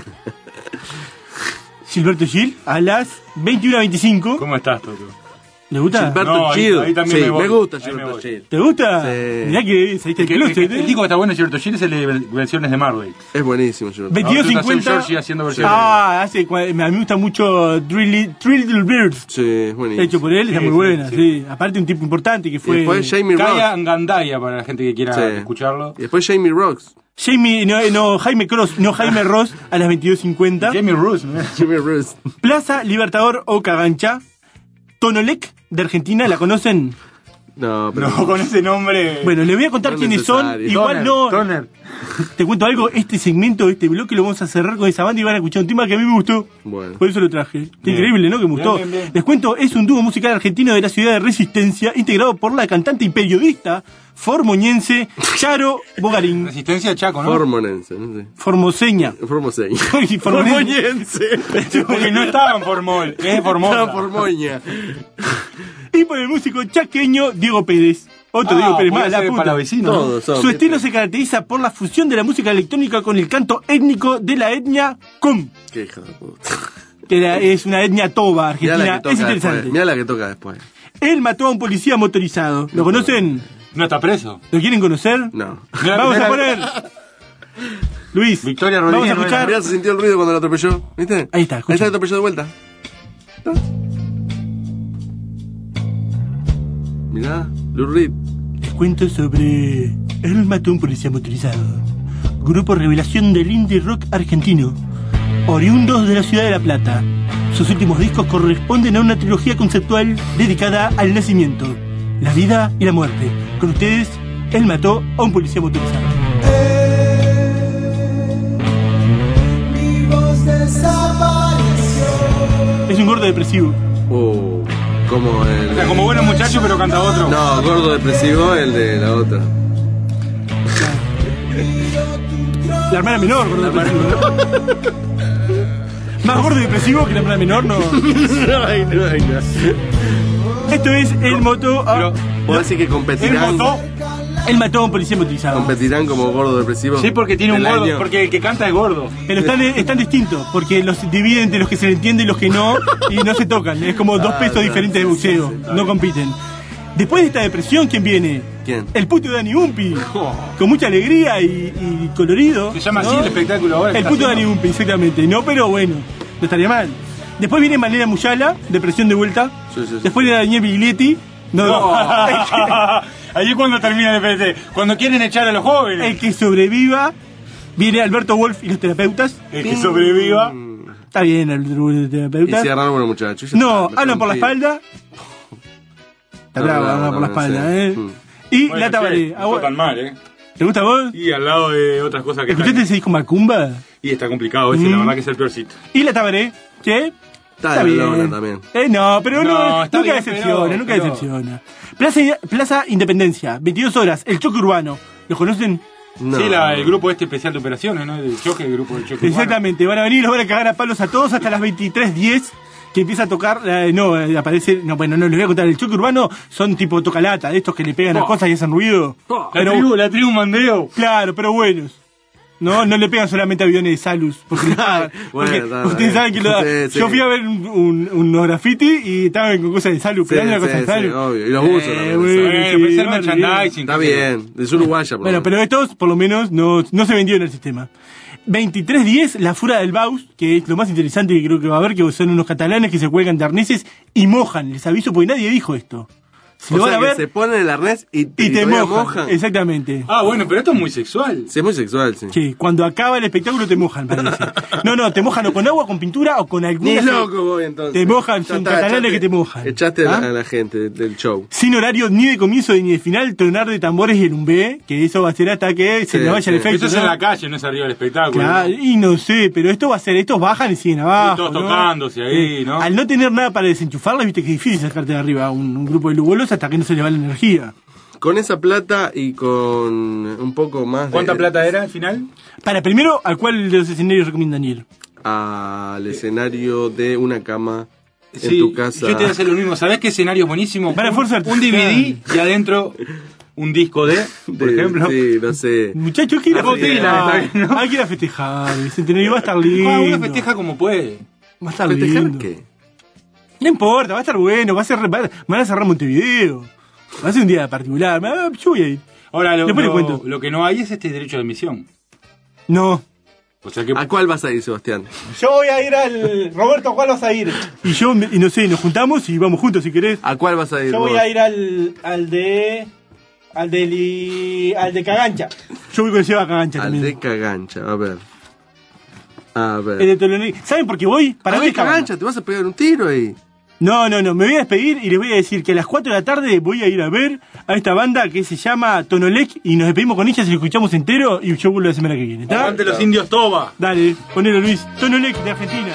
Silberto Gil. A las veintiuno veinticinco. ¿Cómo estás, Toto? ¿Le gusta? Gilberto No, ahí- Gil. ahí también Sí, me voy. me gusta Ahí me Gilberto voy. Gil. ¿Te gusta? Sí. Mirá que ahí está el El, que- el, closet, que- el ¿eh? disco que está bueno de Gilberto Gil es el de ver- versiones de Marley. Es buenísimo Gilberto. veintidós Ahora está cincuenta. Seu Giorgi haciendo versiones. Ah, hace, cua- a mí me gusta mucho Three Li- Three Little Birds. Sí, es buenísimo. Hecho por él, está Sí, muy sí, buena, sí. sí. Aparte un tipo importante que Y fue... después Jamie Kaya Roxx. Ngandaya para la gente que quiera Sí. escucharlo. Y después Jamie Roxx. Jamie, no, no, Jaime Cross, no Jaime Ross a las veintidós cincuenta. Jamie Roos, ¿no? Jamie Roxx. Plaza Libertador o Cagancha. Tonolec de Argentina, ¿la conocen? No, pero. No, con ese nombre. Bueno, les voy a contar No quiénes son. necesario. Igual Toner, no. Toner. Te cuento algo, este segmento, este bloque lo vamos a cerrar con esa banda y van a escuchar un tema que a mí me gustó. Bueno. Por eso lo traje. Qué Bien. increíble, ¿no? Que me gustó. Bien, bien, bien. Les cuento, es un dúo musical argentino de la ciudad de Resistencia, integrado por la cantante y periodista formoñense Charo Bogarín. Resistencia de Chaco, ¿no? Formonense, no sé. Formoseña. Formoseña. Formoñense. Porque no estaba en Formol, es Formosa. Estaba Formoña. Y por el músico chaqueño Diego Pérez. Otro Ah, Diego Pérez, puede más la ser puta. palavecino, ¿no? Todos son, Su estilo se caracteriza por la fusión de la música electrónica con el canto étnico de la etnia Kum. Qué hijo de puta. Que la- es una etnia toba Mirá argentina. la que toca Es interesante. después. Mirá la que toca después. Él mató a un policía motorizado. ¿Lo conocen? No está preso. ¿Lo quieren conocer? No. Vamos a poner. Luis. Victoria Vamos a Rodríguez. escuchar. Mirá, se sintió el ruido cuando lo atropelló. ¿Viste? Ahí está, Ahí está, lo atropelló de vuelta. Mirá, Lou Reed. Les cuento sobre Él mató a un policía motorizado. Grupo revelación del indie rock argentino. Oriundos de la ciudad de La Plata. Sus últimos discos corresponden a una trilogía conceptual dedicada al nacimiento, la vida y la muerte. Con ustedes, Él mató a un policía motorizado. Mi voz desapareció. Es un gordo depresivo. Oh, como el. O sea, como bueno muchacho, pero canta otro. No, gordo depresivo, el de la otra. La hermana menor, gordo depresivo. Más gordo y depresivo que la hermana menor, no. no, hay, no, hay, no. Esto es El Moto. a- ¿Puedo decir que competirán? El Moto. Él mató a un policía motorizado. ¿Competirán como gordo depresivo? Sí, porque tiene un Del gordo, año. porque el que canta es gordo. Pero están, están distintos, porque los dividen entre los que se le entiende y los que no, y no se tocan. Es como dos Ah, pesos no, diferentes de boxeo. No compiten. Después de esta depresión, ¿quién viene? ¿Quién? El puto Dani Umpi. Con mucha alegría y, y colorido. Se llama ¿no? así el espectáculo ahora que El está puto Dani haciendo. Umpi, exactamente. No, pero bueno, no estaría mal. Después viene Malena Muyala, depresión de vuelta. Sí, sí, sí. Después viene Daniel Biglietti. No, no. Ahí es cuando termina el P T. Cuando quieren echar a los jóvenes. El que sobreviva. Viene Alberto Wolf y los terapeutas. El que sobreviva. Está bien, Alberto Wolf y los Y terapeutas. cierran bueno, muchachos. Ya No, está, hablan por la sí. espalda. Está No, bravo, no, hablan no, por la no espalda, sé. ¿eh? Mm. Y Bueno, la che, Tabaré. no está tan mal, ¿eh? ¿Te gusta a vos? Y al lado de otras cosas que ¿Escuchaste están- ese disco Macumba? Y está complicado ese, Mm. la verdad que es el peorcito. Y la Tabaré, ¿qué? Está de lona también. Eh, no, pero no, No, está nunca bien, decepciona, pero- nunca pero- decepciona. Plaza, Plaza Independencia, veintidós horas, el choque urbano. ¿Lo conocen? No. Sí, la, el grupo este especial de operaciones, ¿no? El choque, el grupo del choque. Exactamente, van a venir, los van a cagar a palos a todos hasta las veintitrés diez. Que empieza a tocar, eh, no, eh, aparece, no, bueno, no les voy a contar, el choque urbano son tipo tocalata, de estos que le pegan a Oh. cosas y hacen ruido. La tribu, la tribu Mandeo. Claro, pero buenos. No, no le pegan solamente a aviones de Salus. Porque, les pagan. Bueno, Porque está ustedes bien. saben que lo- Sí, sí. yo fui a ver un, un, unos graffiti y estaban con cosas de Salus, Sí, pegando la sí, cosa de sí, Salus. obvio. Y los uso Eh, también, bueno, Salus. Bueno, sí, pero es el no, merchandising. Está bien, es uruguaya, por Bueno, lo pero estos por lo menos no, no se vendió en el sistema. veintitrés diez, la Fura del Baus, que es lo más interesante que creo que va a haber, que son unos catalanes que se cuelgan de arneses y mojan. Les aviso porque nadie dijo esto. Si O lo van sea a que ver se ponen el arnés y, y te todavía mojan. Exactamente. Ah, bueno, pero esto es muy sexual. Sí, es muy sexual, sí. Sí, cuando acaba el espectáculo te mojan, parece. No, no, te mojan o con agua, con pintura o con alguna... Ni loco voy entonces. Te mojan, Ya son está, catalanes echaste- que te mojan. Echaste a ¿Ah? la, a la gente del show. Sin horario ni de comienzo ni de final, tronar de tambores y el umbé, que eso va a ser hasta que se Sí, le vaya el sí. efecto. Esto es ¿no? en la calle, no es arriba del espectáculo. Claro, ¿no? y no sé, pero esto va a ser, estos bajan y siguen abajo. Y todos ¿no? tocándose ahí, ¿no? Al no tener nada para desenchufarla, viste que es difícil sacarte de arriba a un, un grupo de lugolos hasta que no se le va la energía. Con esa plata y con un poco más de... ¿Cuánta plata era al final? Para primero, ¿a cuál de los escenarios recomiendan ir? Al escenario de una cama en Sí, tu casa. yo te voy a hacer lo mismo. ¿Sabés qué escenario es buenísimo? Para un, Fuerza un D V D y adentro un disco de, por De- ejemplo. Sí, no sé. Muchachos, hay que ir a La botella, festejar. está bien, ¿no? Hay que ir a festejar. El centenario va a estar lindo. Ah, uno festeja como puede. Va a estar ¿Festejar lindo. qué? No importa, va a estar bueno. Va a ser, va a- van a cerrar Montevideo. Va a ser un día particular. Ah, Yo voy a ir. Ahora, lo, Después le lo- cuento. lo que no hay es este derecho de admisión. No. O sea que ¿A cuál vas a ir, Sebastián? Yo voy a ir al. Roberto, ¿a cuál vas a ir? Y yo, me- y no sé, nos juntamos y vamos juntos si querés. ¿A cuál vas a ir? Yo vos? voy a ir al. al de. al de. Li- al de Cagancha. Yo voy con el Seba a Cagancha Al también. de Cagancha, a ver. A ver. El de Toloneri. ¿Saben por qué voy? Para Al ver de Cagancha, te vas a pegar un tiro ahí. No, no, no, me voy a despedir y les voy a decir que a las cuatro de la tarde voy a ir a ver a esta banda que se llama Tonolec y nos despedimos con ellas y lo escuchamos entero y yo vuelvo la semana que viene, ¿está? Aguante los indios Toba. Dale, ponelo Luis, Tonolec de Argentina.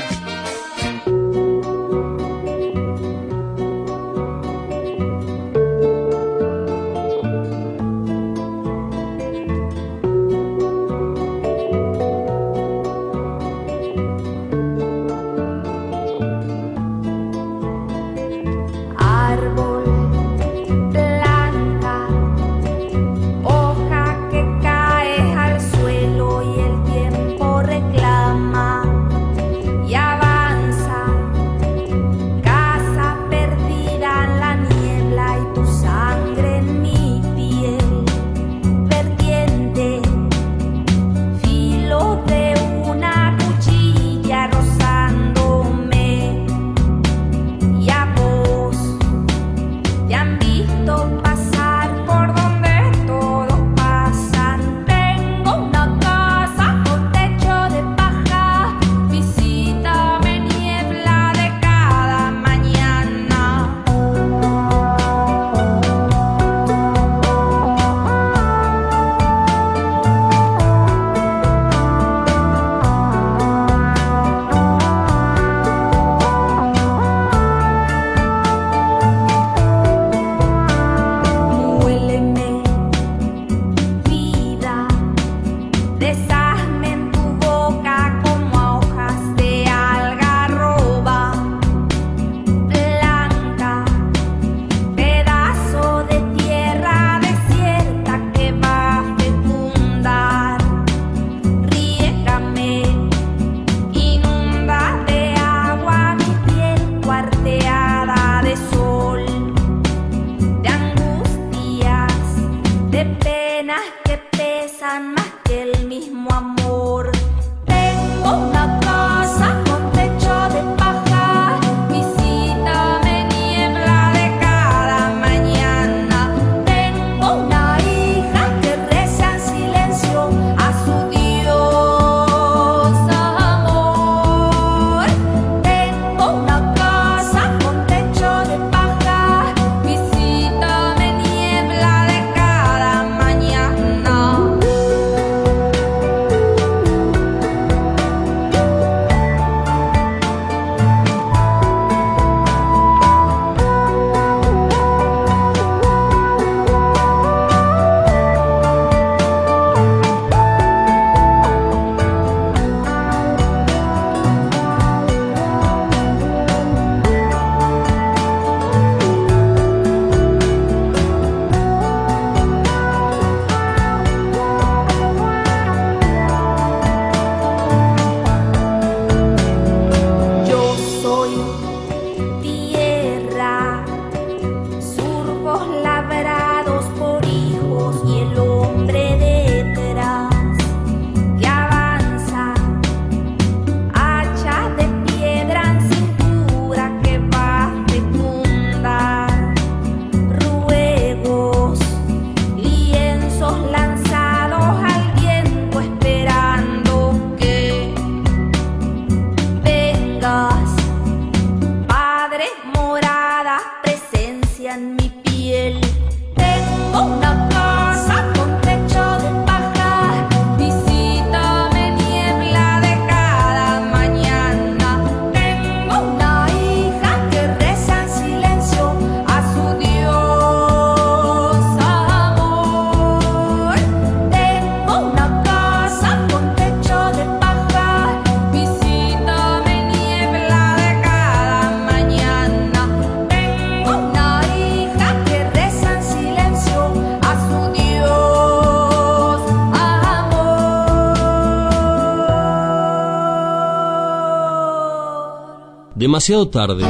Demasiado tarde.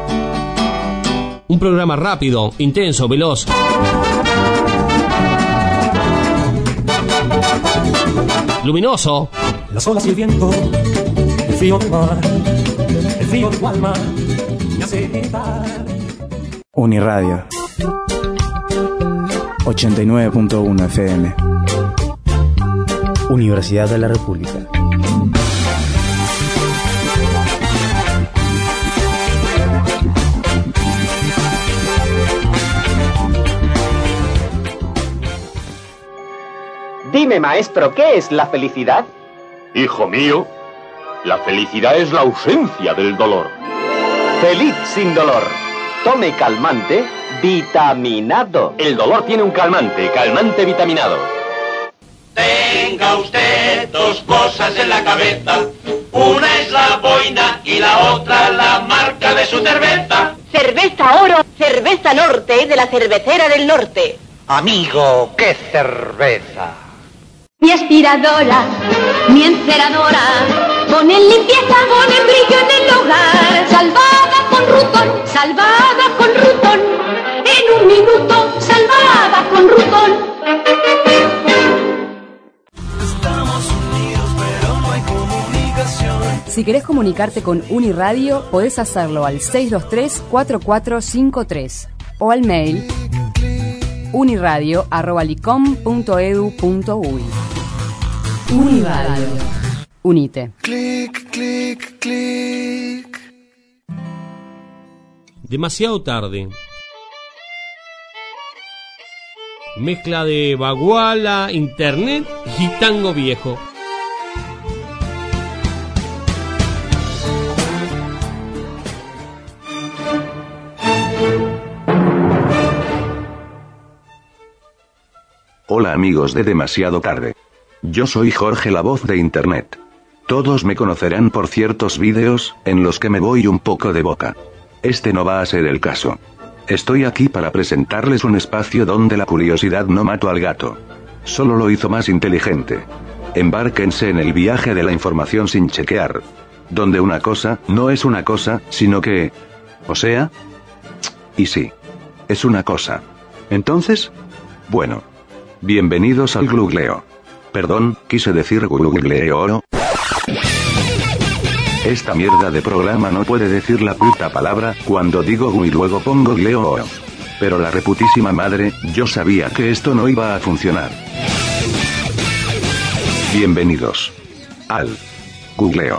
Un programa rápido, intenso, veloz. Luminoso. Las olas y el viento, el frío del mar, el frío de tu alma, me hace gritar. Uniradio ochenta y nueve punto uno F M. Universidad de la República. Dime, maestro, ¿qué es la felicidad? Hijo mío, la felicidad es la ausencia del dolor. Feliz sin dolor. Tome calmante vitaminado. El dolor tiene un calmante, calmante vitaminado. Tenga usted dos cosas en la cabeza. Una es la boina y la otra la marca de su cerveza. Cerveza Oro, cerveza Norte de la cervecera del norte. Amigo, qué cerveza. Mi aspiradora, mi enceradora, ponen limpieza, ponen brillo en el hogar. Salvada con Rutón, salvada con Rutón, en un minuto, salvada con Rutón. Estamos unidos, pero no hay comunicación. Si querés comunicarte con Uniradio, podés hacerlo al seis dos tres, cuatro cuatro cinco tres o al mail uniradio arroba licom punto edu punto uy. Uniradio. Unite. Clic, clic, clic. Demasiado tarde. Mezcla de baguala, internet y tango viejo. Hola amigos de Demasiado Tarde. Yo soy Jorge, la voz de Internet. Todos me conocerán por ciertos vídeos, en los que me voy un poco de boca. Este no va a ser el caso. Estoy aquí para presentarles un espacio donde la curiosidad no mató al gato. Solo lo hizo más inteligente. Embárquense en el viaje de la información sin chequear. Donde una cosa no es una cosa, sino que... O sea... Y sí. Es una cosa. Entonces... Bueno. Bienvenidos al Googleo. Perdón, quise decir Googleo. Esta mierda de programa no puede decir la puta palabra cuando digo Gu y luego pongo Gleo. Pero la reputísima madre, yo sabía que esto no iba a funcionar. Bienvenidos al Googleo.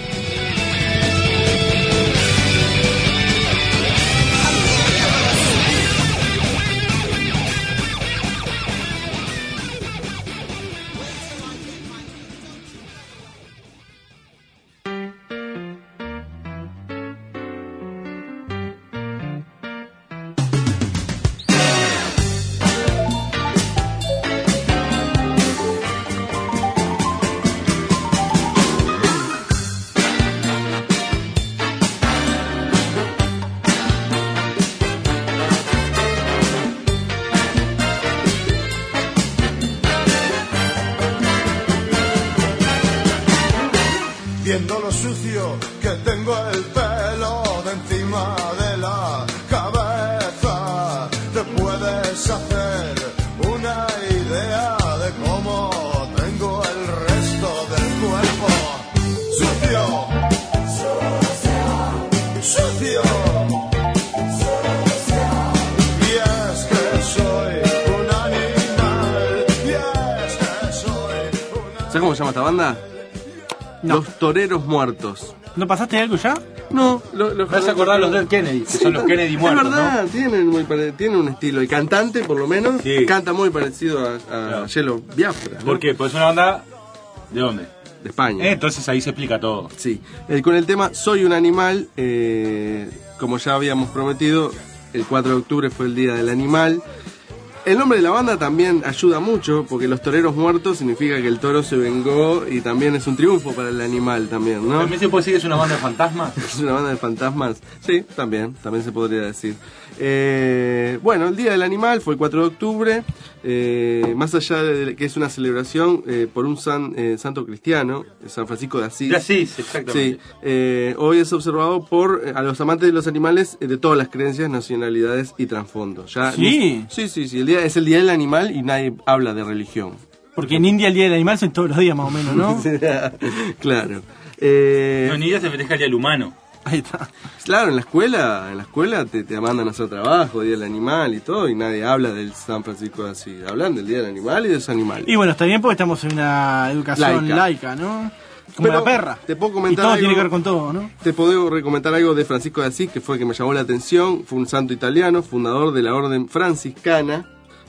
Viendo lo sucio que tengo el pelo de encima de la cabeza, te puedes hacer una idea de cómo tengo el resto del cuerpo. Sucio, sucio, sucio. Y es que soy un animal, y es que soy un ¿Sabes cómo se llama esta banda? No. Los Toreros Muertos. ¿No pasaste algo ya? No, lo, lo, Me vas a acordar los Dead Kennedy, que son los Kennedy muertos, es verdad, ¿no? tienen, muy pare- tienen un estilo. El cantante, por lo menos, Sí. canta muy parecido a, a Claro. Yellow Biafra. ¿no? ¿Por qué? Pues es una banda... ¿De dónde? De España. Eh, entonces ahí se explica todo. Sí. El, con el tema Soy un animal, eh, como ya habíamos prometido, el cuatro de octubre fue el Día del Animal. El nombre de la banda también ayuda mucho, porque los toreros muertos significa que el toro se vengó y también es un triunfo para el animal también, ¿no? ¿También se puede decir que es una banda de fantasmas? Es una banda de fantasmas. Sí, también, también se podría decir. Eh, bueno, el Día del Animal fue el cuatro de octubre, eh, más allá de que es una celebración eh, por un san, eh, santo cristiano, San Francisco de Asís. De Asís, exactamente. Sí, eh, hoy es observado por eh, a los amantes de los animales eh, de todas las creencias, nacionalidades y trasfondos. Ya, Sí. Sí, sí, sí. El día, es el Día del Animal y nadie habla de religión. Porque en India el Día del Animal son todos los días más o menos, ¿no? Claro. Eh, No, en India se festeja el Día del Humano. Ahí está. Claro, en la escuela, en la escuela te, te mandan a hacer trabajo, Día del Animal y todo, y nadie habla del San Francisco de Asís. Hablan del Día del Animal y de los animales. Y bueno, está bien porque estamos en una educación Laica. laica, ¿no? Como Pero la perra. Te puedo Y comentar todo algo, tiene que ver con todo, ¿no? Te puedo recomendar algo de Francisco de Asís, que fue el que me llamó la atención. Fue un santo italiano, fundador de la orden franciscana.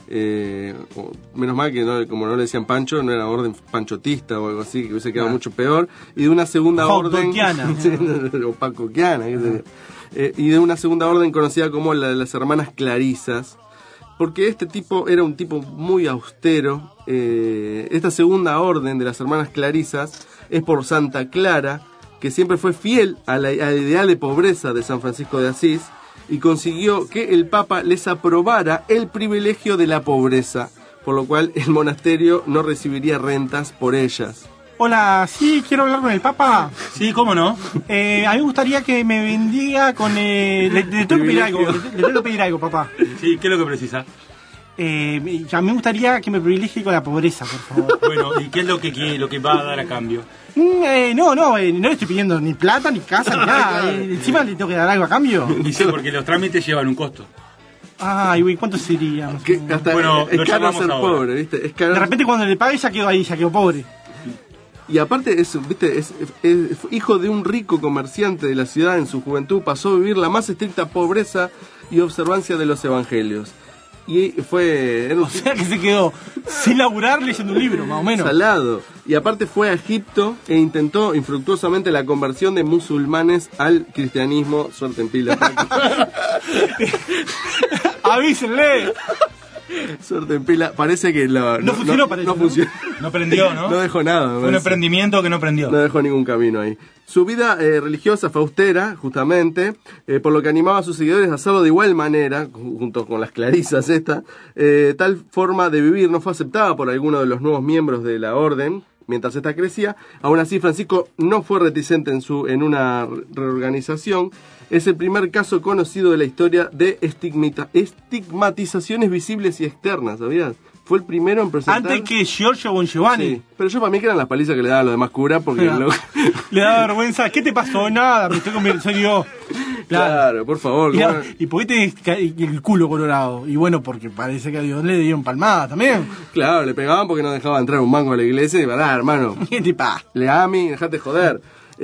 Eh, o, menos mal que no, como no le decían Pancho, no era orden panchotista o algo así, que hubiese quedado Ah. mucho peor. Y de una segunda orden... Hotdogiana. o pacoquiana, qué sé yo. Eh, y de una segunda orden conocida como la de las hermanas Clarisas, porque este tipo era un tipo muy austero. Eh, esta segunda orden de las hermanas Clarisas es por Santa Clara, que siempre fue fiel a la, al ideal de pobreza de San Francisco de Asís, y consiguió que el Papa les aprobara el privilegio de la pobreza, por lo cual el monasterio no recibiría rentas por ellas. Hola, sí, quiero hablar con el Papa. Sí, ¿cómo no? Eh, a mí me gustaría que me bendiga con... Eh, le, le tengo que pedir algo, le, le tengo que pedir algo, papá. Sí, ¿qué es lo que precisa? Eh, a mí me gustaría que me privilegie con la pobreza, por favor. Bueno, ¿y qué es lo que quiere, lo que va a dar a cambio? Mm, eh, no, no, eh, no le estoy pidiendo ni plata, ni casa, ni nada. Eh, encima le tengo que dar algo a cambio. Dice, porque los trámites llevan un costo. Ay, güey, ¿cuánto sería? Que hasta Bueno, es lo caro llamamos ser ahora. pobre, ¿viste? Es caro. De repente cuando le pague ya quedó ahí, ya quedó pobre. Y aparte, es, ¿viste? Es, es- es hijo de un rico comerciante de la ciudad. En su juventud pasó a vivir la más estricta pobreza y observancia de los evangelios. Y fue... Era un O sea que se quedó sin laburar leyendo un libro, más o menos. salado. Y aparte fue a Egipto e intentó infructuosamente la conversión de musulmanes al cristianismo. Suerte en pila. Avísenle. Suerte en pila. Parece que lo, No funcionó, parece, No, ¿no? funcionó. No prendió, ¿no? No dejó nada. me Fue un parece. emprendimiento que no prendió. No dejó ningún camino ahí. Su vida eh, religiosa fue austera, justamente, eh, por lo que animaba a sus seguidores a hacerlo de igual manera, ju- junto con las clarisas esta. Eh, tal forma de vivir no fue aceptada por alguno de los nuevos miembros de la orden, mientras esta crecía. Aún así, Francisco no fue reticente en, su, en una re- reorganización. Es el primer caso conocido de la historia de estigmita- estigmatizaciones visibles y externas, ¿sabías? Fue el primero en presentar... Antes que Giorgio Bon Giovanni. Sí, pero yo para mí que eran las palizas que le daban a los demás curas, porque... Claro. lo- Le da vergüenza. ¿Qué te pasó? Nada, me estoy convirtiendo, soy yo. Claro, por favor. Y, ¿cómo- ¿Y por qué tenés ca- el culo colorado? Y bueno, porque parece que a Dios le dieron palmada también. Claro, le pegaban porque no dejaba entrar un mango a la iglesia y pará, hermano. ¿Qué te pasa? Le a mí, dejate joder.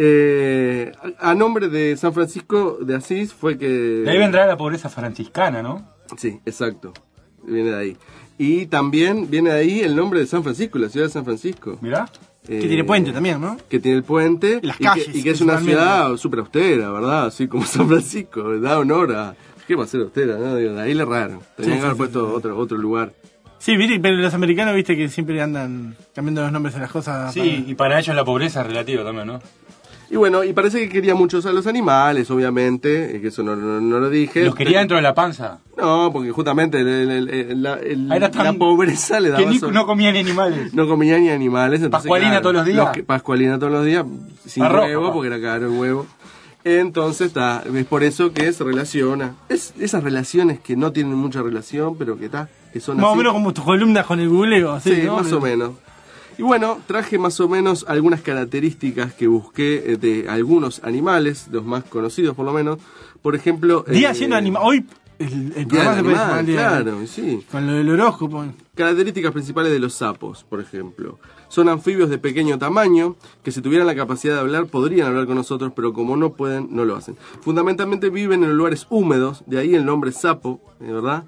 Eh, a a nombre de San Francisco de Asís fue que... De ahí vendrá la pobreza franciscana, ¿no? Sí, exacto. Viene de ahí. Y también viene de ahí el nombre de San Francisco, la ciudad de San Francisco. Mirá. Eh, Que tiene puente también, ¿no? Que tiene el puente. Las y calles, Que, y que es una principalmente. ciudad súper austera, ¿verdad? Así como San Francisco. Da honor a... ¿Qué va a ser austera? ¿No? Digo, de ahí le raro. Tenían Sí, que haber sí, puesto sí. Otro, otro lugar. Sí, viste, pero los americanos, viste, que siempre andan cambiando los nombres de las cosas. Sí, y para ellos la pobreza es relativa también, ¿no? Y bueno, y parece que quería mucho a los animales, obviamente, eh, que eso no, no, no lo dije. ¿Los quería dentro de la panza? No, porque justamente el- el- el- el- la, el- Ah, era tan- la pobreza le daba... Que ni- sol- no comían animales. No comía ni animales. entonces, ¿Pascualina todos los días? que- Pascualina todos los días, sin Arroz, huevo, papá. porque era caro el huevo. Entonces, está, es por eso que se relaciona. Es esas relaciones que no tienen mucha relación, pero que está, que son Más o así. menos como tus columnas con el googleo. Sí, ¿no? más o menos. Y bueno, traje más o menos algunas características que busqué eh, de algunos animales, los más conocidos por lo menos. Por ejemplo... Día eh, siendo animal. Hoy el, el Día programa del se puede animal, llamar el día claro, sí. Con lo del horóscopo. Características principales de los sapos, por ejemplo. Son anfibios de pequeño tamaño, que si tuvieran la capacidad de hablar, podrían hablar con nosotros, pero como no pueden, no lo hacen. Fundamentalmente viven en lugares húmedos, de ahí el nombre sapo, ¿verdad?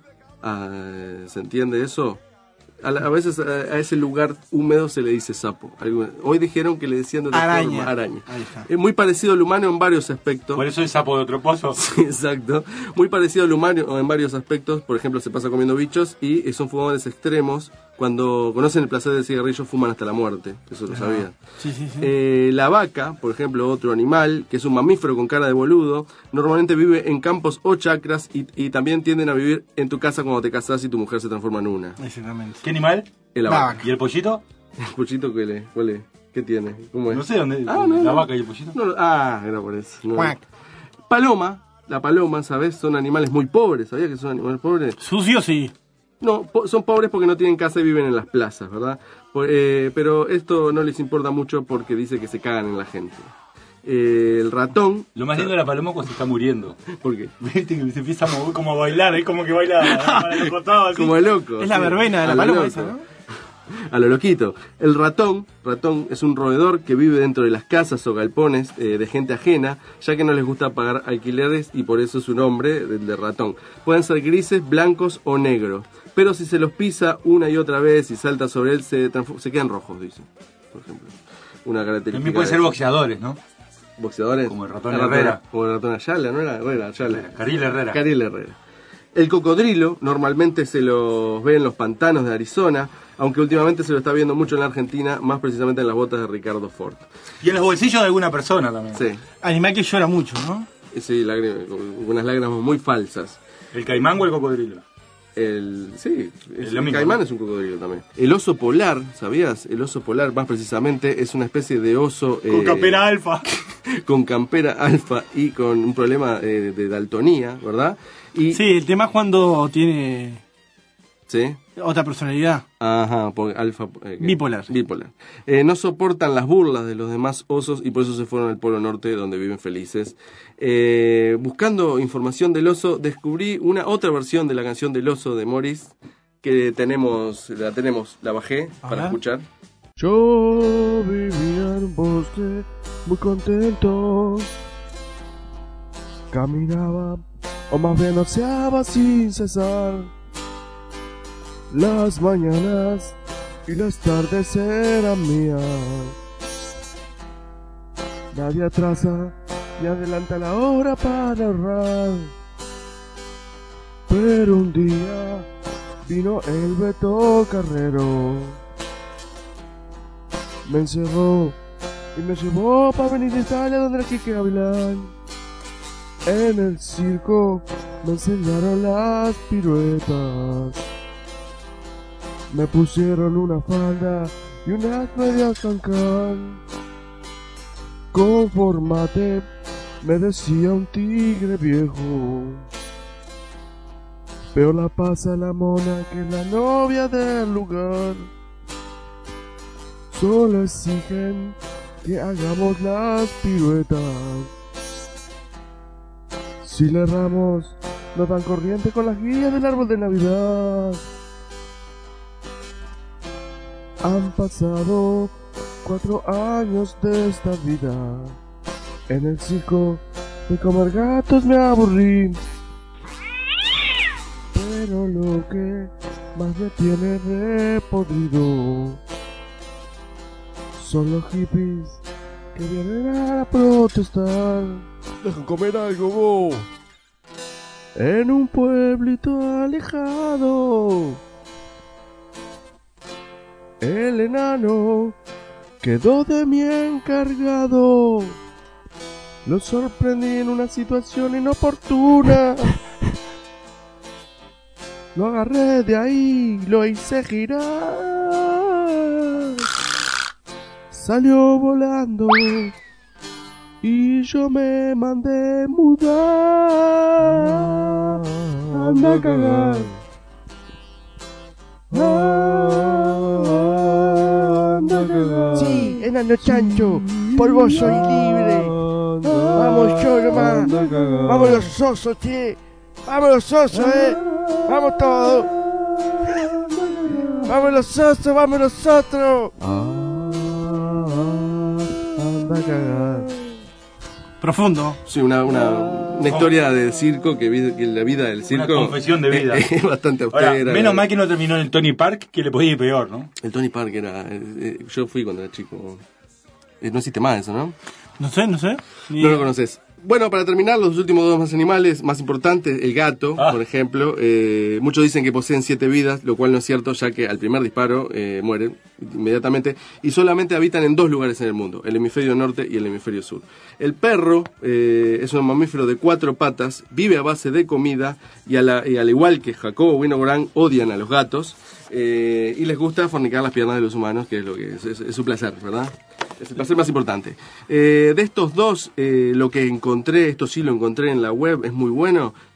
Ah, ¿se entiende eso? A, la- a veces a, a ese lugar húmedo se le dice sapo. Algo- Hoy dijeron que le decían de otra Araña. forma, araña. Ahí está. Es muy parecido al humano en varios aspectos. Por eso es sapo de otro pozo. Sí, exacto. Muy parecido al humano en varios aspectos. Por ejemplo, se pasa comiendo bichos y son fumadores extremos. Cuando conocen el placer del cigarrillo, fuman hasta la muerte. Eso lo sabía. Sí, sí, sí. Eh, la vaca, por ejemplo, otro animal, que es un mamífero con cara de boludo, normalmente vive en campos o chacras y, y también tienden a vivir en tu casa cuando te casas y tu mujer se transforma en una. Exactamente. ¿Qué animal? Es la La vaca. vaca. ¿Y el pollito? ¿El pollito qué le? ¿Cuál es? ¿Qué tiene? ¿Cómo es? No sé dónde. Ah, no, la no. vaca y el pollito. No, no, ah, era por eso. No. Cuac. Paloma, la paloma, ¿sabes? Son animales muy pobres. ¿Sabías que son animales pobres? Sucio, sí. No, po- son pobres porque no tienen casa y viven en las plazas, ¿verdad? Por- eh, pero esto no les importa mucho porque dice que se cagan en la gente. Eh, el ratón... Lo más lindo de la paloma es cuando se está muriendo. ¿Por qué? Viste que se empieza a mover como a bailar, es como que baila para los costados. así. Como el loco. Es la sí, verbena de la a lo paloma loco. esa, ¿no? A lo loquito. El ratón, ratón es un roedor que vive dentro de las casas o galpones eh, de gente ajena, ya que no les gusta pagar alquileres y por eso su nombre de, de ratón. Pueden ser grises, blancos o negros, pero si se los pisa una y otra vez y salta sobre él, se, se quedan rojos, dice, por ejemplo. Una característica. También pueden ser boxeadores, ¿no? Boxeadores. Como el ratón el Herrera. Ratón, como el ratón Ayala, ¿no era Herrera? Ayala. Caril Herrera. Caril Herrera. El cocodrilo normalmente se los ve en los pantanos de Arizona, aunque últimamente se lo está viendo mucho en la Argentina, más precisamente en las botas de Ricardo Ford. Y en los bolsillos de alguna persona también. Sí. Animal que llora mucho, ¿no? Sí, lágrimas, unas lágrimas muy falsas. ¿El caimán o el cocodrilo? El, sí, es, el, el caimán es un cocodrilo también. El oso polar, ¿sabías? El oso polar, más precisamente, es una especie de oso... Con eh, campera alfa. Con campera alfa y con un problema eh, de daltonía, ¿verdad? Y, sí, el tema es cuando tiene... ¿Sí? Otra personalidad. Ajá, porque alfa... Eh, bipolar. Bipolar. Eh, no soportan las burlas de los demás osos y por eso se fueron al Polo Norte, donde viven felices. Eh, buscando información del oso, descubrí una otra versión de la canción del oso de Morris, que tenemos, la tenemos, la bajé para Ajá. escuchar. Yo vivía en un bosque muy contento. Caminaba, o más bien oseaba sin cesar. Las mañanas y las tardes eran mías. Nadie atrasa ni adelanta la hora para ahorrar. Pero un día vino el Beto Carrero. Me encerró y me llevó para venir de Italia donde era Quique Gavilán. En el circo me enseñaron las piruetas. Me pusieron una falda y unas medias cancán. Conformate, me decía un tigre viejo. Pero la pasa la mona que es la novia del lugar. Solo exigen que hagamos las piruetas. Si le erramos, nos dan corriente con las guías del árbol de Navidad. Han pasado cuatro años de esta vida. En el circo de comer gatos me aburrí. Pero lo que más me tiene repodrido son los hippies que vienen a protestar. Dejan comer algo, vos. En un pueblito alejado, el enano quedó de mí encargado. Lo sorprendí en una situación inoportuna. Lo agarré de ahí, lo hice girar. Salió volando y yo me mandé mudar. Anda a cagar. Anda a cagar. Sí, enano chancho, por vos soy libre. Vamos yo nomás. Vamos los osos, che. Vamos los osos, eh. Vamos todos. Vamos los osos, vamos nosotros. Anda a cagar. Profundo. Sí, una, una, una historia de circo, que, vi, que la vida del circo... Una confesión de vida. Es, es bastante austera. Ahora, menos mal que no terminó en el Tony Park, que le podía ir peor, ¿no? El Tony Park era... Eh, yo fui cuando era chico. Eh, no existe más eso, ¿no? No sé, no sé. Ni... No lo conoces. Bueno, para terminar, los últimos dos más animales más importantes, el gato, ah. por ejemplo. Eh, muchos dicen que poseen siete vidas, lo cual no es cierto, ya que al primer disparo eh, mueren inmediatamente y solamente habitan en dos lugares en el mundo, el hemisferio norte y el hemisferio sur. El perro eh, es un mamífero de cuatro patas, vive a base de comida y, a la, y al igual que Jacobo Winogrand, odian a los gatos eh, y les gusta fornicar las piernas de los humanos, que es lo que es, es, es su placer, ¿verdad? Es el placer más importante. Eh, de estos dos, eh, lo que encontré, esto sí lo encontré en la web, es muy bueno.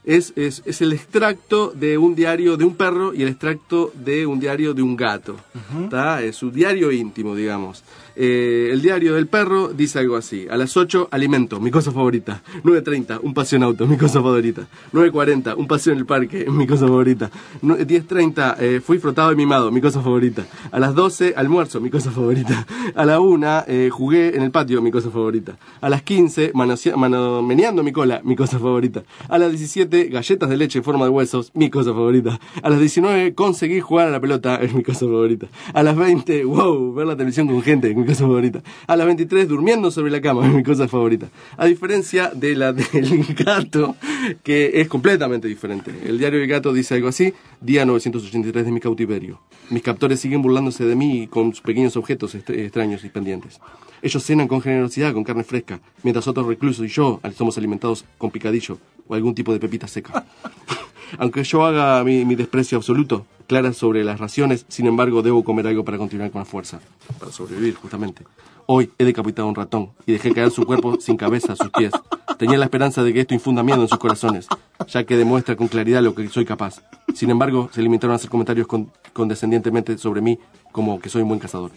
Es, es, es el extracto de un diario de un perro y el extracto de un diario de un gato. ¿Tá? Es su diario íntimo, digamos. Eh, el diario del perro dice algo así: a las ocho, alimento, mi cosa favorita. nueve treinta, un paseo en auto, mi cosa favorita. nueve cuarenta, un paseo en el parque, mi cosa favorita. diez treinta, eh, fui frotado y mimado, mi cosa favorita. A las doce, almuerzo, mi cosa favorita. A la una, eh, jugué en el patio, mi cosa favorita. A las quince, manosea, mano, meneando mi cola, mi cosa favorita. A las diecisiete, galletas de leche en forma de huesos, mi cosa favorita. A las diecinueve, conseguí jugar a la pelota, es mi cosa favorita. A las veinte, wow, ver la televisión con gente, mi cosa favorita. A las veintitrés, durmiendo sobre la cama, es mi cosa favorita. A diferencia de la del gato, que es completamente diferente. El diario del gato dice algo así: día novecientos ochenta y tres de mi cautiverio. Mis captores siguen burlándose de mí con sus pequeños objetos est- extraños y pendientes. Ellos cenan con generosidad, con carne fresca, mientras otros reclusos y yo somos alimentados con picadillo o algún tipo de pepita seca. Aunque yo haga mi, mi desprecio absoluto, clara sobre las raciones, sin embargo debo comer algo para continuar con la fuerza, para sobrevivir justamente. Hoy he decapitado a un ratón y dejé caer su cuerpo sin cabeza a sus pies. Tenía la esperanza de que esto infunda miedo en sus corazones, ya que demuestra con claridad lo que soy capaz. Sin embargo, se limitaron a hacer comentarios con, condescendientemente sobre mí, como que soy un buen cazador.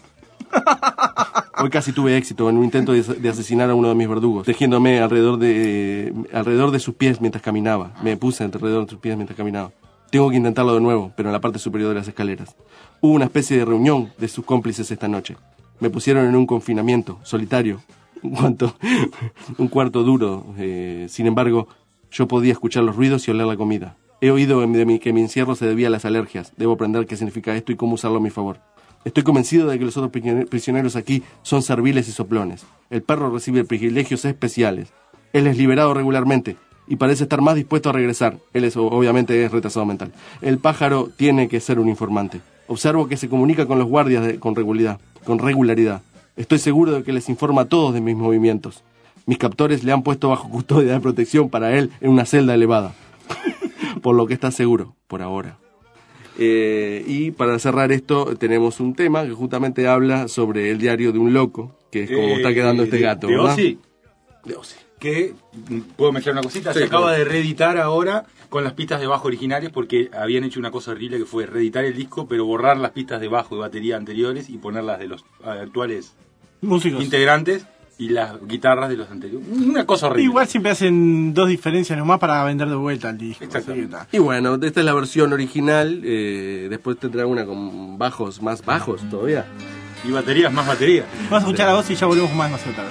Hoy casi tuve éxito en un intento de, de asesinar a uno de mis verdugos, tejiéndome alrededor de, alrededor de sus pies mientras caminaba. Me puse alrededor de sus pies mientras caminaba. Tengo que intentarlo de nuevo, pero en la parte superior de las escaleras. Hubo una especie de reunión de sus cómplices esta noche. Me pusieron en un confinamiento solitario, un cuarto, un cuarto duro. Eh, sin embargo, yo podía escuchar los ruidos y oler la comida. He oído de mi, que mi encierro se debía a las alergias. Debo aprender qué significa esto y cómo usarlo a mi favor. Estoy convencido de que los otros prisioneros aquí son serviles y soplones. El perro recibe privilegios especiales. Él es liberado regularmente y parece estar más dispuesto a regresar. Él es, obviamente es retrasado mental. El pájaro tiene que ser un informante. Observo que se comunica con los guardias de, con regularidad, con regularidad. Estoy seguro de que les informa a todos de mis movimientos. Mis captores le han puesto bajo custodia de protección para él en una celda elevada. Por lo que está seguro, por ahora. Eh, y para cerrar esto tenemos un tema que justamente habla sobre el diario de un loco, que es como eh, está quedando este de, gato, de ¿verdad? Ozzy. De Ozzy. Que, ¿puedo mezclar una cosita? Sí, se acaba claro. de reeditar ahora con las pistas de bajo originales, porque habían hecho una cosa horrible que fue reeditar el disco, pero borrar las pistas de bajo y batería anteriores y ponerlas de los actuales músicos integrantes y las guitarras de los anteriores. Una cosa horrible. Igual siempre hacen dos diferencias nomás para vender de vuelta el disco. Y bueno, esta es la versión original. Eh, después tendrá una con bajos más bajos todavía. Y baterías más baterías. Vamos a escuchar a vos y ya volvemos más más tarde.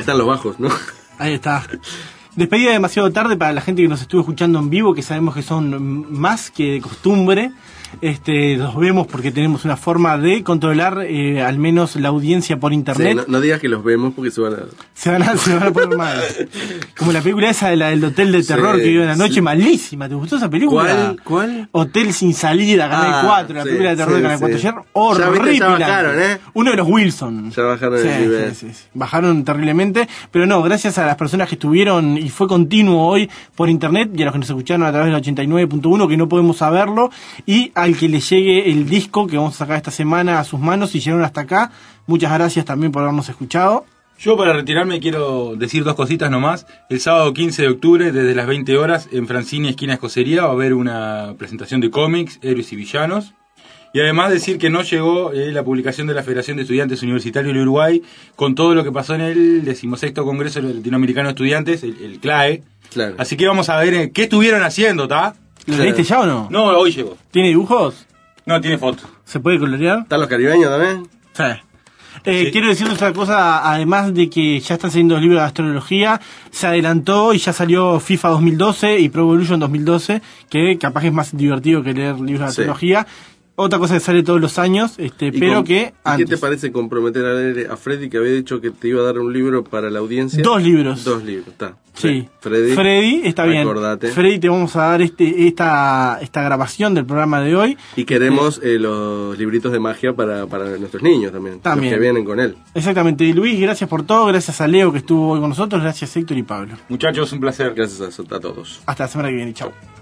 están los bajos, ¿no? Ahí está. Despedida demasiado tarde para la gente que nos estuvo escuchando en vivo, que sabemos que son más que de costumbre. Este, los vemos porque tenemos una forma de controlar eh, al menos la audiencia por internet. Sí, no, no digas que los vemos porque se van a... Se van a, se van a poner mal. Como la película esa de la del hotel de terror sí, que vio en la noche, sí. Malísima. ¿Te gustó esa película? ¿Cuál? ¿Cuál? Hotel sin salida, Canal Ah, cuatro, la sí, película de terror sí, de Canal sí. cuatro ayer. Ya Horrible. viste, ya bajaron, ¿eh? Uno de los Wilson. Ya bajaron Sí, el nivel. sí, sí, sí. Bajaron terriblemente, pero no, gracias a las personas que estuvieron y fue continuo hoy por internet y a los que nos escucharon a través del ochenta y nueve punto uno que no podemos saberlo, y al que le llegue el disco que vamos a sacar esta semana a sus manos y llegaron hasta acá, muchas gracias también por habernos escuchado. Yo para retirarme quiero decir dos cositas nomás. El sábado quince de octubre, desde las veinte horas, en Francini, esquina Escocería, va a haber una presentación de cómics, héroes y villanos. Y además decir que no llegó eh, la publicación de la Federación de Estudiantes Universitarios del Uruguay con todo lo que pasó en el decimosexto Congreso Latinoamericano de Estudiantes, el, el C L A E. Claro. Así que vamos a ver eh, qué estuvieron haciendo, ¿tá? ¿Lo leíste ya o no? No, hoy llegó. ¿Tiene dibujos? No, tiene foto. ¿Se puede colorear? ¿Están los caribeños también? Sí. Eh, Sí. Quiero decir otra cosa, además de que ya están saliendo los libros de astrología, se adelantó y ya salió FIFA dos mil doce y Pro Evolution dos mil doce, que capaz que es más divertido que leer libros de Sí. astrología. Otra cosa que sale todos los años, este, ¿Y pero con- que ¿y ¿Qué antes. te parece comprometer a leer a Freddy, que había dicho que te iba a dar un libro para la audiencia? Dos libros. Dos libros, está. Sí, Freddy. Freddy, está bien. Acordate. Freddy, te vamos a dar este esta esta grabación del programa de hoy. Y queremos eh, los libritos de magia para, para nuestros niños también. También. Los que vienen con él. Exactamente. Y Luis, gracias por todo. Gracias a Leo que estuvo hoy con nosotros. Gracias Héctor y Pablo. Muchachos, un placer. Gracias a, a todos. Hasta la semana que viene. Chao.